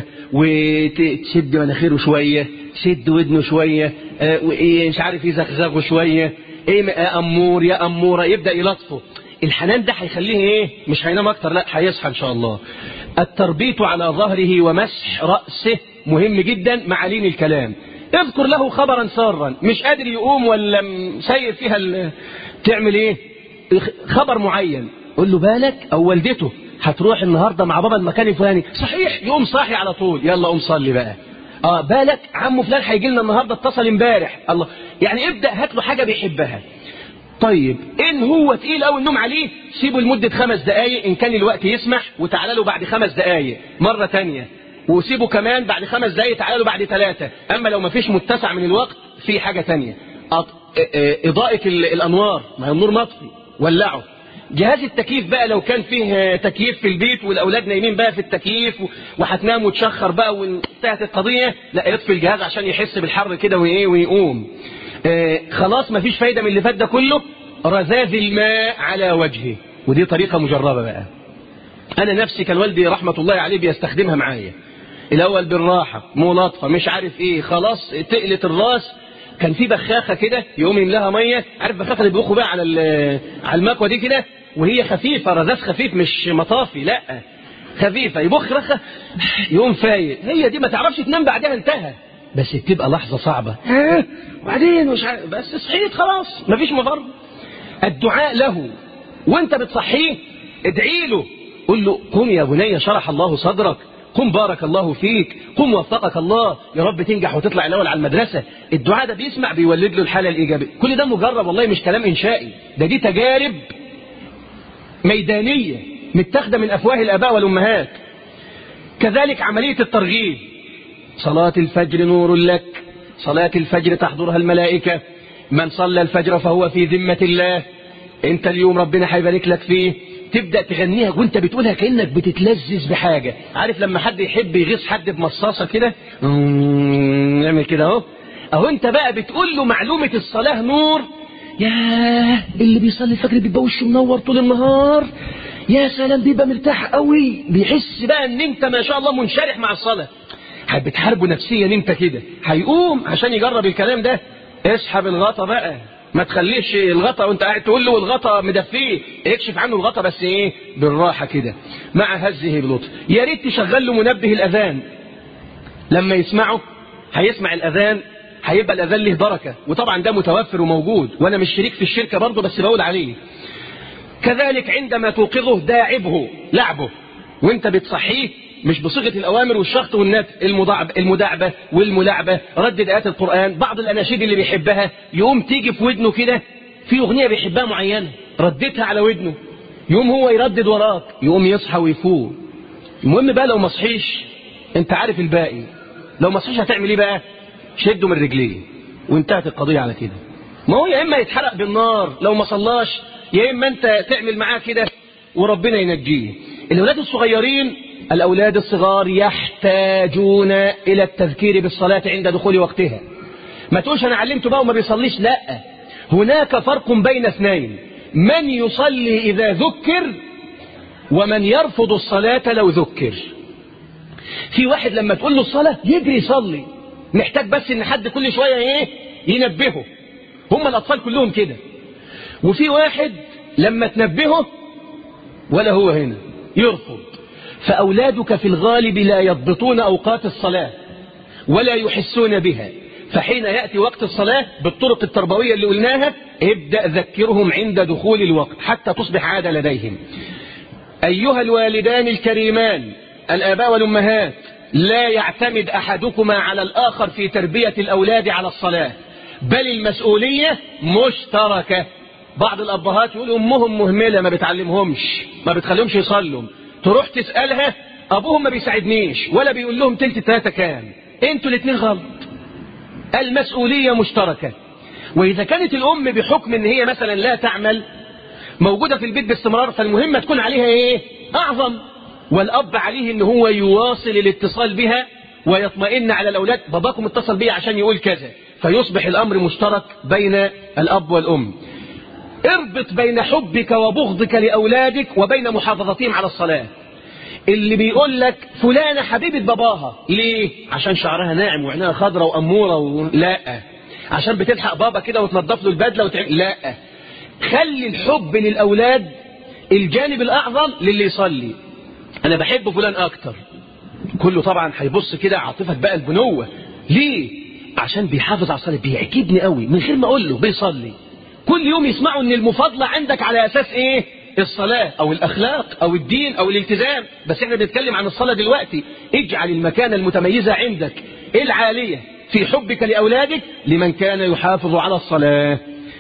وتشد مناخيره شوية، تشد ودنه شوية، آه مش عارف يزغزغه شوية، ايه يا أمور يا أمورة، يبدأ يلطفه. الحنان ده هيخليه ايه؟ مش هينام اكتر، لا هيصحى ان شاء الله. التربيط على ظهره ومسح رأسه مهم جدا مع لين الكلام. اذكر له خبرا سارا، مش قادر يقوم ولا سير فيها ال... تعمل ايه؟ خبر معين، قول له بالك او والدته هتروح النهارده مع بابا المكان الفلاني، صحيح، يقوم صاحي على طول، يلا قوم صلي بقى. اه بالك عمه فلان هيجي لنا النهارده، اتصل امبارح، الله، يعني ابدا هات له حاجه بيحبها. طيب ان هو تقيل قوي النوم عليه، سيبه لمده خمس دقائق ان كان الوقت يسمح، وتعالى له بعد خمس دقائق مره ثانيه، وسيبه كمان بعد خمس دقائق، تعالى له بعد ثلاثه. اما لو ما فيش متسع من الوقت، في حاجه ثانيه، اضاءه الانوار، ما هي النور مطفي، ولعه. جهاز التكييف بقى لو كان فيه تكييف في البيت والاولاد نايمين بقى في التكييف وهتنام وتشخر بقى وانتهت القضيه، لا يطفي الجهاز عشان يحس بالحر كده وايه ويقوم. آه خلاص مفيش فايده من اللي فات ده كله. رذاذ الماء على وجهه، ودي طريقه مجربه بقى. انا نفسي كان والدي رحمه الله عليه بيستخدمها معايا. الاول بالراحه، ملاطفه، مش عارف ايه، خلاص تقلت الراس، كان في بخاخه كده يقوم يملاها ميه، عارف بخاخه اللي بيبخوا بقى على على المكوه دي كده، وهي خفيفه، رذاذ خفيف مش مطافي، لا خفيفه، يبخ رخه يقوم فايق. هي دي ما تعرفش تنام بعدها، انتهى. بس بتبقى لحظه صعبه، ها وبعدين مش عارف، بس صحيت خلاص مفيش مفر. الدعاء له وانت بتصحيه، ادعي له، قل له قم يا بني شرح الله صدرك، قم بارك الله فيك، قم وفقك الله، يا رب تنجح وتطلع الاول على المدرسه. الدعاء ده بيسمع بيولد له الحاله الايجابيه. كل ده مجرب والله، مش كلام انشائي، ده دي تجارب ميدانيه متاخده من افواه الاباء والامهات. كذلك عمليه الترغيب، صلاه الفجر نور لك، صلاه الفجر تحضرها الملائكه، من صلى الفجر فهو في ذمه الله، انت اليوم ربنا هيبارك لك فيه. تبدأ تغنيها وانت بتقولها كأنك بتتلذذ بحاجة. عارف لما حد يحب يغيظ حد بمصاصة كده، نعمل كده اهو، اهو انت بقى بتقول له معلومة الصلاة نور. ياه اللي بيصلي الفجر بيبقى وشه منور طول النهار، يا سلام بيبقى مرتاح قوي، بيحس بقى ان انت ما شاء الله منشرح مع الصلاة. بتحاربه نفسيا انت كده، هيقوم عشان يجرب الكلام ده. اسحب الغطا بقى، ما تخليش الغطا وانت قاعد تقول له والغطا مدفيه، اكشف عنه الغطا بس ايه بالراحه كده مع هزه بلطف. يا ريت تشغل له منبه الاذان، لما يسمعه هيسمع الاذان، هيبقى الاذان له بركه، وطبعا ده متوفر وموجود، وانا مش شريك في الشركه برضه بس بقول عليه. كذلك عندما توقظه داعبه، لعبه وانت بتصحيه، مش بصيغه الاوامر والشخط والنت، المداعبه والملاعبه، ردد ايات القران، بعض الاناشيد اللي بيحبها، يقوم تيجي في ودنه كده في اغنيه بيحبها معينه، رددها على ودنه، يقوم هو يردد وراك، يقوم يصحى ويفوق. المهم بقى لو ما صحيش انت عارف الباقي، لو ما صحيش هتعمل ايه بقى؟ شده من رجليه وانتهت القضيه على كده. ما هو يا اما يتحرق بالنار لو ما صلاش، يا اما انت تعمل معاه كده وربنا ينجيه. الاولاد الصغيرين، الأولاد الصغار يحتاجون إلى التذكير بالصلاة عند دخول وقتها. ما تقولش أنا علمته بقى وما بيصليش، لا، هناك فرق بين اثنين، من يصلي إذا ذكر ومن يرفض الصلاة لو ذكر. في واحد لما تقول له الصلاة يجري يصلي، محتاج بس إن حد كل شوية إيه ينبهه، هم الأطفال كلهم كده. وفي واحد لما تنبهه ولا هو هنا يرفض. فأولادك في الغالب لا يضبطون أوقات الصلاة ولا يحسون بها، فحين يأتي وقت الصلاة بالطرق التربوية اللي قلناها، ابدأ ذكرهم عند دخول الوقت حتى تصبح عادة لديهم. أيها الوالدان الكريمان، الآباء والأمهات، لا يعتمد أحدكما على الآخر في تربية الأولاد على الصلاة، بل المسؤولية مشتركة. بعض الأبهات يقولوا أمهم مهملة ما بتعلمهمش، ما بتخليهمش يصلوا، تروح تسألها أبوهم ما بيساعدنيش ولا بيقول لهم تلت تلاتة كام، انتوا الاثنين غلط. المسؤولية مشتركة. وإذا كانت الأم بحكم ان هي مثلا لا تعمل، موجودة في البيت باستمرار، فالمهمة تكون عليها ايه أعظم، والأب عليه ان هو يواصل الاتصال بها ويطمئن على الأولاد، باباكم اتصل بي عشان يقول كذا، فيصبح الأمر مشترك بين الأب والأم. اربط بين حبك وبغضك لأولادك وبين محافظتهم على الصلاة. اللي بيقول لك فلانة حبيبة باباها، ليه؟ عشان شعرها ناعم وعينها خضرة وأمورة و... لا، عشان بتلحق بابا كده وتنظف له البدلة وتعمل، لا، خلي الحب للأولاد الجانب الأعظم للي يصلي. أنا بحب فلان أكتر، كله طبعا هيبص كده عاطفة بقى البنوة. ليه؟ عشان بيحافظ على الصلاة، بيعجبني قوي من غير ما أقول له بيصلي. كل يوم يسمعوا إن المفاضلة عندك على أساس إيه؟ الصلاة أو الأخلاق أو الدين أو الالتزام. بس إحنا بنتكلم عن الصلاة دلوقتي. اجعل المكانة المتميزة عندك العالية في حبك لأولادك لمن كان يحافظ على الصلاة.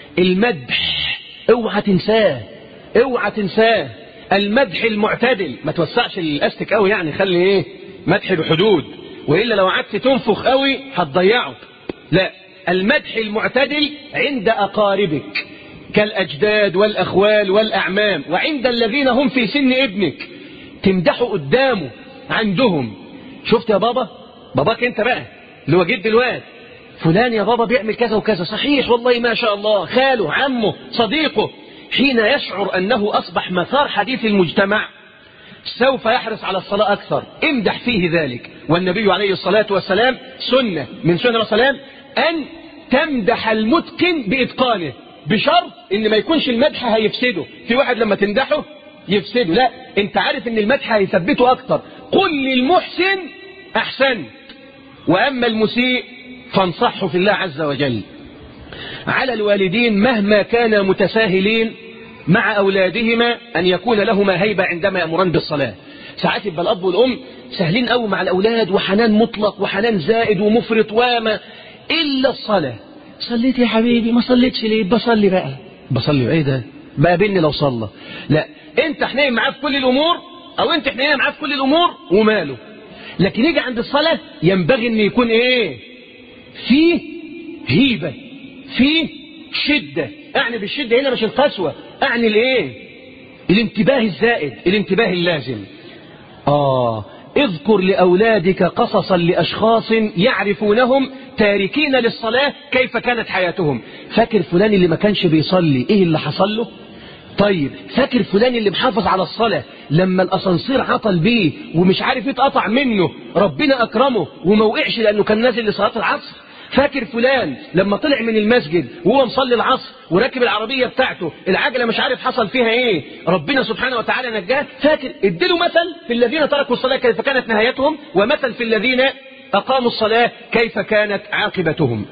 المدح اوعى تنساه، اوعى تنساه. المدح المعتدل، ما توسعش الاستك قوي يعني، خلي ايه مدح بحدود، وإلا لو قعدت تنفخ قوي هتضيعه. لا، المدح المعتدل عند أقاربك كالأجداد والأخوال والأعمام، وعند الذين هم في سن ابنك تمدحوا قدامه عندهم. شفت يا بابا، باباك انت بقى اللي هو جد الواد، فلان يا بابا بيعمل كذا وكذا، صحيح والله ما شاء الله، خاله عمه صديقه. حين يشعر أنه أصبح مثار حديث المجتمع سوف يحرص على الصلاة أكثر. امدح فيه ذلك. والنبي عليه الصلاة والسلام سنة من سنة السلام أن تمدح المتقن بإتقانه، بشرط إن ما يكونش المدح هيفسده. في واحد لما تمدحه يفسده، لا، انت عارف ان المدح هيثبته أكثر. قل للمحسن أحسنت، وأما المسيء فانصحه في الله عز وجل. على الوالدين مهما كانا متساهلين مع أولادهما أن يكون لهما هيبة عندما يأمران بالصلاة. ساعات يبقى الأب والأم سهلين قوي مع الأولاد، وحنان مطلق وحنان زائد ومفرط وما إلا الصلاة. صليت يا حبيبي؟ ما صليتش ليه؟ بصلي بقى. بصلي ايه ده بقى بيني لو صلى؟ لا، انت حنين معاه في كل الأمور، أو انت حنين معاه في كل الأمور وماله. لكن يجي عند الصلاة ينبغي أن يكون ايه؟ فيه هيبة، فيه شدة. أعني بالشدة هنا مش القسوة، أعني الايه؟ الانتباه الزائد، الانتباه اللازم. آه اذكر لأولادك قصصا لأشخاص يعرفونهم تاركين للصلاة كيف كانت حياتهم. فاكر فلان اللي ما كانش بيصلي ايه اللي حصل له؟ طيب فاكر فلان اللي محافظ على الصلاة لما الأسانسير عطل بيه ومش عارف يتقطع منه ربنا أكرمه وما وقعش لأنه كان نازل لصلاة العصر؟ فاكر فلان لما طلع من المسجد وهو مصلي العصر وراكب العربية بتاعته العجلة مش عارف حصل فيها ايه، ربنا سبحانه وتعالى نجاه؟ فاكر؟ اديله مثل في الذين تركوا الصلاة كيف كانت نهايتهم، ومثل في الذين أقاموا الصلاة كيف كانت عاقبتهم.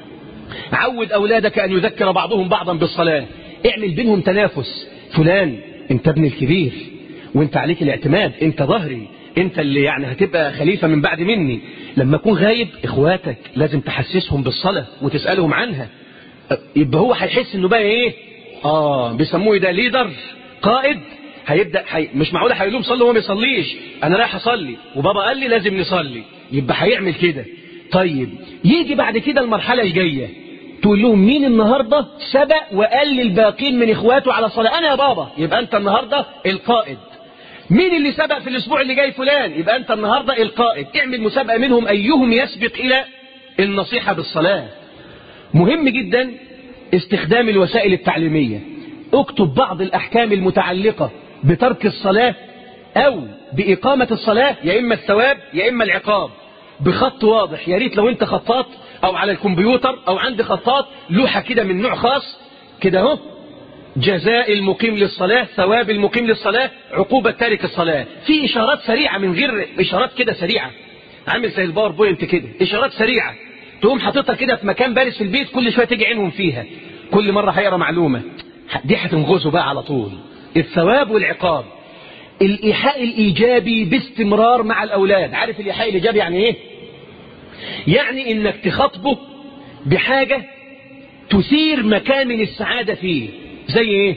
عود أولادك أن يذكر بعضهم بعضا بالصلاة، اعمل بينهم تنافس. فلان انت ابن الكبير وانت عليك الاعتماد، انت ظهري، انت اللي يعني هتبقى خليفة من بعد مني. لما اكون غايب اخواتك لازم تحسسهم بالصلاة وتسألهم عنها. يبقى هو هيحس انه بقى ايه؟ اه بيسموه ده ليدر، قائد. هيبدأ حي... مش معقولة هيقول لهم صلوا وهو ما يصليش، انا رايح اصلي وبابا قال لي لازم نصلي، يبقى هيعمل كده. طيب يجي بعد كده المرحلة الجاية تقول لهم مين النهاردة سبق وقال للباقين من اخواته على الصلاة؟ انا يا بابا، يبقى انت النهاردة القائد. مين اللي سبق في الاسبوع اللي جاي؟ فلان، يبقى انت النهاردة القائد. اعمل مسابقة منهم ايهم يسبق الى النصيحة بالصلاة. مهم جدا استخدام الوسائل التعليمية. اكتب بعض الاحكام المتعلقة بترك الصلاة او باقامة الصلاة، يا اما الثواب يا اما العقاب، بخط واضح. يا ريت لو انت خطاط او على الكمبيوتر او عند خطاط لوحة كده من نوع خاص كده اهو، جزاء المقيم للصلاة، ثواب المقيم للصلاة، عقوبة تارك الصلاة. في إشارات سريعة من غير إشارات كده سريعة، عامل زي الباوربوينت كده، إشارات سريعة تقوم حاططها كده في مكان بارز في البيت، كل شوية تيجي عينهم فيها، كل مرة هيقرأ معلومة دي هتنغزه بقى على طول. الثواب والعقاب. الإيحاء الإيجابي باستمرار مع الأولاد. عارف الإيحاء الإيجابي يعني إيه؟ يعني إنك تخاطبه بحاجة تثير مكان من السعادة فيه. زي ايه؟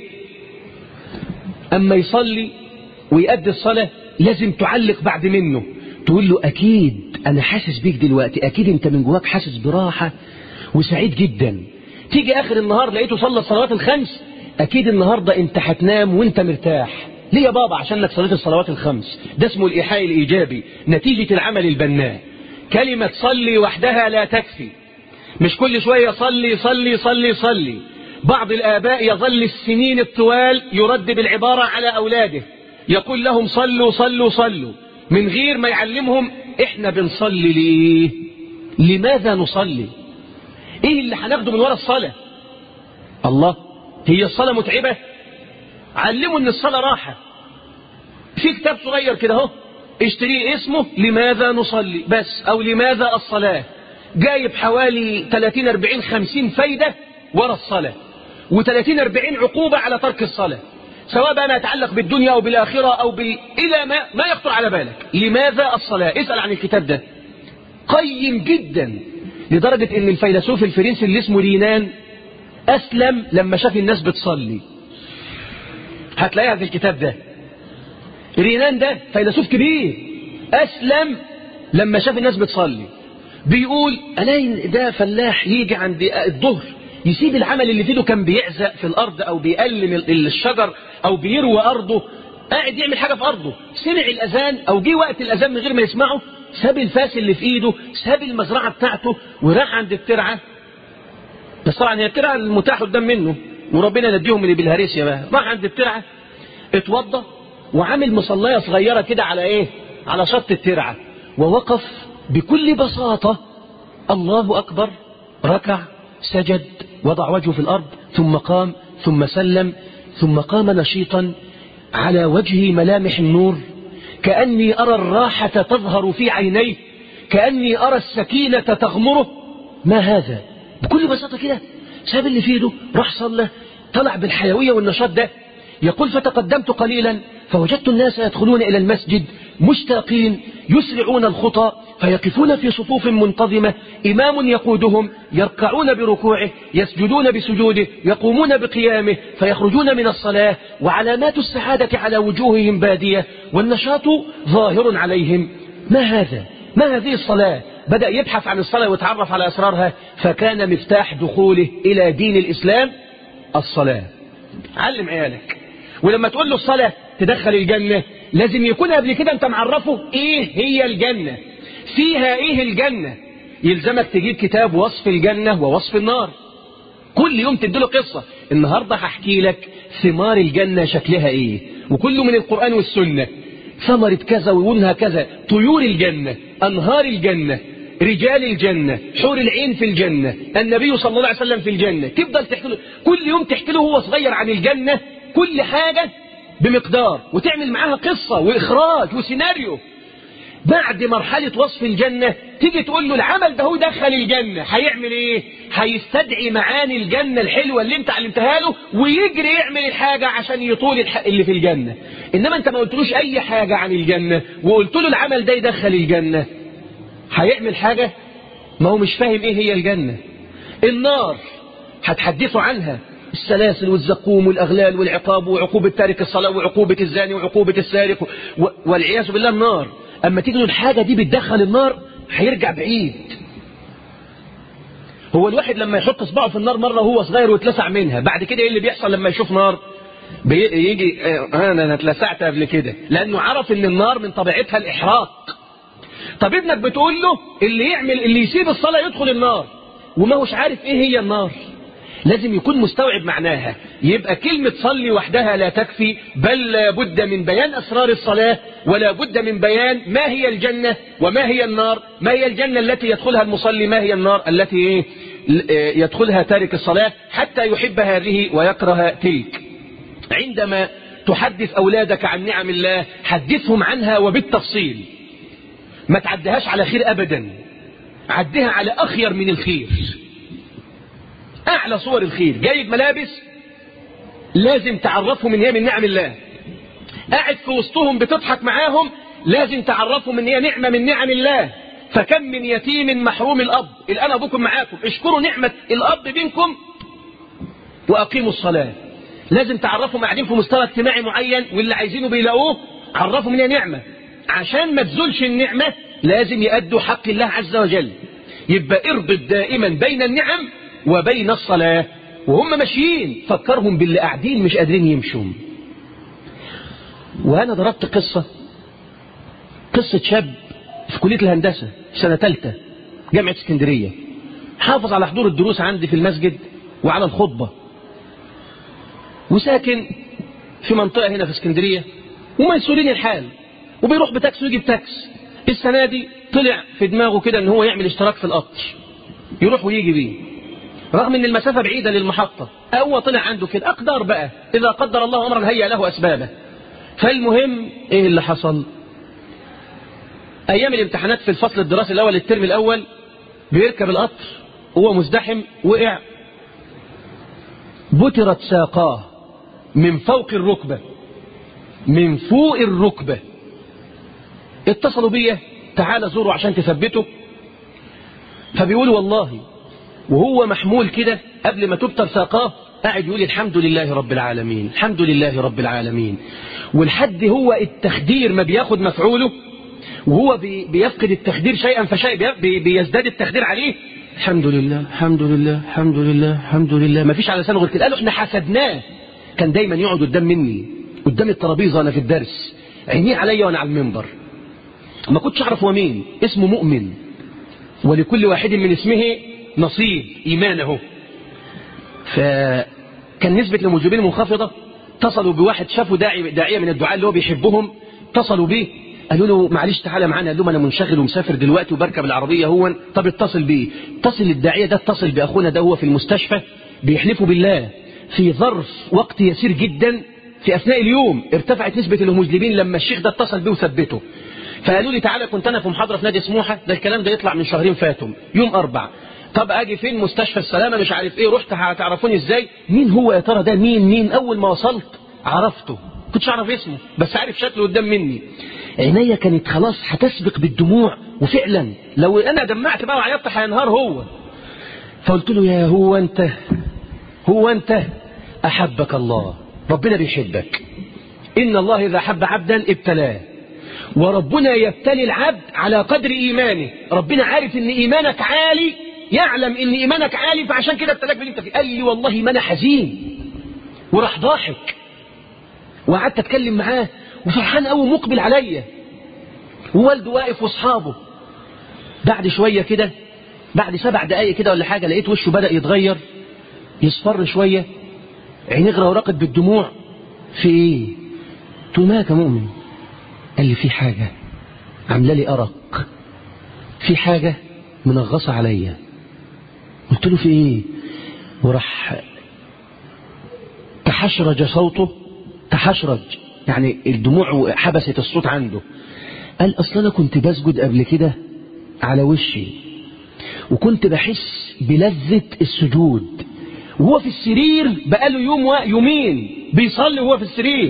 اما يصلي ويؤدي الصلاة لازم تعلق بعد منه، تقول له اكيد انا حاسس بيك دلوقتي، اكيد انت من جواك حاسس براحة وسعيد جدا. تيجي اخر النهار لقيته صلى الصلوات الخمس، اكيد النهاردة انت هتنام وانت مرتاح. ليه يا بابا؟ عشانك صليت الصلوات الخمس. ده اسمه الايحاء الايجابي، نتيجة العمل البناء. كلمة صلي وحدها لا تكفي، مش كل شوية صلي صلي صلي صلي. بعض الآباء يظل السنين الطوال يردد العبارة على أولاده، يقول لهم صلوا صلوا صلوا، من غير ما يعلمهم إحنا بنصلي ليه؟ لماذا نصلي؟ إيه اللي هناخده من وراء الصلاة؟ الله، هي الصلاة متعبة؟ علموا إن الصلاة راحة. كتاب صغير كده اهو اشتريه اسمه لماذا نصلي بس، او لماذا الصلاة، جايب حوالي ثلاثين أربعين خمسين فايدة ورا الصلاة، وثلاثين أربعين عقوبة على ترك الصلاة، سواء بقى ما يتعلق بالدنيا أو بالآخرة أو بال... إلى ما ما يخطر على بالك. لماذا الصلاة؟ اسأل عن الكتاب ده، قيم جدا، لدرجة ان الفيلسوف الفرنسي اللي اسمه رينان أسلم لما شاف الناس بتصلي. هتلاقيها في الكتاب ده. رينان ده فيلسوف كبير، أسلم لما شاف الناس بتصلي. بيقول ألاقي ده فلاح يجي عند الظهر يسيب العمل اللي في ايده كان بيعزق في الأرض أو بيقلم الشجر أو بيروي أرضه، قاعد يعمل حاجة في أرضه، سمع الأذان أو جه وقت الأذان من غير ما يسمعه، ساب الفاس اللي في ايده، ساب المزرعة بتاعته وراح عند الترعة. بس طبعا هي الترعة المتاح قدام منه وربنا نديهم اللي بالهريسيا بقى. راح عند الترعة اتوضى وعامل مصلاية صغيرة كده على ايه؟ على شط الترعة، ووقف بكل بساطة، الله أكبر، ركع، سجد، وضع وجهه في الأرض، ثم قام، ثم سلم، ثم قام نشيطا على وجهه ملامح النور، كأني أرى الراحة تظهر في عينيه، كأني أرى السكينة تغمره. ما هذا؟ بكل بساطة كده ساب اللي في ايده، راح صلى، طلع بالحيوية والنشاط ده. يقول فتقدمت قليلا فوجدت الناس يدخلون إلى المسجد مشتاقين يسرعون الخطى، فيقفون في صفوف منتظمة، إمام يقودهم، يركعون بركوعه، يسجدون بسجوده، يقومون بقيامه، فيخرجون من الصلاة وعلامات السعادة على وجوههم بادية والنشاط ظاهر عليهم. ما هذا؟ ما هذه الصلاة؟ بدأ يبحث عن الصلاة ويتعرف على أسرارها، فكان مفتاح دخوله إلى دين الإسلام الصلاة. علم عيالك، ولما تقول له الصلاة تدخل الجنة لازم يكون قبل كده انت معرفه ايه هي الجنة، فيها ايه الجنة. يلزمك تجيب كتاب وصف الجنة ووصف النار، كل يوم تديله قصة. النهاردة هحكي لك ثمار الجنة شكلها ايه، وكله من القرآن والسنة. ثمرة كذا ويقولها كذا، طيور الجنة، أنهار الجنة، رجال الجنة، حور العين في الجنة، النبي صلى الله عليه وسلم في الجنة. تفضل تحكي له كل يوم، تحكي له هو صغير عن الجنة كل حاجة بمقدار، وتعمل معاها قصة وإخراج وسيناريو. بعد مرحلة وصف الجنة تيجي تقول له العمل ده هو دخل الجنة، هيعمل ايه؟ هيستدعي معاني الجنة الحلوة اللي انت علمتها له ويجري يعمل الحاجة عشان يطول اللي في الجنة. انما انت ما قلتلوش اي حاجة عن الجنة وقلت له العمل ده يدخل الجنة، هيعمل حاجة؟ ما هو مش فاهم ايه هي الجنة. النار هتحدثوا عنها، السلاسل والزقوم والأغلال والعقاب وعقوبة تارك الصلاة وعقوبة الزاني وعقوبة السارق والعياذ بالله النار. أما تيجي الحاجة دي بتدخل النار هيرجع بعيد. هو الواحد لما يحط صباعه في النار مرة وهو صغير ويتلسع منها، بعد كده ايه اللي بيحصل لما يشوف نار؟ بيجي اه انا اتلسعت قبل كده، لأنه عرف ان النار من طبيعتها الإحراق. طب ابنك بتقول له اللي يعمل اللي يسيب الصلاة يدخل النار وما هوش عارف ايه هي النار، لازم يكون مستوعب معناها. يبقى كلمة صلي وحدها لا تكفي، بل لا بد من بيان أسرار الصلاة، ولا بد من بيان ما هي الجنة وما هي النار. ما هي الجنة التي يدخلها المصلي، ما هي النار التي يدخلها تارك الصلاة حتى يحب هذه ويكره تلك. عندما تحدث أولادك عن نعم الله حدثهم عنها وبالتفصيل، ما تعدهاش على خير أبدا، عدها على أخير من الخير، أعلى صور الخير. جايب ملابس لازم تعرفهم ان هي من نعم الله، قاعد في وسطهم بتضحك معاهم لازم تعرفهم ان هي نعمة من نعم الله. فكم من يتيم محروم الأب، الآن أبوكم معاكم، اشكروا نعمة الأب بينكم وأقيموا الصلاة. لازم تعرفهم قاعدين في مستوى اجتماعي معين واللي عايزينه بيلاقوه، عرفهم ان هي نعمة. عشان ما تزولش النعمة لازم يأدوا حق الله عز وجل. يبقى اربط دائما بين النعم وبين الصلاة. وهم ماشيين فكرهم باللي قاعدين مش قادرين يمشوا. وأنا ضربت قصة قصة شاب في كلية الهندسة سنة ثالثة جامعة اسكندرية، حافظ على حضور الدروس عندي في المسجد وعلى الخطبة، وساكن في منطقة هنا في اسكندرية وميسورين الحال، وبيروح بتاكس ويجي بتاكس. السنة دي طلع في دماغه كده ان هو يعمل اشتراك في القطر يروح ويجي بيه، رغم ان المسافة بعيدة للمحطة. هو طلع عنده كده أقدار بقى، إذا قدر الله أمرا هيأ له أسبابه. فالمهم ايه اللي حصل؟ ايام الامتحانات في الفصل الدراسي الاول الترم الاول بيركب القطر وهو مزدحم، وقع، بترت ساقاه من فوق الركبة، من فوق الركبة. اتصلوا بيا تعال زوره عشان تثبته. فبيقول والله وهو محمول كده قبل ما تبتر ساقاه قاعد يقول الحمد لله رب العالمين، الحمد لله رب العالمين. والحد هو التخدير ما بياخد مفعوله، وهو بيفقد التخدير شيئا فشيئا بيزداد التخدير عليه. الحمد لله الحمد لله الحمد لله الحمد لله، ما فيش على لسانه غير كده. قالوا احنا حسدناه، كان دايما يقعد قدام مني قدام الترابيزه وانا في الدرس، عينيه عليا وانا على المنبر. ما كنتش اعرف هو مين، اسمه مؤمن، ولكل واحد من اسمه نصيب ايمانه. فكان نسبه المجيبين منخفضه. اتصلوا بواحد شافوا داعي داعيه من الدعاء اللي هو بيحبهم، اتصلوا بيه قالوا له معلش تعالى معانا. قال لهم انا منشغل ومسافر دلوقتي وبركب العربيه هو. طب اتصل بيه. اتصل الداعيه ده، اتصل باخونا ده، هو في المستشفى بيحلفوا بالله في ظرف وقت يسير جدا في اثناء اليوم ارتفعت نسبه المذنبين لما الشيخ ده اتصل بيه وثبته. فقالوا لي تعالى، كنت انا في محاضره في نادي سموحه، ده الكلام ده يطلع من شهرين فاتوا يوم اربع. طب اجي فين؟ مستشفى السلامه مش عارف ايه. رحت هتعرفوني ازاي؟ مين هو يا ترى ده؟ مين مين؟ اول ما وصلت عرفته، كنتش اعرف اسمه بس عارف شكله قدام مني. عينيا كانت خلاص هتسبق بالدموع، وفعلا لو انا دمعت بقى وعيطت هينهار هو. فقلت له يا هو انت، هو انت احبك الله، ربنا بيحبك. ان الله اذا حب عبدا ابتلاه، وربنا يبتلي العبد على قدر ايمانه. ربنا عارف ان ايمانك عالي، يعلم ان ايمانك عالي، فعشان كده ابتلاك باللي انت فيه. قال لي والله ما انا حزين، وراح ضاحك. وقعدت اتكلم معاه وفرحان قوي مقبل عليا، ووالده واقف واصحابه. بعد شويه كده، بعد سبع دقايق كده ولا حاجه، لقيت وشه بدأ يتغير، يصفر شويه، عينيه غرقت بالدموع. في ايه؟ قلت له مالك يا مؤمن؟ قال لي في حاجه عامله لي ارق، في حاجه منغصه عليا. قلت له في ايه؟ وراح تحشرج صوته، تحشرج يعني الدموع حبست الصوت عنده. قال اصلا انا كنت بسجد قبل كده على وشي، وكنت بحس بلذة السجود وهو في السرير، بقاله يوم ويومين بيصلي وهو في السرير.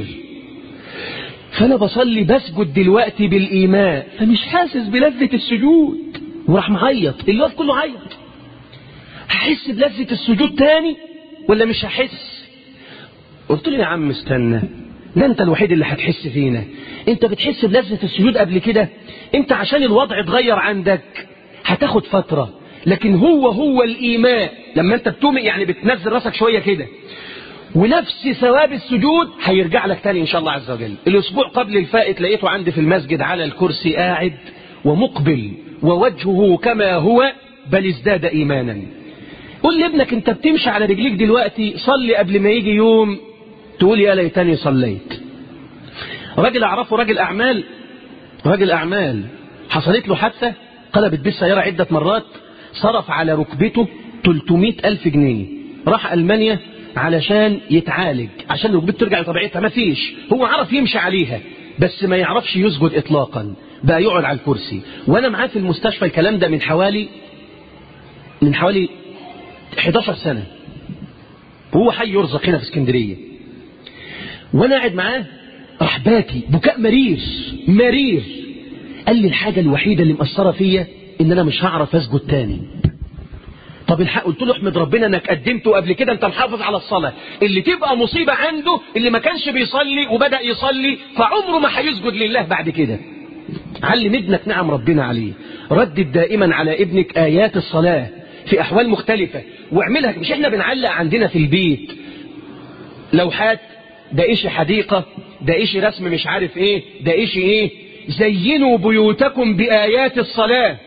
فانا بصلي بسجد دلوقتي بالايمان، فمش حاسس بلذة السجود. وراح معيط، الوقت كله عيط. هحس بلذة السجود تاني ولا مش هحس؟ قلت له يا عم استنى، ده انت الوحيد اللي هتحس فينا. انت بتحس بلذة السجود قبل كده، انت عشان الوضع اتغير عندك هتاخد فترة، لكن هو هو الايمان لما انت بتومئ يعني بتنزل راسك شوية كده، ونفس ثواب السجود هيرجع لك تاني ان شاء الله عز وجل. الاسبوع قبل الفائت لقيته عندي في المسجد على الكرسي قاعد ومقبل، ووجهه كما هو بل ازداد ايمانا. قول لابنك انت بتمشي على رجليك دلوقتي، صلي قبل ما يجي يوم تقول يا ليتني صليت. راجل اعرفه، راجل اعمال، راجل اعمال حصلت له حادثه، قلبت بيه السياره عده مرات، صرف على ركبته ثلاثمائة ألف جنيه، راح المانيا علشان يتعالج، عشان ركبته ترجع لطبيعتها. ما فيش، هو عرف يمشي عليها بس ما يعرفش يسجد اطلاقا، بقى يقعد على الكرسي. وانا معاه في المستشفى، الكلام ده من حوالي من حوالي إحدى عشرة سنة، وهو حي يرزق هنا في اسكندريه. وانا قاعد معاه راح باكي بكاء مرير مرير. قال لي الحاجه الوحيده اللي مأثره فيا ان انا مش هعرف اسجد تاني. طب الحق، قلت له احمد ربنا انك قدمته قبل كده، انت محافظ على الصلاه. اللي تبقى مصيبه عنده اللي ما كانش بيصلي وبدأ يصلي، فعمره ما هيسجد لله بعد كده. علم ابنك نعم ربنا عليه، ردد دائما على ابنك ايات الصلاه في احوال مختلفه، واعملها. مش احنا بنعلق عندنا في البيت لوحات، ده ايش حديقه، ده ايش رسم مش عارف ايه، ده ايش ايه، زينوا بيوتكم بآيات الصلاة.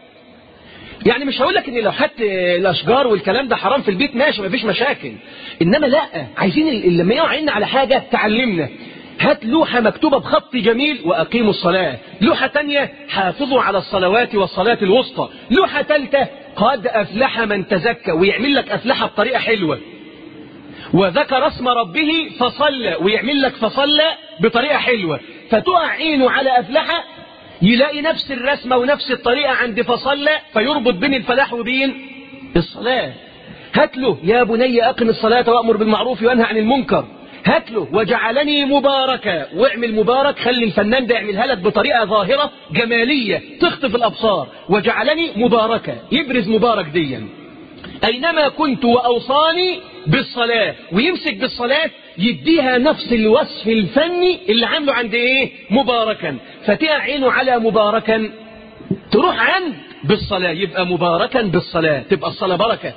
يعني مش هقول لك ان لوحات الاشجار والكلام ده حرام في البيت، ماشي مفيش مشاكل، انما لا، عايزين لما يقع عنا على حاجة تعلمنا. هات لوحة مكتوبة بخط جميل وأقيموا الصلاة، لوحة تانية حافظوا على الصلوات والصلاة الوسطى، لوحة ثالثة قد أفلح من تزكى، ويعمل لك أفلحة بطريقة حلوة. وذكر اسم ربه فصلى، ويعمل لك فصلى بطريقة حلوة، فتقع عينه على أفلح، يلاقي نفس الرسمة ونفس الطريقة عند فصلى، فيربط بين الفلاح وبين الصلاة. هات له يا بني أقم الصلاة وأمر بالمعروف وانهى عن المنكر، هات له وجعلني مباركا، واعمل مبارك، خلي الفنان ده يعملها لك بطريقة ظاهرة جمالية تخطف الأبصار، وجعلني مباركا، يبرز مبارك ديا أينما كنت وأوصاني بالصلاة، ويمسك بالصلاة يديها نفس الوصف الفني اللي عامله عند إيه؟ مباركا، فتقع عينه على مباركا، تروح عند بالصلاة، يبقى مباركا بالصلاة، تبقى الصلاة بركة.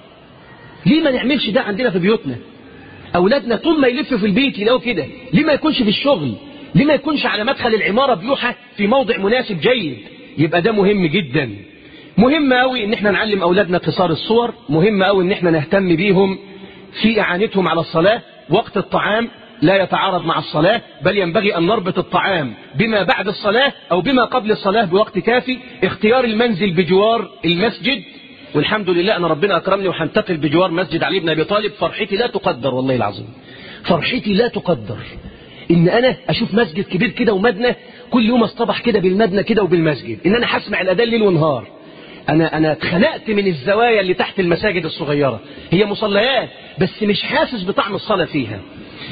ليه ما نعملش ده عندنا في بيوتنا؟ أولادنا طول ما يلف في البيت يلاقوا كده، ليه ما يكونش في الشغل؟ ليه ما يكونش على مدخل العمارة بلوحة في موضع مناسب جيد؟ يبقى ده مهم جدا. مهم قوي ان احنا نعلم اولادنا قصار الصور، مهم قوي ان احنا نهتم بيهم في اعانتهم على الصلاة. وقت الطعام لا يتعارض مع الصلاة، بل ينبغي ان نربط الطعام بما بعد الصلاة او بما قبل الصلاة بوقت كافي. اختيار المنزل بجوار المسجد، والحمد لله انا ربنا اكرمني وهنتقل بجوار مسجد علي بن ابي طالب، فرحتي لا تقدر والله العظيم، فرحتي لا تقدر ان انا اشوف مسجد كبير كده ومدنة، كل يوم اصطبح كده بالمدنة كده وبالمسجد، ان انا هسمع الاذان ليل ونهار. أنا أنا اتخنقت من الزوايا اللي تحت المساجد الصغيرة، هي مصليات بس مش حاسس بطعم الصلاة فيها.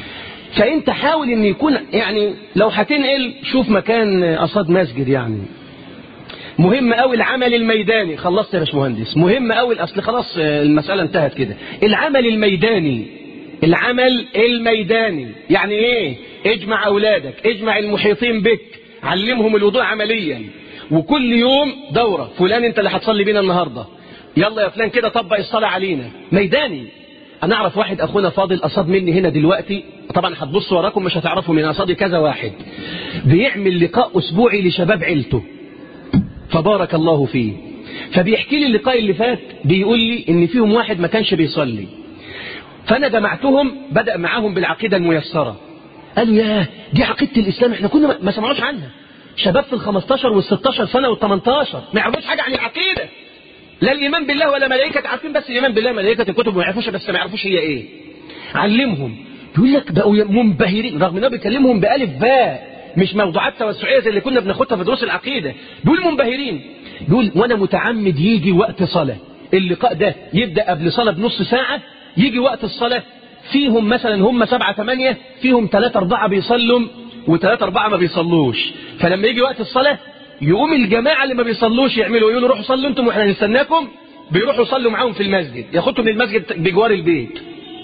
فأنت حاول إن يكون يعني لو هتنقل شوف مكان قصاد مسجد. يعني مهم قوي العمل الميداني. خلصت يا باشمهندس؟ مهم قوي، أصل خلاص المسألة انتهت كده. العمل الميداني، العمل الميداني يعني إيه؟ اجمع أولادك، اجمع المحيطين بك، علمهم الوضوء عمليا، وكل يوم دورة. فلان انت اللي هتصلي بينا النهاردة، يلا يا فلان كده طبق الصلاة علينا. ميداني. انا اعرف واحد اخونا فاضل قصاد مني هنا دلوقتي، طبعا هتبصوا وراكم مش هتعرفوا من قصادي كذا واحد، بيعمل لقاء اسبوعي لشباب عيلته، فبارك الله فيه. فبيحكي لي اللقاء اللي فات، بيقول لي ان فيهم واحد ما كانش بيصلي، فانا جمعتهم، بدأ معاهم بالعقيدة الميسرة. قالوا ياه دي عقيدة الاسلام، احنا كنا ما سمعناش عنها. شباب في الخمستاشر والستاشر سنة والتمنتاشر ما يعرفوش حاجة عن العقيدة، لا الإيمان بالله ولا ملائكة، عارفين بس الإيمان بالله ملائكة الكتب ما يعرفوش، بس ما يعرفوش هي إيه. علمهم. بيقول لك بقوا منبهرين، رغم إنه بيكلمهم بألف باء، مش موضوعات توسعية زي اللي كنا بناخدها في دروس العقيدة. بيقول منبهرين. بيقول وأنا متعمد يجي وقت صلاة، اللقاء ده يبدأ قبل صلاة بنص ساعة، يجي وقت الصلاة فيهم مثلا هم سبعة ثمانية، فيهم ثلاثة أربعة بيصلوا وثلاثة أربعة ما بيصلوش. فلما يجي وقت الصلاة يقوم الجماعة اللي ما بيصلوش يعملوا يقولوا روحوا صلوا انتم واحنا نستناكم، بيروحوا يصلوا معاهم في المسجد، ياخدوا من المسجد بجوار البيت.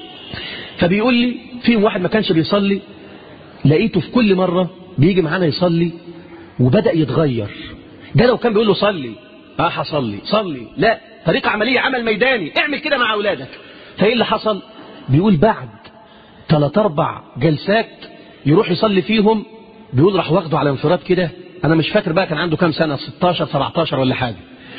فبيقول لي فيهم واحد ما كانش بيصلي، لقيته في كل مرة بيجي معانا يصلي وبدأ يتغير. ده لو كان بيقول له صلي اه هصلي صلي، لا طريقة عملية، عمل ميداني، اعمل كده مع أولادك. فايه اللي حصل؟ بيقول بعد ثلاث أربع جلسات يروح يصلي فيهم، بيقول راح واخده على انفراد كده، انا مش فاكر بقى كان عنده كام سنة، ستاشر سبعتاشر ولا حاجة.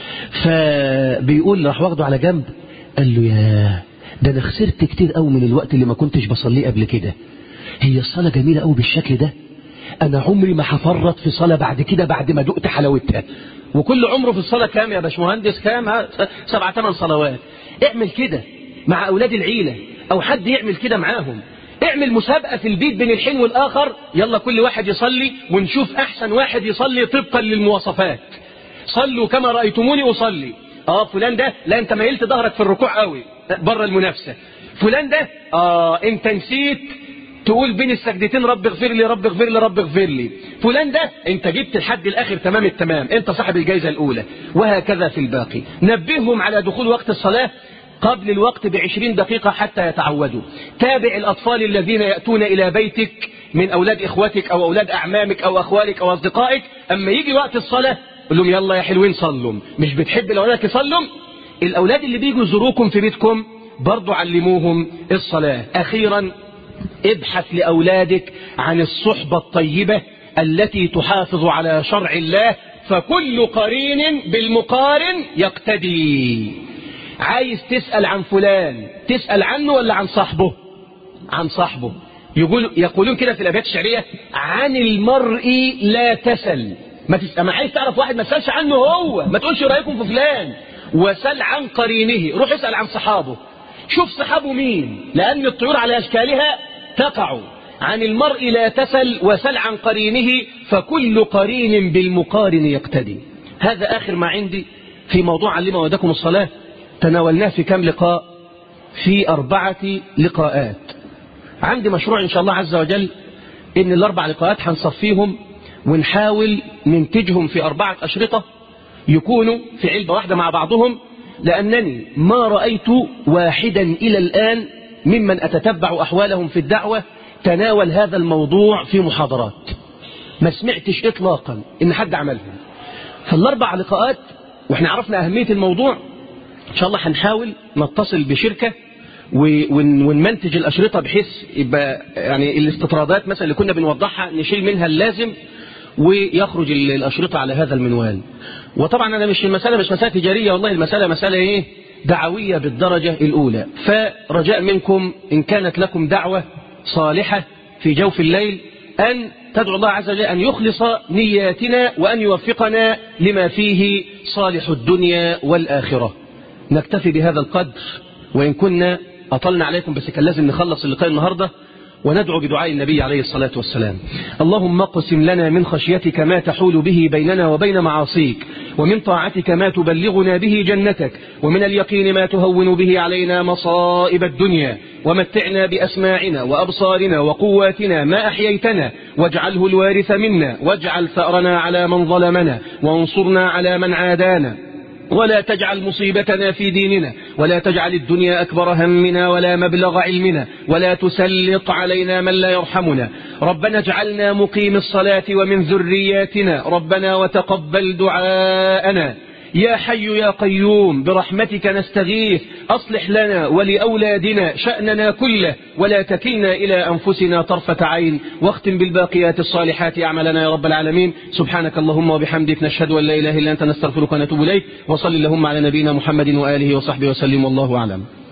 فبيقول راح واخده على جنب، قال له يا ده انا خسرت كتير قوي من الوقت اللي ما كنتش بصليه قبل كده، هي الصلاة جميلة قوي بالشكل ده، انا عمري ما هفرط في صلاة بعد كده بعد ما دقت حلاوتها. وكل عمره في الصلاة كام يا باشمهندس؟ كام؟ سبع ثمان صلوات. اعمل كده مع اولاد العيلة، او حد يعمل كده معاهم. اعمل مسابقة في البيت بين الحين والآخر، يلا كل واحد يصلي ونشوف أحسن واحد يصلي طبقا للمواصفات. صلوا كما رأيتموني أصلي. آه فلان ده لا أنت ميلت ظهرك في الركوع قوي بره المنافسة. فلان ده آه أنت نسيت تقول بين السجدتين رب اغفر لي رب اغفر لي رب اغفر لي. فلان ده أنت جبت الحد الآخر تمام التمام، أنت صاحب الجائزة الأولى. وهكذا في الباقي. نبههم على دخول وقت الصلاة قبل الوقت بعشرين دقيقة حتى يتعودوا. تابع الأطفال الذين يأتون إلى بيتك من أولاد إخوتك أو أولاد أعمامك أو أخوالك أو أصدقائك، أما يجي وقت الصلاة قل لهم يلا يا حلوين صلوا. مش بتحب الأولاد يصلوا؟ الأولاد اللي بيجوا يزوروكم في بيتكم برضو علموهم الصلاة. أخيرا ابحث لأولادك عن الصحبة الطيبة التي تحافظ على شرع الله، فكل قرين بالمقارن يقتدي. عايز تسأل عن فلان تسأل عنه ولا عن صاحبه؟ عن صاحبه. يقول يقولون كده في الأبيات الشعرية عن المرء لا تسل. ما تسأل، ما عايز تعرف واحد ما تسألش عنه هو، ما تقولش رأيكم في فلان، وسل عن قرينه، روح اسأل عن صحابه. شوف صحابه مين، لأن الطيور على أشكالها تقع. عن المرء لا تسل وسل عن قرينه، فكل قرين بالمقارن يقتدي. هذا آخر ما عندي في موضوع علم ودكم الصلاة. تناولناه في كم لقاء؟ في أربعة لقاءات. عندي مشروع إن شاء الله عز وجل إن الأربع لقاءات هنصفيهم ونحاول ننتجهم في أربعة أشرطة يكونوا في علبة واحدة مع بعضهم، لأنني ما رأيت واحدا إلى الآن ممن أتتبع أحوالهم في الدعوة تناول هذا الموضوع في محاضرات. ما سمعتش إطلاقا إن حد عملهم. فالأربع لقاءات وإحنا عرفنا أهمية الموضوع، إن شاء الله هنحاول نتصل بشركة ونمنتج الأشرطة بحيث يبقى يعني الاستطرادات مثلا اللي كنا بنوضحها نشيل منها اللازم ويخرج الأشرطة على هذا المنوال. وطبعا أنا مش المسألة مش مسألة تجارية، والله المسألة مسألة إيه؟ دعوية بالدرجة الأولى. فرجاء منكم إن كانت لكم دعوة صالحة في جوف الليل أن تدعو الله عز وجل أن يخلص نياتنا وأن يوفقنا لما فيه صالح الدنيا والآخرة. نكتفي بهذا القدر، وإن كنا أطلنا عليكم بس كان لازم نخلص اللقاء النهاردة، وندعو بدعاء النبي عليه الصلاة والسلام. اللهم اقسم لنا من خشيتك ما تحول به بيننا وبين معاصيك، ومن طاعتك ما تبلغنا به جنتك، ومن اليقين ما تهون به علينا مصائب الدنيا، ومتعنا بأسماعنا وأبصارنا وقواتنا ما أحييتنا، واجعله الوارث منا، واجعل ثأرنا على من ظلمنا، وانصرنا على من عادانا، ولا تجعل مصيبتنا في ديننا، ولا تجعل الدنيا أكبر همنا ولا مبلغ علمنا، ولا تسلط علينا من لا يرحمنا. ربنا اجعلنا مقيم الصلاة ومن ذرياتنا، ربنا وتقبل دعاءنا. يا حي يا قيوم برحمتك نستغيث، أصلح لنا ولأولادنا شأننا كله، ولا تكلنا إلى أنفسنا طرفة عين، واختم بالباقيات الصالحات أعمالنا يا رب العالمين. سبحانك اللهم وبحمدك، نشهد أن لا إله إلا أنت، نستغفرك ونتوب إليك. وصل اللهم على نبينا محمد وآله وصحبه وسلم، والله أعلم.